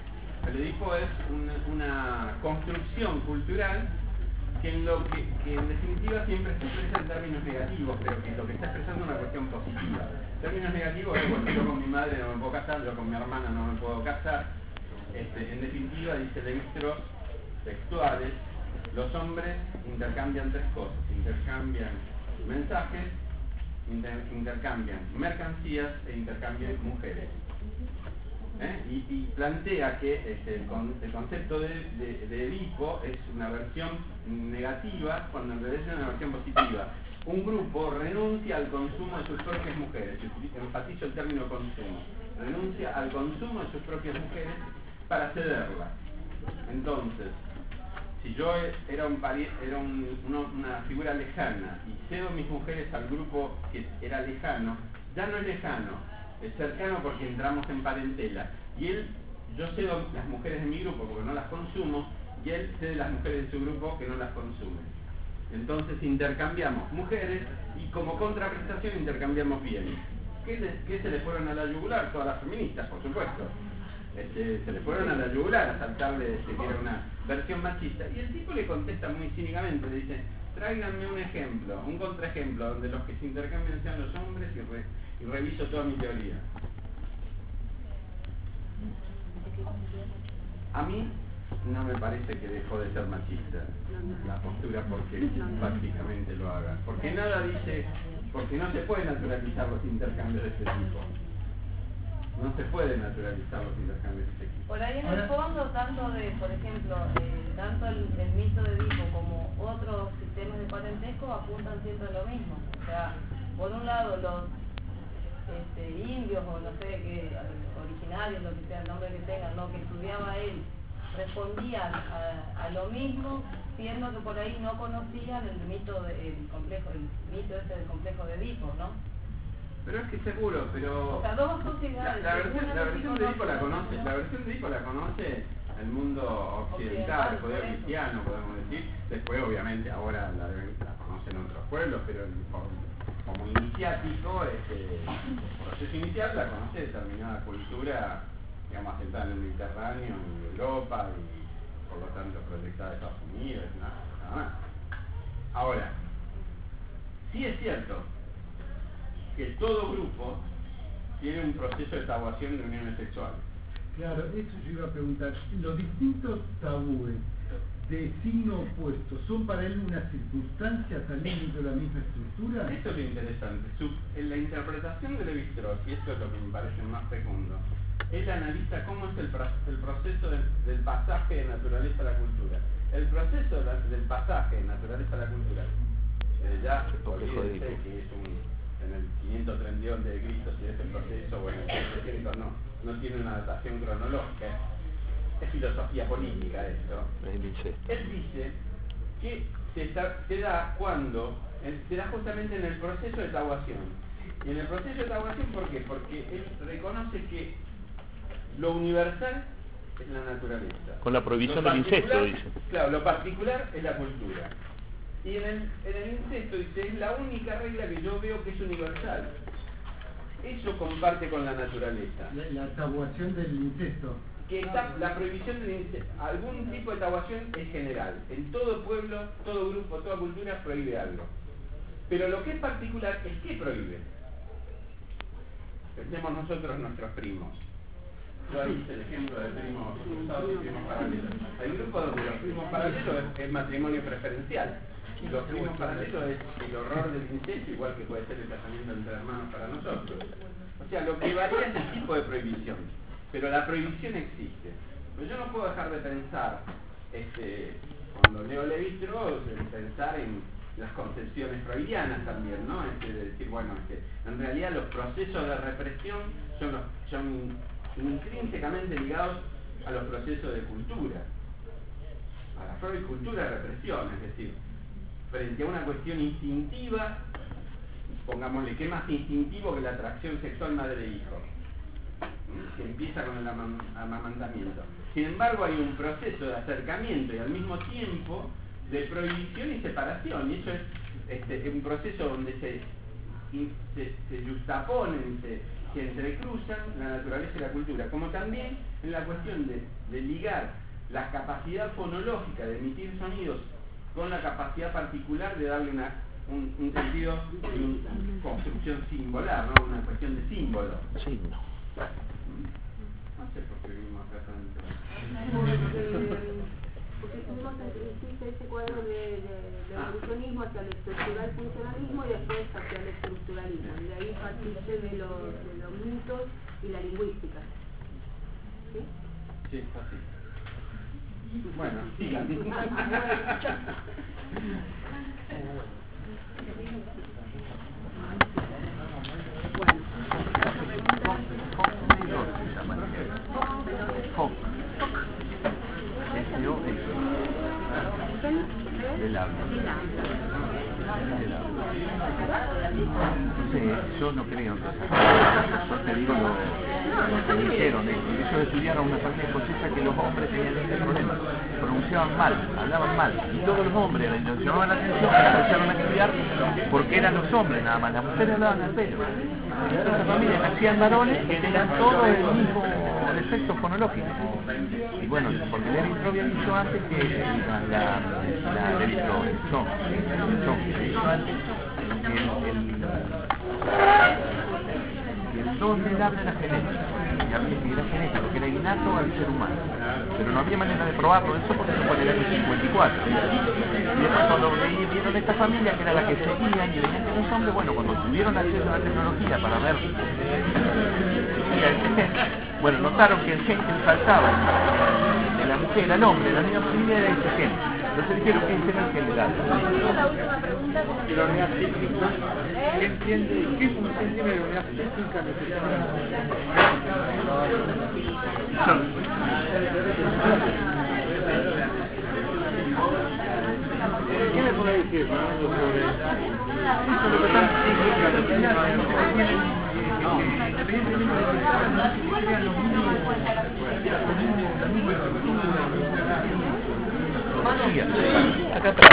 es una construcción cultural que en definitiva siempre se expresa en términos negativos, pero que lo que está expresando es una cuestión positiva. Términos negativos es porque yo con mi madre no me puedo casar, yo con mi hermana no me puedo casar. En definitiva, dice Levi-Strauss, textuales, los hombres intercambian 3 cosas: intercambian mensajes, intercambian mercancías e intercambian mujeres. Y plantea que el concepto de Edipo es una versión negativa cuando en realidad es una versión positiva. Un grupo renuncia al consumo de sus propias mujeres, enfatizo el término consumo, renuncia al consumo de sus propias mujeres para cederlas. Entonces, si yo era una figura lejana y cedo mis mujeres al grupo que era lejano, ya no es lejano, es cercano porque entramos en parentela. Y yo cedo las mujeres de mi grupo porque no las consumo, y él cede las mujeres de su grupo que no las consumen. Entonces intercambiamos mujeres y como contraprestación intercambiamos bienes. ¿Qué se le fueron a la yugular? Todas las feministas, por supuesto. Se le fueron a la yugular a saltarle que era una versión machista. Y el tipo le contesta muy cínicamente, le dice: tráiganme un ejemplo, un contraejemplo donde los que se intercambian sean los hombres, y reviso toda mi teoría. A mí no me parece que dejó de ser machista la postura porque prácticamente lo haga. Porque nada dice, porque no se puede naturalizar los intercambios de este tipo. No se puede naturalizar los intercambios de este tipo. Por ahí en el fondo, tanto de, por ejemplo, tanto el mito de Edipo como otros sistemas de parentesco apuntan siempre a lo mismo. O sea, por un lado los indios o no sé qué, originarios, lo que sea el nombre que tengan, lo que estudiaba él, respondían a lo mismo, siendo que por ahí no conocían el mito del complejo, el mito ese del complejo de Edipo, ¿no? Pero es que seguro, pero... O sea, dos sociedades. La versión de Edipo la conoce el mundo occidental, el poder cristiano, podemos decir. Después, obviamente, ahora la conocen otros pueblos, pero como iniciático, proceso inicial la conoce determinada cultura, digamos, asentada en el Mediterráneo, en Europa, y por lo tanto proyectada a Estados Unidos, nada más. Ahora, sí es cierto que todo grupo tiene un proceso de tabuación de uniones sexuales. Claro, eso yo iba a preguntar. Los distintos tabúes de signo opuesto, ¿son para él una circunstancia saliendo de la misma estructura? Esto es lo interesante. En la interpretación de Levi-Strauss, y esto es lo que me parece más fecundo, él analiza cómo es el proceso del pasaje de naturaleza a la cultura. El proceso del pasaje de naturaleza a la cultura, ya olvídense que es en el 532 de Cristo, si es el proceso, bueno, en el 300 no tiene una datación cronológica, es filosofía política esto. Él dice que se da justamente en el proceso de tabuación. Y en el proceso de tabuación, ¿por qué? Porque él reconoce que lo universal es la naturaleza. Con la prohibición del incesto, dice. Claro, lo particular es la cultura. Y en el incesto dice, es la única regla que yo veo que es universal. Eso comparte con la naturaleza. La tabuación del incesto. Que la prohibición del incesto, algún tipo de tabuación es general. En todo pueblo, todo grupo, toda cultura prohíbe algo. Pero lo que es particular es que prohíbe. Pensemos nosotros nuestros primos. Yo ahí hice el ejemplo de primos cruzados y primos paralelos. Hay un grupo donde los primos paralelos es matrimonio preferencial. Y los primos paralelos es el horror del incesto, igual que puede ser el casamiento entre hermanos para nosotros. O sea, lo que varía es el tipo de prohibición. Pero la prohibición existe. Pero yo no puedo dejar de pensar, cuando leo Levi-Strauss, pensar en las concepciones freudianas también, ¿no? De decir, bueno, en realidad los procesos de represión son intrínsecamente ligados a los procesos de cultura. Para Freud, cultura es represión, es decir, frente a una cuestión instintiva, pongámosle, ¿qué más instintivo que la atracción sexual madre-hijo? Que empieza con el amamantamiento. Sin embargo, hay un proceso de acercamiento y al mismo tiempo de prohibición y separación, y eso es un proceso donde se justaponen, se entrecruzan la naturaleza y la cultura, como también en la cuestión de ligar la capacidad fonológica de emitir sonidos con la capacidad particular de darle un sentido y una construcción singular, ¿no? Una cuestión de símbolo. Signo. No sé por qué vimos acá tanto. Porque tuvimos ese cuadro de evolucionismo hacia el estructural funcionalismo y después hacia el estructuralismo. Y de ahí partiste de los mitos y la lingüística. ¿Sí? Sí, así. Bueno, sigan. Del habla. Yo no creo en esas cosas. Yo te digo lo que dijeron. Ellos estudiaron una familia escocesa que los hombres tenían ese problema. Pronunciaban mal, hablaban mal. Y todos los hombres les llamaban la atención y empezaron a estudiar porque eran los hombres nada más. Las mujeres hablaban al pelo. Entonces esas familias nacían varones que tenían todo el mismo defecto fonológico. Y bueno, porque Levi-Strauss había dicho antes que Levi-Strauss, dicho antes que el don del habla era genético. que había integridad genética, que era innato al ser humano. Pero no había manera de probarlo eso porque eso fue en el año 54. Y después cuando vieron esta familia, que era la que seguían y veían que era un hombre, bueno, cuando tuvieron acceso a la tecnología para ver bueno, notaron que el gen que faltaba de la mujer al hombre, la misma familia era ese gen. Entonces dijeron que ese era el gen legal. La última pregunta ¿Y la unidad sísmica? ¿Qué entiende? ¿Qué función tiene la unidad sísmica que se ¿Qué me puede decir, Fernando, sobre eso? Lo que están acá atrás.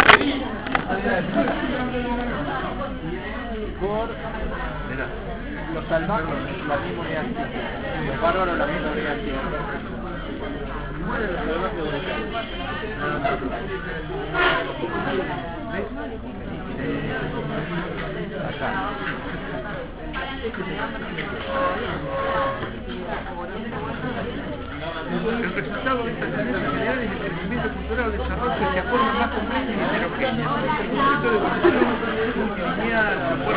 Por los salvajes, la misma unidad sísmica. Los bárbaros, la misma unidad sísmica. Los salvajes El resultado de estas actividades es el crecimiento cultural, desarrollo y se forma más compleja y heterogénea. El concepto de evolución lineal.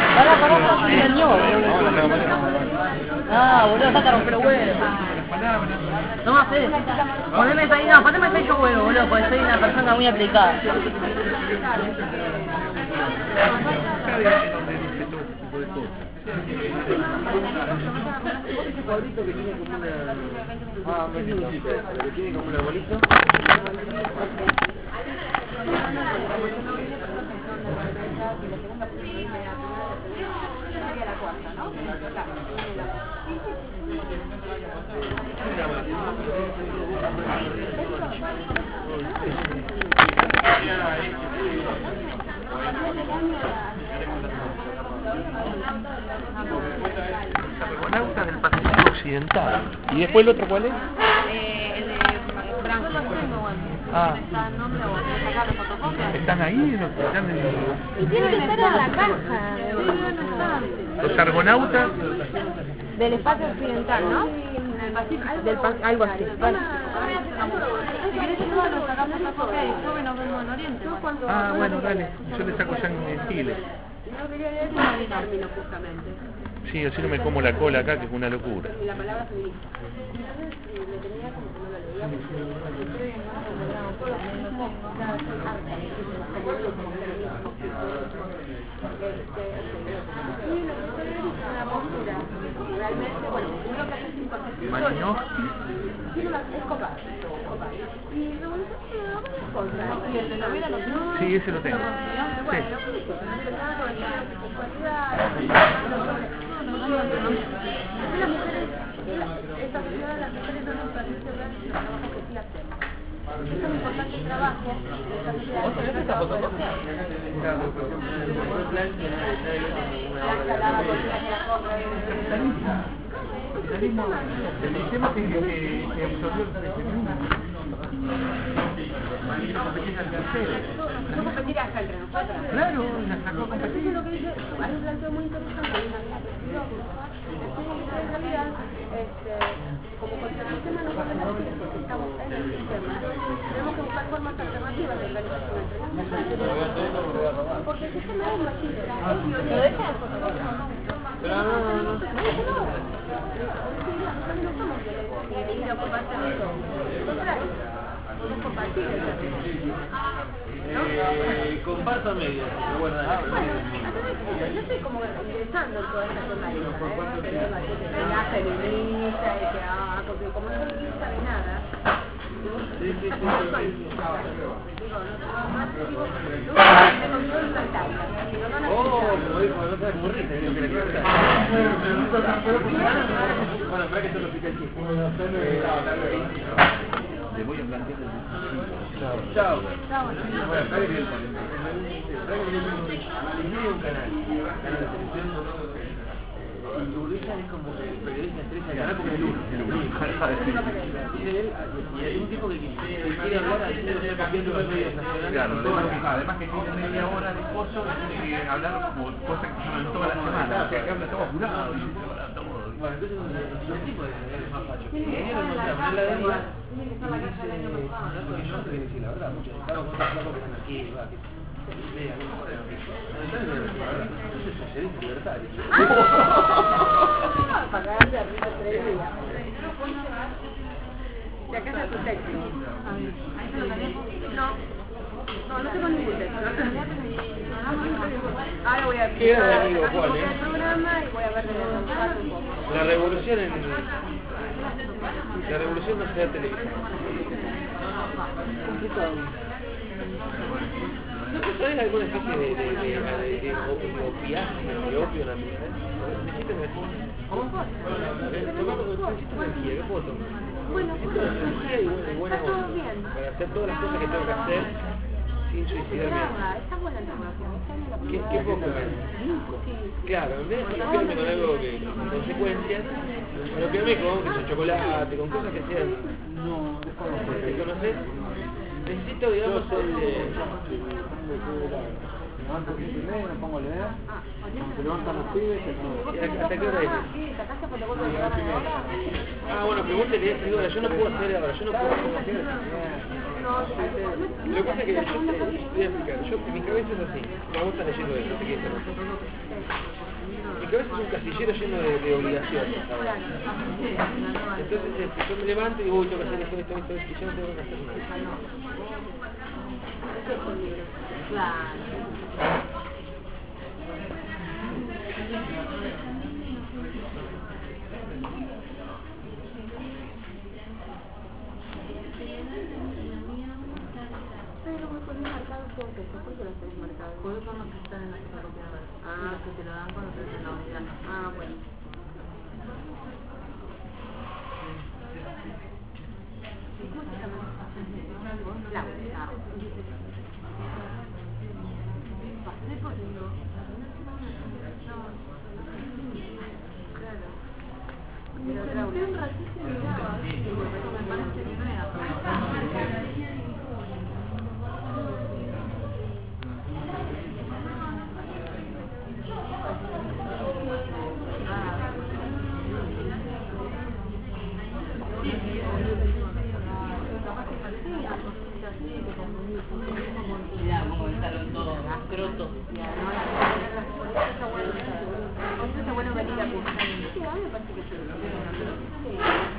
Boludo, saca romper huevos. No más Fede. Poneme ahí, no, poneme ahí yo huevo, boludo, porque soy una persona muy aplicada. Ese cuadrito que tiene como una... Ah, me digo, que tiene como un arbolito. Argonauta del Pacífico Occidental. ¿Y después el otro cuál es? el de Franco. Ah. ¿Está el nombre o sacar los fotocopias? ¿Están ahí? ¿Están en... Y tiene que estar en la caja. Los argonautas? Del espacio occidental, ¿no? Del Pacífico. Algo así. Bueno, si querés ayuda, nos sacamos la copia y después nos vemos en Oriente. Ah, bueno, dale. Yo le saco ya en Chile. No quería leer el término justamente. Sí, así no me como la cola acá, que es una locura. Y la palabra feminista. Entonces le tenía como que no lo leía porque una postura realmente, bueno, uno que hace 5 años. Malinowski. Es copado. Y revolución es cosa. Y el de novela lo tengo. Sí, ese lo tengo. Sí. Las mujeres, esta sociedad de las mujeres no nos permite ver los trabajos que sí hacemos. Es un importante trabajo de esta sociedad. ¿Vos tenés esta fotocopia? El sistema que absorbió el feminismo. No competir hasta entre nosotros. Claro, la sacó a competir. Eso es lo que dice, hay un planteo muy interesante de una en realidad, como contra el sistema no podemos decir porque estamos en el sistema. Tenemos que buscar formas alternativas de organización entre las mujeres. Porque el sistema es machista, es violento. Pero no. Comparto medio, pero bueno, yo estoy como interesando en toda esta temática, de la feminista, de que, porque como no feminista de nada, bueno, para que se lo explique el chico. Le voy a plantear el... Chao. Bueno, para que elige un canal de televisión. Y Urriza es como el periodista estrella del canal porque es el uno. Dice él, y hay un tipo que quiere hablar así, no está copiando los medios nacionales. Claro, además que tiene media hora de coso, tiene que hablar como cosas que son toda la semana. O sea, que habla todo apurado, y se habla todo. Bueno, entonces los tipos de más fachos. Ingeniero no se la heladería y dice, no, porque yo no te voy a decir la verdad, muchos estaban con otros flacos que están aquí, va, que media, no corren aquí. No están en la verdad, yo soy socialista libertario. Para darle arriba 3 días. De acá está tu texto. No tengo ningún texto. Ahora voy a ¿Qué era de amigo Juan, el programa y voy a ver de un poco. La revolución no se da televisión. ¿No sabes alguna especie de opiáceo, de opio natural? Necesito energía. ¿Cómo? Necesito energía, ¿qué puedo tomar? Bueno, energía y buena está todo onda bien. para hacer todas las cosas que tengo que hacer sin suicidarme. Está buena la información. ¿Qué poco? Claro, en vez de quedarme con algo que con consecuencias, lo que me con que es chocolate, con cosas que sean que conoces, necesito, digamos, Me levanto 5:30, me pongo a leer, se levantan los pibes, ¿hasta qué hora es? Ah, bueno, pero vos te lees 3 horas, yo no puedo hacer ahora, yo no puedo hacer. Lo que pasa es que yo te voy a explicar, mi cabeza es así, me gusta leyendo eso, te quiero decir. Mi cabeza es un casillero lleno de obligaciones ahora. Entonces yo me levanto y digo, uy, tengo que hacer esto, y yo no tengo que hacer nada. Pero me ponen marcado por texto, ¿por qué los tenés marcados? Porque son los que están en la fotocopiadora. Y los que te lo dan cuando te hacen la unidad. Bueno. ¿Cómo se llama? Laura. Pasé por no. Claro. Pero Laura. Un ratito y miraba. Me parece que no era. Mirá cómo estaron todos crotos. Está bueno venir a pensar. Sí, a mí me parece que sí.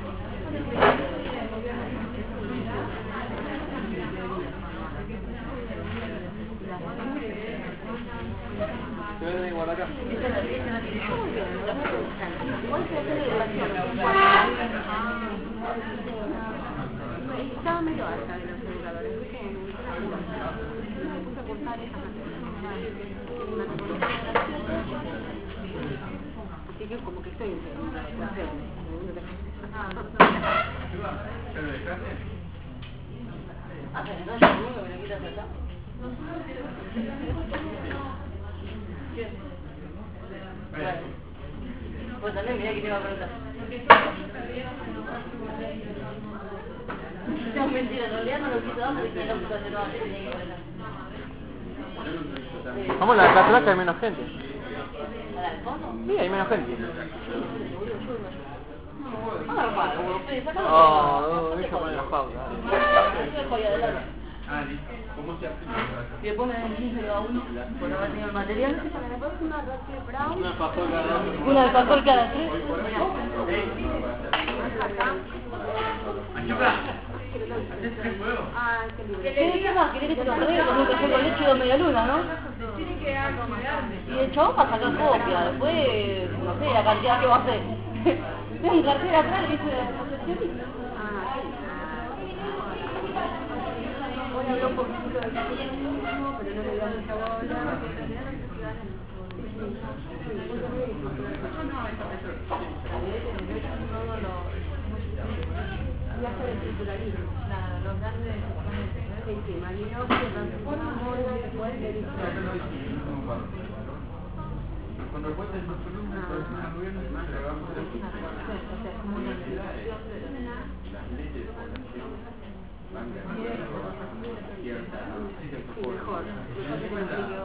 se ven igual acá. Igual se hace de educación. Estaba medio alta de los educadores. Me puse a contar esas así que como que estoy en educación. ¿Pero dejaste? ¿Haces entonces alguno que le quitas allá? Bueno, pues también mirá que te iba a preguntar. No, mentira, en realidad no lo quito abajo porque no lo quito hacer abajo, tenía que poner acá. Vamos a la placa, hay menos gente. ¿Para el fondo? Sí, hay menos gente. Agarra, como ustedes sacan. Oh, ellos ponen las pausas. Yo dejo ahí adelante. Ah, listo. ¿Cómo se hace? Y después me dan el 15 cada uno por haber tenido el material. Para la próxima, Rocky Brown. Una pasó cada uno. Una de pastor cada 3. Machuca, ¿haces el juego? Ah, qué lindo. ¿Qué más? ¿Querés que te lo traiga con un café con leche y 2 media luna, no? Y el chabón va a sacar copia. Después, no sé, la cantidad que va a hacer. Tengo un cartel atrás que dice recepcionista. Hoy habló un poquito del feminismo, pero no le dio mucha bola. Viaje del circularismo. Claro, los grandes. Sí, Malinowski, Morgan, después de Cuando cuentes más columnas, el gobierno se va a poner las leyes de población van ganando cierta mejor.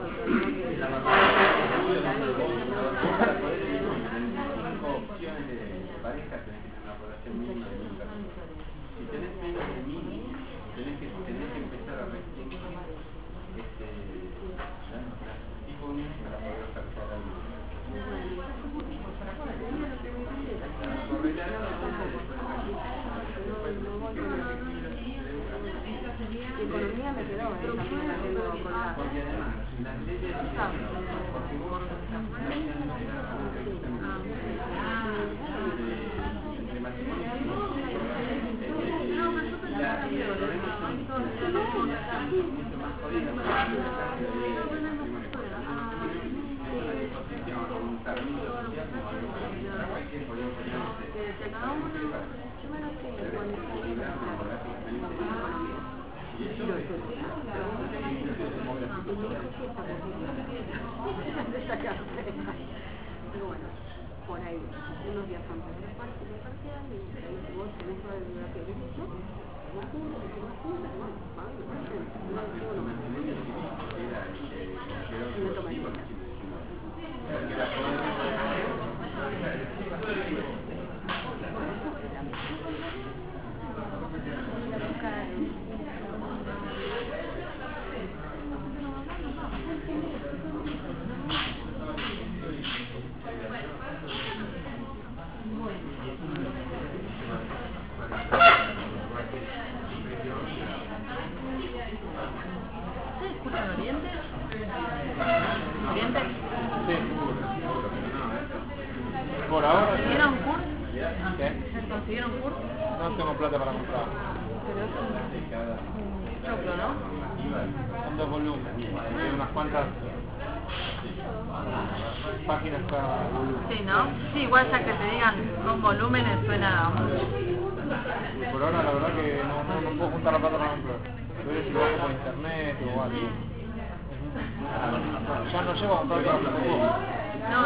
la barbaridad para poder elegir 5 opciones de población mínima de 1000 personas. Si tenés menos de 1000, tenés que empezar a restringir tipo de unión para poder ofertar algo. Economía me quedó también haciendo colgar. Porque además, las leyes porque vos entre matrimonio y los problemas son mucho más jodidos. Una disposición o un permiso social como algo en Paraguay que podría ser y eso es pero bueno, por ahí, unos días antes de la parcial, y vos tenés toda la bibliografía que hizo, vos juntos, ¿escuchan Oriente? ¿Oriente? Sí. Por ahora. ¿Consiguieron Kurt? ¿Qué? ¿Consiguieron Kurt? No tengo plata para comprar. Pero es un choclo, ¿no? Son 2 volúmenes. Hay unas cuantas páginas cada volumen. Sí, ¿no? Sí, igual ya que te digan son volúmenes suena mucho. Por ahora la verdad que no puedo juntar la plata para comprar. Pero si lo hago por internet o algo. Ya no llego a comprar todas las fotocopias. No,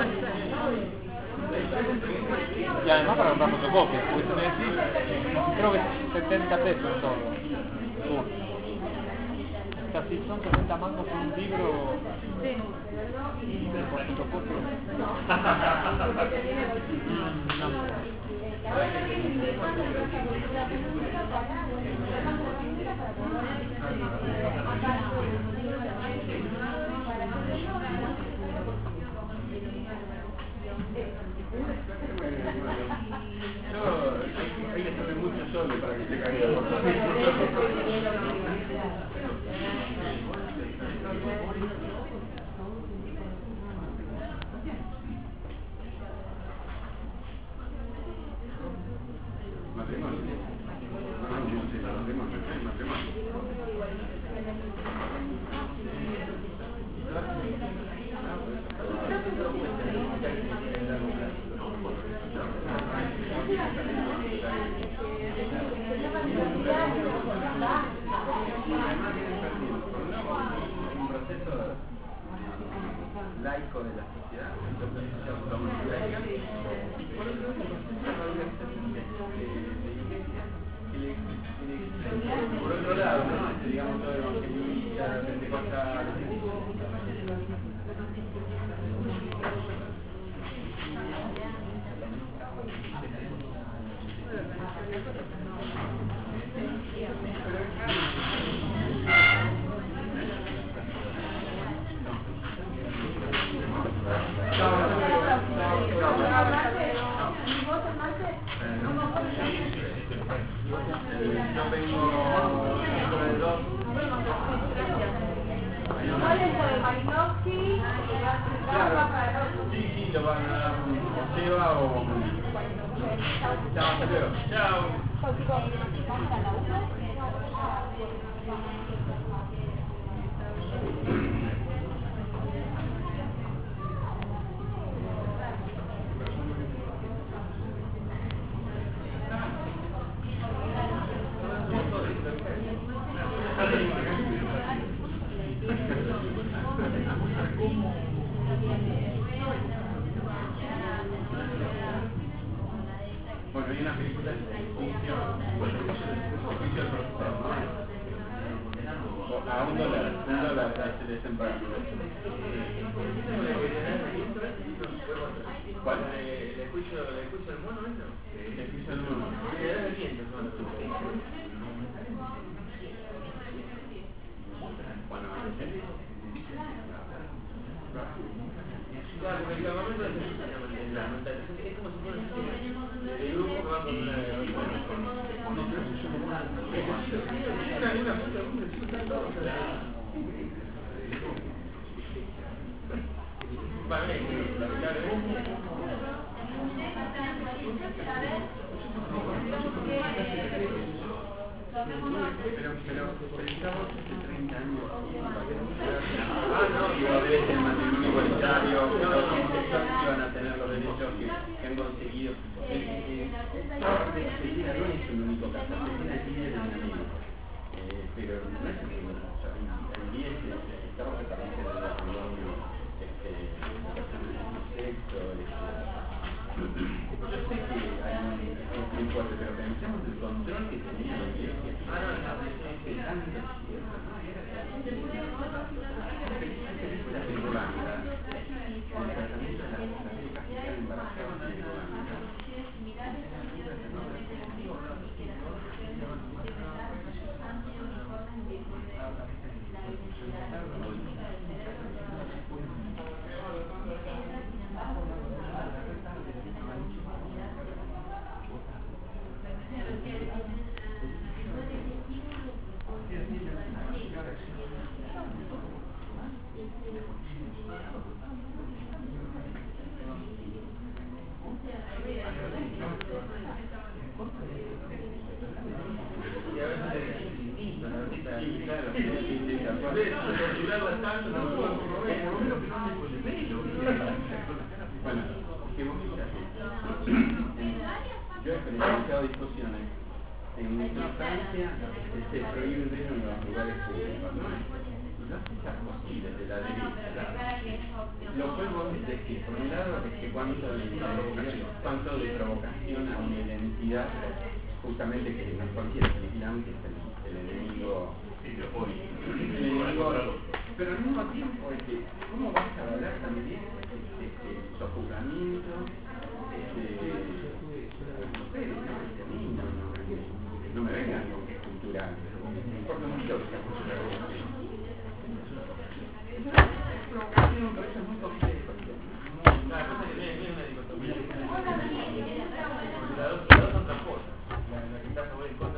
Y además para comprar fotocopias, porque si me decís, creo que es 70 pesos todo. O sea, si son 60 mangos por un libro, sí. por fotocopia. No. Hay que hacerle mucho solo para que se caiga por laico de la sociedad, entonces laica, y por otro lado, por otro lado, ¿no? Digamos todo evangelista, pentecostal, yo vengo dentro de 2. Sí, lo van a dar o Seba o... Chao, hasta luego. Chao. Bueno, hay una película de juicio al profesor, ¿no? a $1, $1 desempleo. ¿Cuál? ¿Le escucho el mono eso? ¿Le escucho el mono? Le da el viento, hermano. Bueno, claro, porque el campamento es la montaña. Es como si fuera el grupo que va con una pero pensamos hace 30 años que iba a haber el matrimonio igualitario, que los homosexuales iban a tener los derechos que han conseguido. Argentina no es el único caso, Argentina es líder en América, pero no es el único. El 10 estamos en países del matrimonio, sexo, yo sé que hay un muy fuerte, pero pensemos en el control que tenía la iglesia. Bueno, que vos yo he experimentado discusiones. En Francia se prohíbe el vino en los lugares públicos, ¿no? Las cosas posibles de la derecha. Lo que vos decís, por un lado, es que cuánto de provocación a una identidad, justamente que no es cualquier islam, que es el enemigo. Pero al mismo tiempo es que, ¿cómo vas a hablar también sojuzgamiento, no me vengan con que es cultural, me importa mucho que sea cultural. Es provocación, pero eso es muy complejo. La cosa que viene una dicotomía. Las dos son tramposas. La que está a favor y en contra.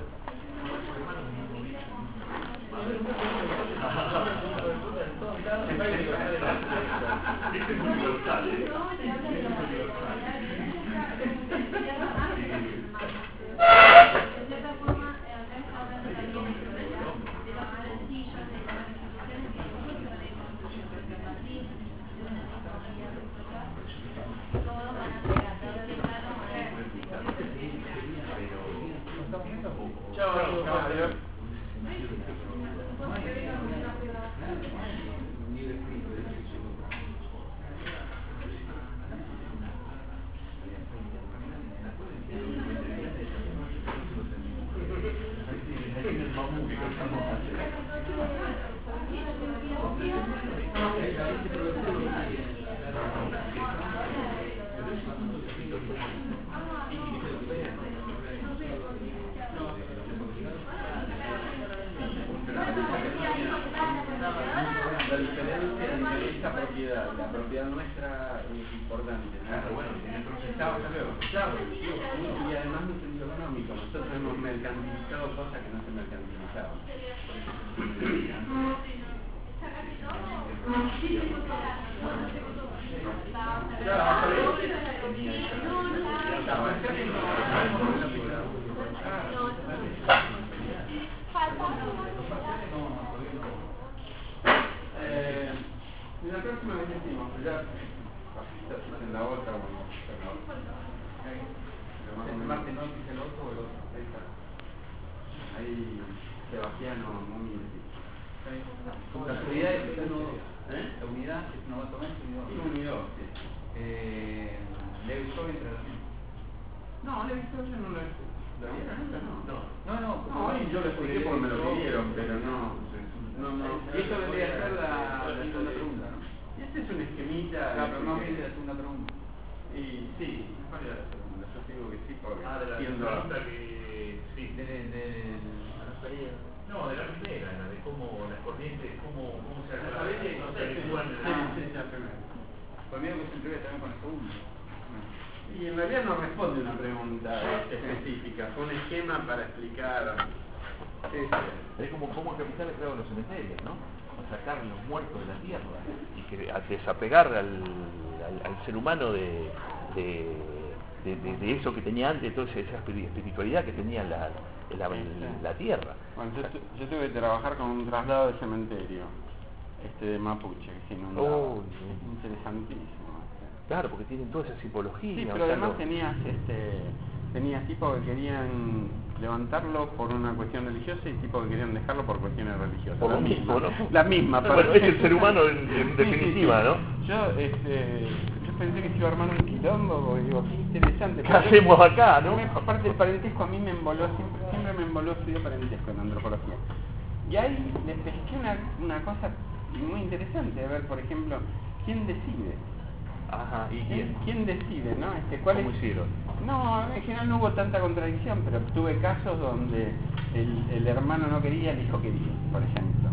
Este es universal, La diferencia entre esta propiedad y la propiedad nuestra es importante. Bueno, y además en un sentido económico. Nosotros hemos mercantilizado cosas que no se mercantilizaban. En la próxima vez decimos, ya en la otra, bueno, ¿El martes no dice el otro o el otro? Ahí está. ahí Sebastiano muy La unidad es la unidad es una batomenta un y dos, sí. Levi Soy entre las No, le he visto, yo no lo he visto. No, no, yo lo expliqué porque me lo pidieron, pero no. Y esto vendría a ser la segunda pregunta, ¿no? Este es un esquemita. Claro, pero no viene de la segunda pregunta. Y sí, es válida la segunda. Yo te digo que sí, porque de la siendo pregunta que sí. No, de la primera, la de cómo las corrientes, cómo se averiguan. Pues mira que se entrega también con el segundo. Y en realidad no responde una pregunta específica, fue un esquema para explicar. Es como cómo el capital ha creado los cementerios, ¿no? Sacar los muertos de la tierra y que a desapegar al ser humano de eso que tenía antes, toda esa espiritualidad que tenía la tierra. Bueno, yo tuve que trabajar con un traslado de cementerio, de Mapuche, que se inundaba. Interesantísimo. Claro, porque tienen toda esa simbología. Sí, pero además tenías tipos que querían levantarlo por una cuestión religiosa y tipos que querían dejarlo por cuestiones religiosas. Por lo mismo, ¿no? La misma. Bueno, es el ser humano en definitiva, sí. ¿no? Yo pensé que se iba a armar un quilombo, porque digo, qué interesante. ¿Qué hacemos acá, no? Aparte del parentesco, a mí me emboló, siempre me emboló estudiar parentesco en antropología. Y ahí le pesqué una cosa muy interesante, a ver, por ejemplo, ¿quién decide? Ajá, ¿y quién? ¿Quién decide, no? ¿Cómo hicieron? No, en general no hubo tanta contradicción, pero tuve casos donde el hermano no quería, el hijo quería, por ejemplo.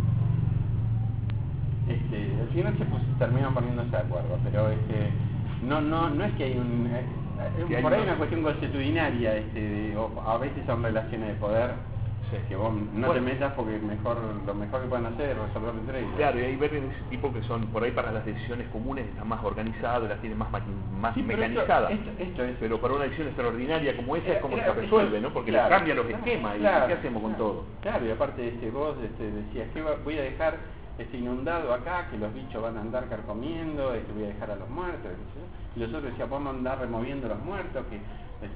Al final terminaron poniéndose de acuerdo, pero no es que hay por ahí una cuestión consuetudinaria, o a veces son relaciones de poder. Que vos no te metas porque lo mejor que pueden hacer es resolverlo entre ellos. Claro, y hay ver en ese tipo que son por ahí para las decisiones comunes están más organizados, las tienen más mecanizadas. Esto es. Pero para una decisión extraordinaria como esa es como se resuelve, ¿no? Porque les cambian los esquemas y ¿qué hacemos con todo? Claro, y aparte vos decías que voy a dejar inundado acá, que los bichos van a andar carcomiendo, voy a dejar a los muertos, y los otros decían, podemos andar removiendo los muertos, que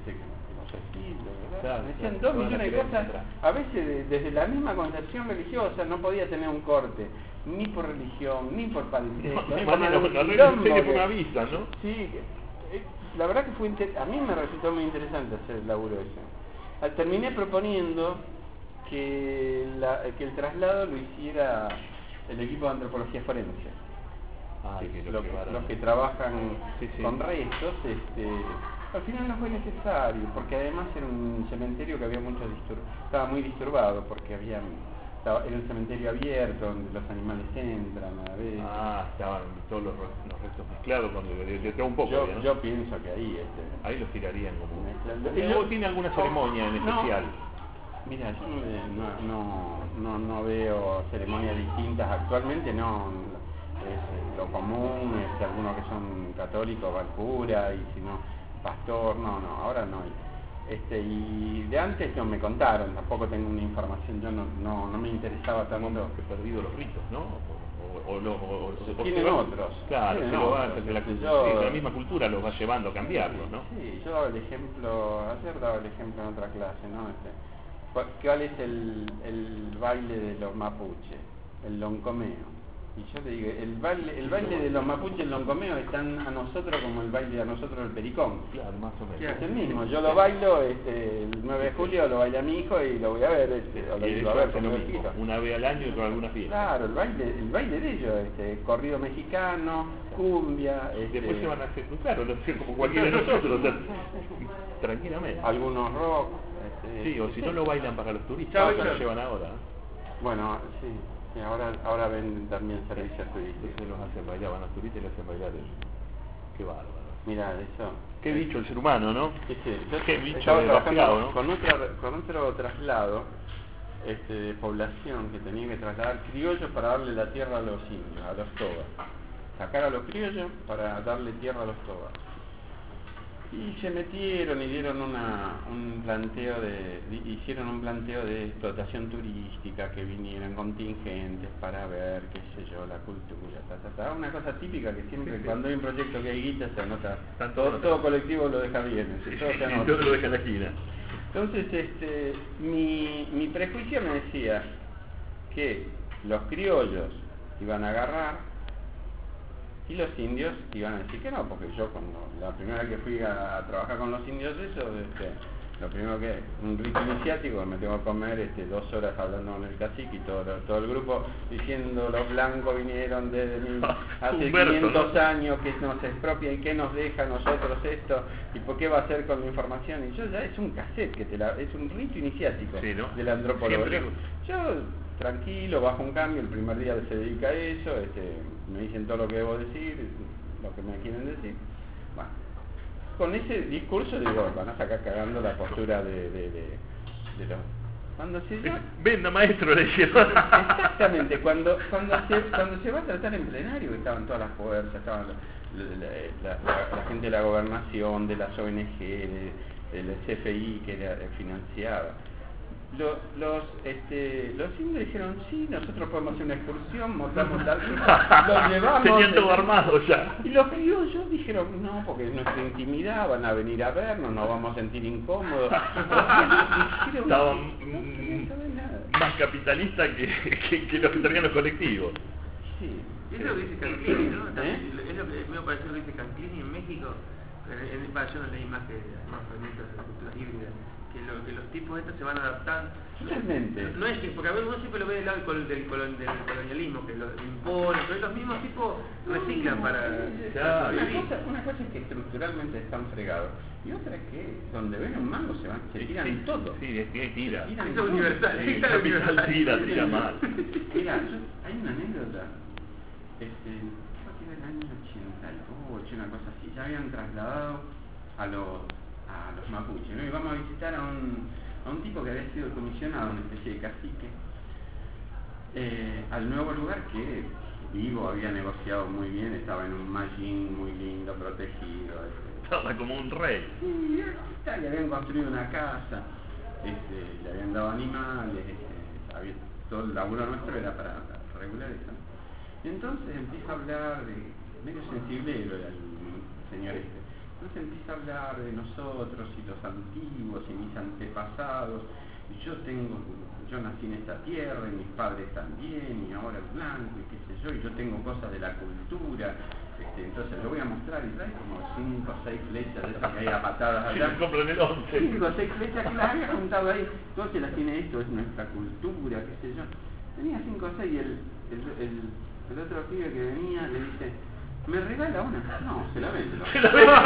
decían 2 millones de cosas, a veces desde la misma concepción religiosa no podía tener un corte, ni por religión, ni por parentesco, ni por nada. ¿No? Sí, la verdad que a mí me resultó muy interesante hacer el laburo ese. Terminé proponiendo que el traslado lo hiciera el equipo de antropología forense. Los que trabajan con restos, al final no fue necesario, porque además era un cementerio que había estaba muy disturbado, porque era un cementerio abierto donde los animales entran a veces. Estaban todos los restos mezclados de todo un poco. Yo pienso que ahí los tirarían como. ¿Tiene alguna ceremonia en especial? Mira, yo no veo ceremonias distintas actualmente, no. Lo común es algunos que son católicos va al cura, y si no pastor, ahora no hay. Y de antes no me contaron, tampoco tengo una información, yo no me interesaba tanto. Que perdido los ritos, ¿no? Tienen otros. Claro, la misma cultura los va llevando a cambiarlos, ¿no? Sí, yo daba el ejemplo, ayer daba el ejemplo en otra clase, ¿no? ¿Cuál es el baile de los mapuches? El loncomeo. Y yo le digo, el baile de los mapuches, el loncomeo, es tan a nosotros como el baile a nosotros el pericón. Claro, más o menos. Es el mismo, yo lo bailo el 9 de julio, lo baila mi hijo y lo voy a ver, o lo iba a ver con mi hija. Una vez al año y con alguna fiesta. Claro, el baile de ellos, corrido mexicano, cumbia. Después se van a hacer, claro, como cualquiera de nosotros, tranquilamente. Algunos rock. Sí, o si no lo bailan para los turistas, lo llevan ahora. Bueno, sí. Y ahora venden también servicios turísticos. Entonces los hacen bailar, van a turistas y los hacen bailar ellos. Qué bárbaro. Mira, eso. Qué bicho el ser humano, ¿no? Qué bicho desgraciado, ¿no? Con otro traslado de población que tenía que trasladar criollos para darle la tierra a los indios, a los tobas. Sacar a los criollos para darle tierra a los tobas. Y se metieron y dieron hicieron un planteo de explotación turística, que vinieran contingentes para ver, qué sé yo, la cultura, una cosa típica que siempre cuando hay un proyecto que hay guita se anota, todo colectivo lo deja bien, todo lo deja en la esquina. Entonces, mi prejuicio me decía que los criollos iban a agarrar y los indios iban a decir que no, porque yo cuando la primera vez que fui a trabajar con los indios Lo primero que un rito iniciático, me tengo que comer 2 horas hablando con el cacique y todo el grupo diciendo los blancos vinieron desde hace Humberto, 500 ¿no? años que nos expropian y que nos deja a nosotros esto y por qué va a hacer con la información. Y yo ya es un cassette, es un rito iniciático Sí, ¿no? del antropólogo. Siempre. Yo tranquilo, bajo un cambio, el primer día se dedica a eso, me dicen todo lo que debo decir, lo que me quieren decir. Bueno, con ese discurso digo, van a sacar cagando la postura de los... Cuando se va... Venda, maestro, le dijeron. Exactamente, cuando se va a tratar en plenario, que estaban todas las fuerzas, estaban la gente de la gobernación, de las ONG, del CFI que financiaba. Los indios dijeron, sí, nosotros podemos hacer una excursión, montamos tal, los llevamos... Tenían todo armado ya. Y los criollos dijeron, no, porque es nuestra intimidad, van a venir a vernos, nos vamos a sentir incómodos. Estaban más capitalistas que los que traían los colectivos. Sí. Es lo que dice Canclini, ¿no? Es lo que me parece lo que dice Canclini en México. Yo no leí más que más fragmentos de culturas híbridas. Que los tipos estos se van adaptando. Totalmente. No es que, porque a veces uno siempre lo ve del lado del colonialismo, que lo imponen, pero los mismos tipos reciclan para vivir. Una cosa es que estructuralmente están fregados, y otra es que donde ven un mango se tiran todo. Sí, tira. Se tiran Eso es todo. universal. Sí, capital tira mal. Mira, hay una anécdota, creo que era el año 88, una cosa así, ya habían trasladado a los mapuches, ¿no? Y vamos a visitar a un tipo que había sido comisionado, una especie de cacique, al nuevo lugar que Vigo había negociado muy bien, estaba en un mallín muy lindo, protegido. Estaba como un rey. Y le habían construido una casa, le habían dado animales, todo el laburo nuestro era para regular eso. Y entonces empieza a hablar medio sensiblero el señor Entonces empieza a hablar de nosotros y los antiguos y mis antepasados. Y yo nací en esta tierra y mis padres también, y ahora el blanco y qué sé yo, y yo tengo cosas de la cultura. Entonces le voy a mostrar y trae como 5 o 6 flechas de esas que hay a patadas allá. Sí, compran el 11. 5 o 6 flechas que las había juntado ahí. Entonces las tiene esto, es nuestra cultura, qué sé yo. Tenía 5 o 6 y el otro pibe que venía le dice, ¿me regala una? No, se la vendo. Se la vendo.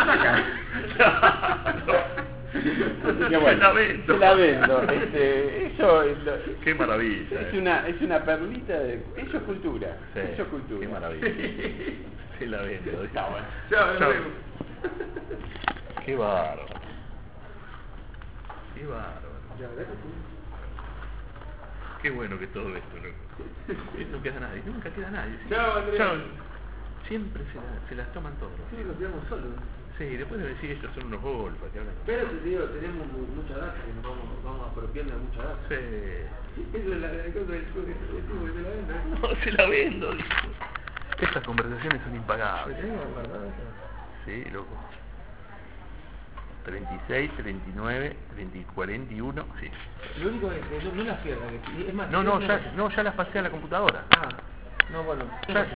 Se la vendo. Eso es qué maravilla. Es una perlita de... Eso es cultura. Sí, eso es cultura. Qué maravilla. Se la vendo. Está bueno. Chao. Qué bárbaro. Qué bárbaro. Qué bueno que todo esto, no queda nadie, nunca queda nadie. Chao, Andrea. Siempre se las toman todos. Sí, nos quedamos solos. Sí, después de decir ellos son unos golpes que hablan. Pero te digo, tenemos mucha data, que nos vamos apropiando de mucha data. Sí. Esa es la cosa del tipo que se la vende. No, se la vendo. Estas conversaciones son impagables. Sí, loco. 36, 39, 41, sí. Lo único es que no las pierdas, es más... No, ya las pasé a la computadora. No, bueno.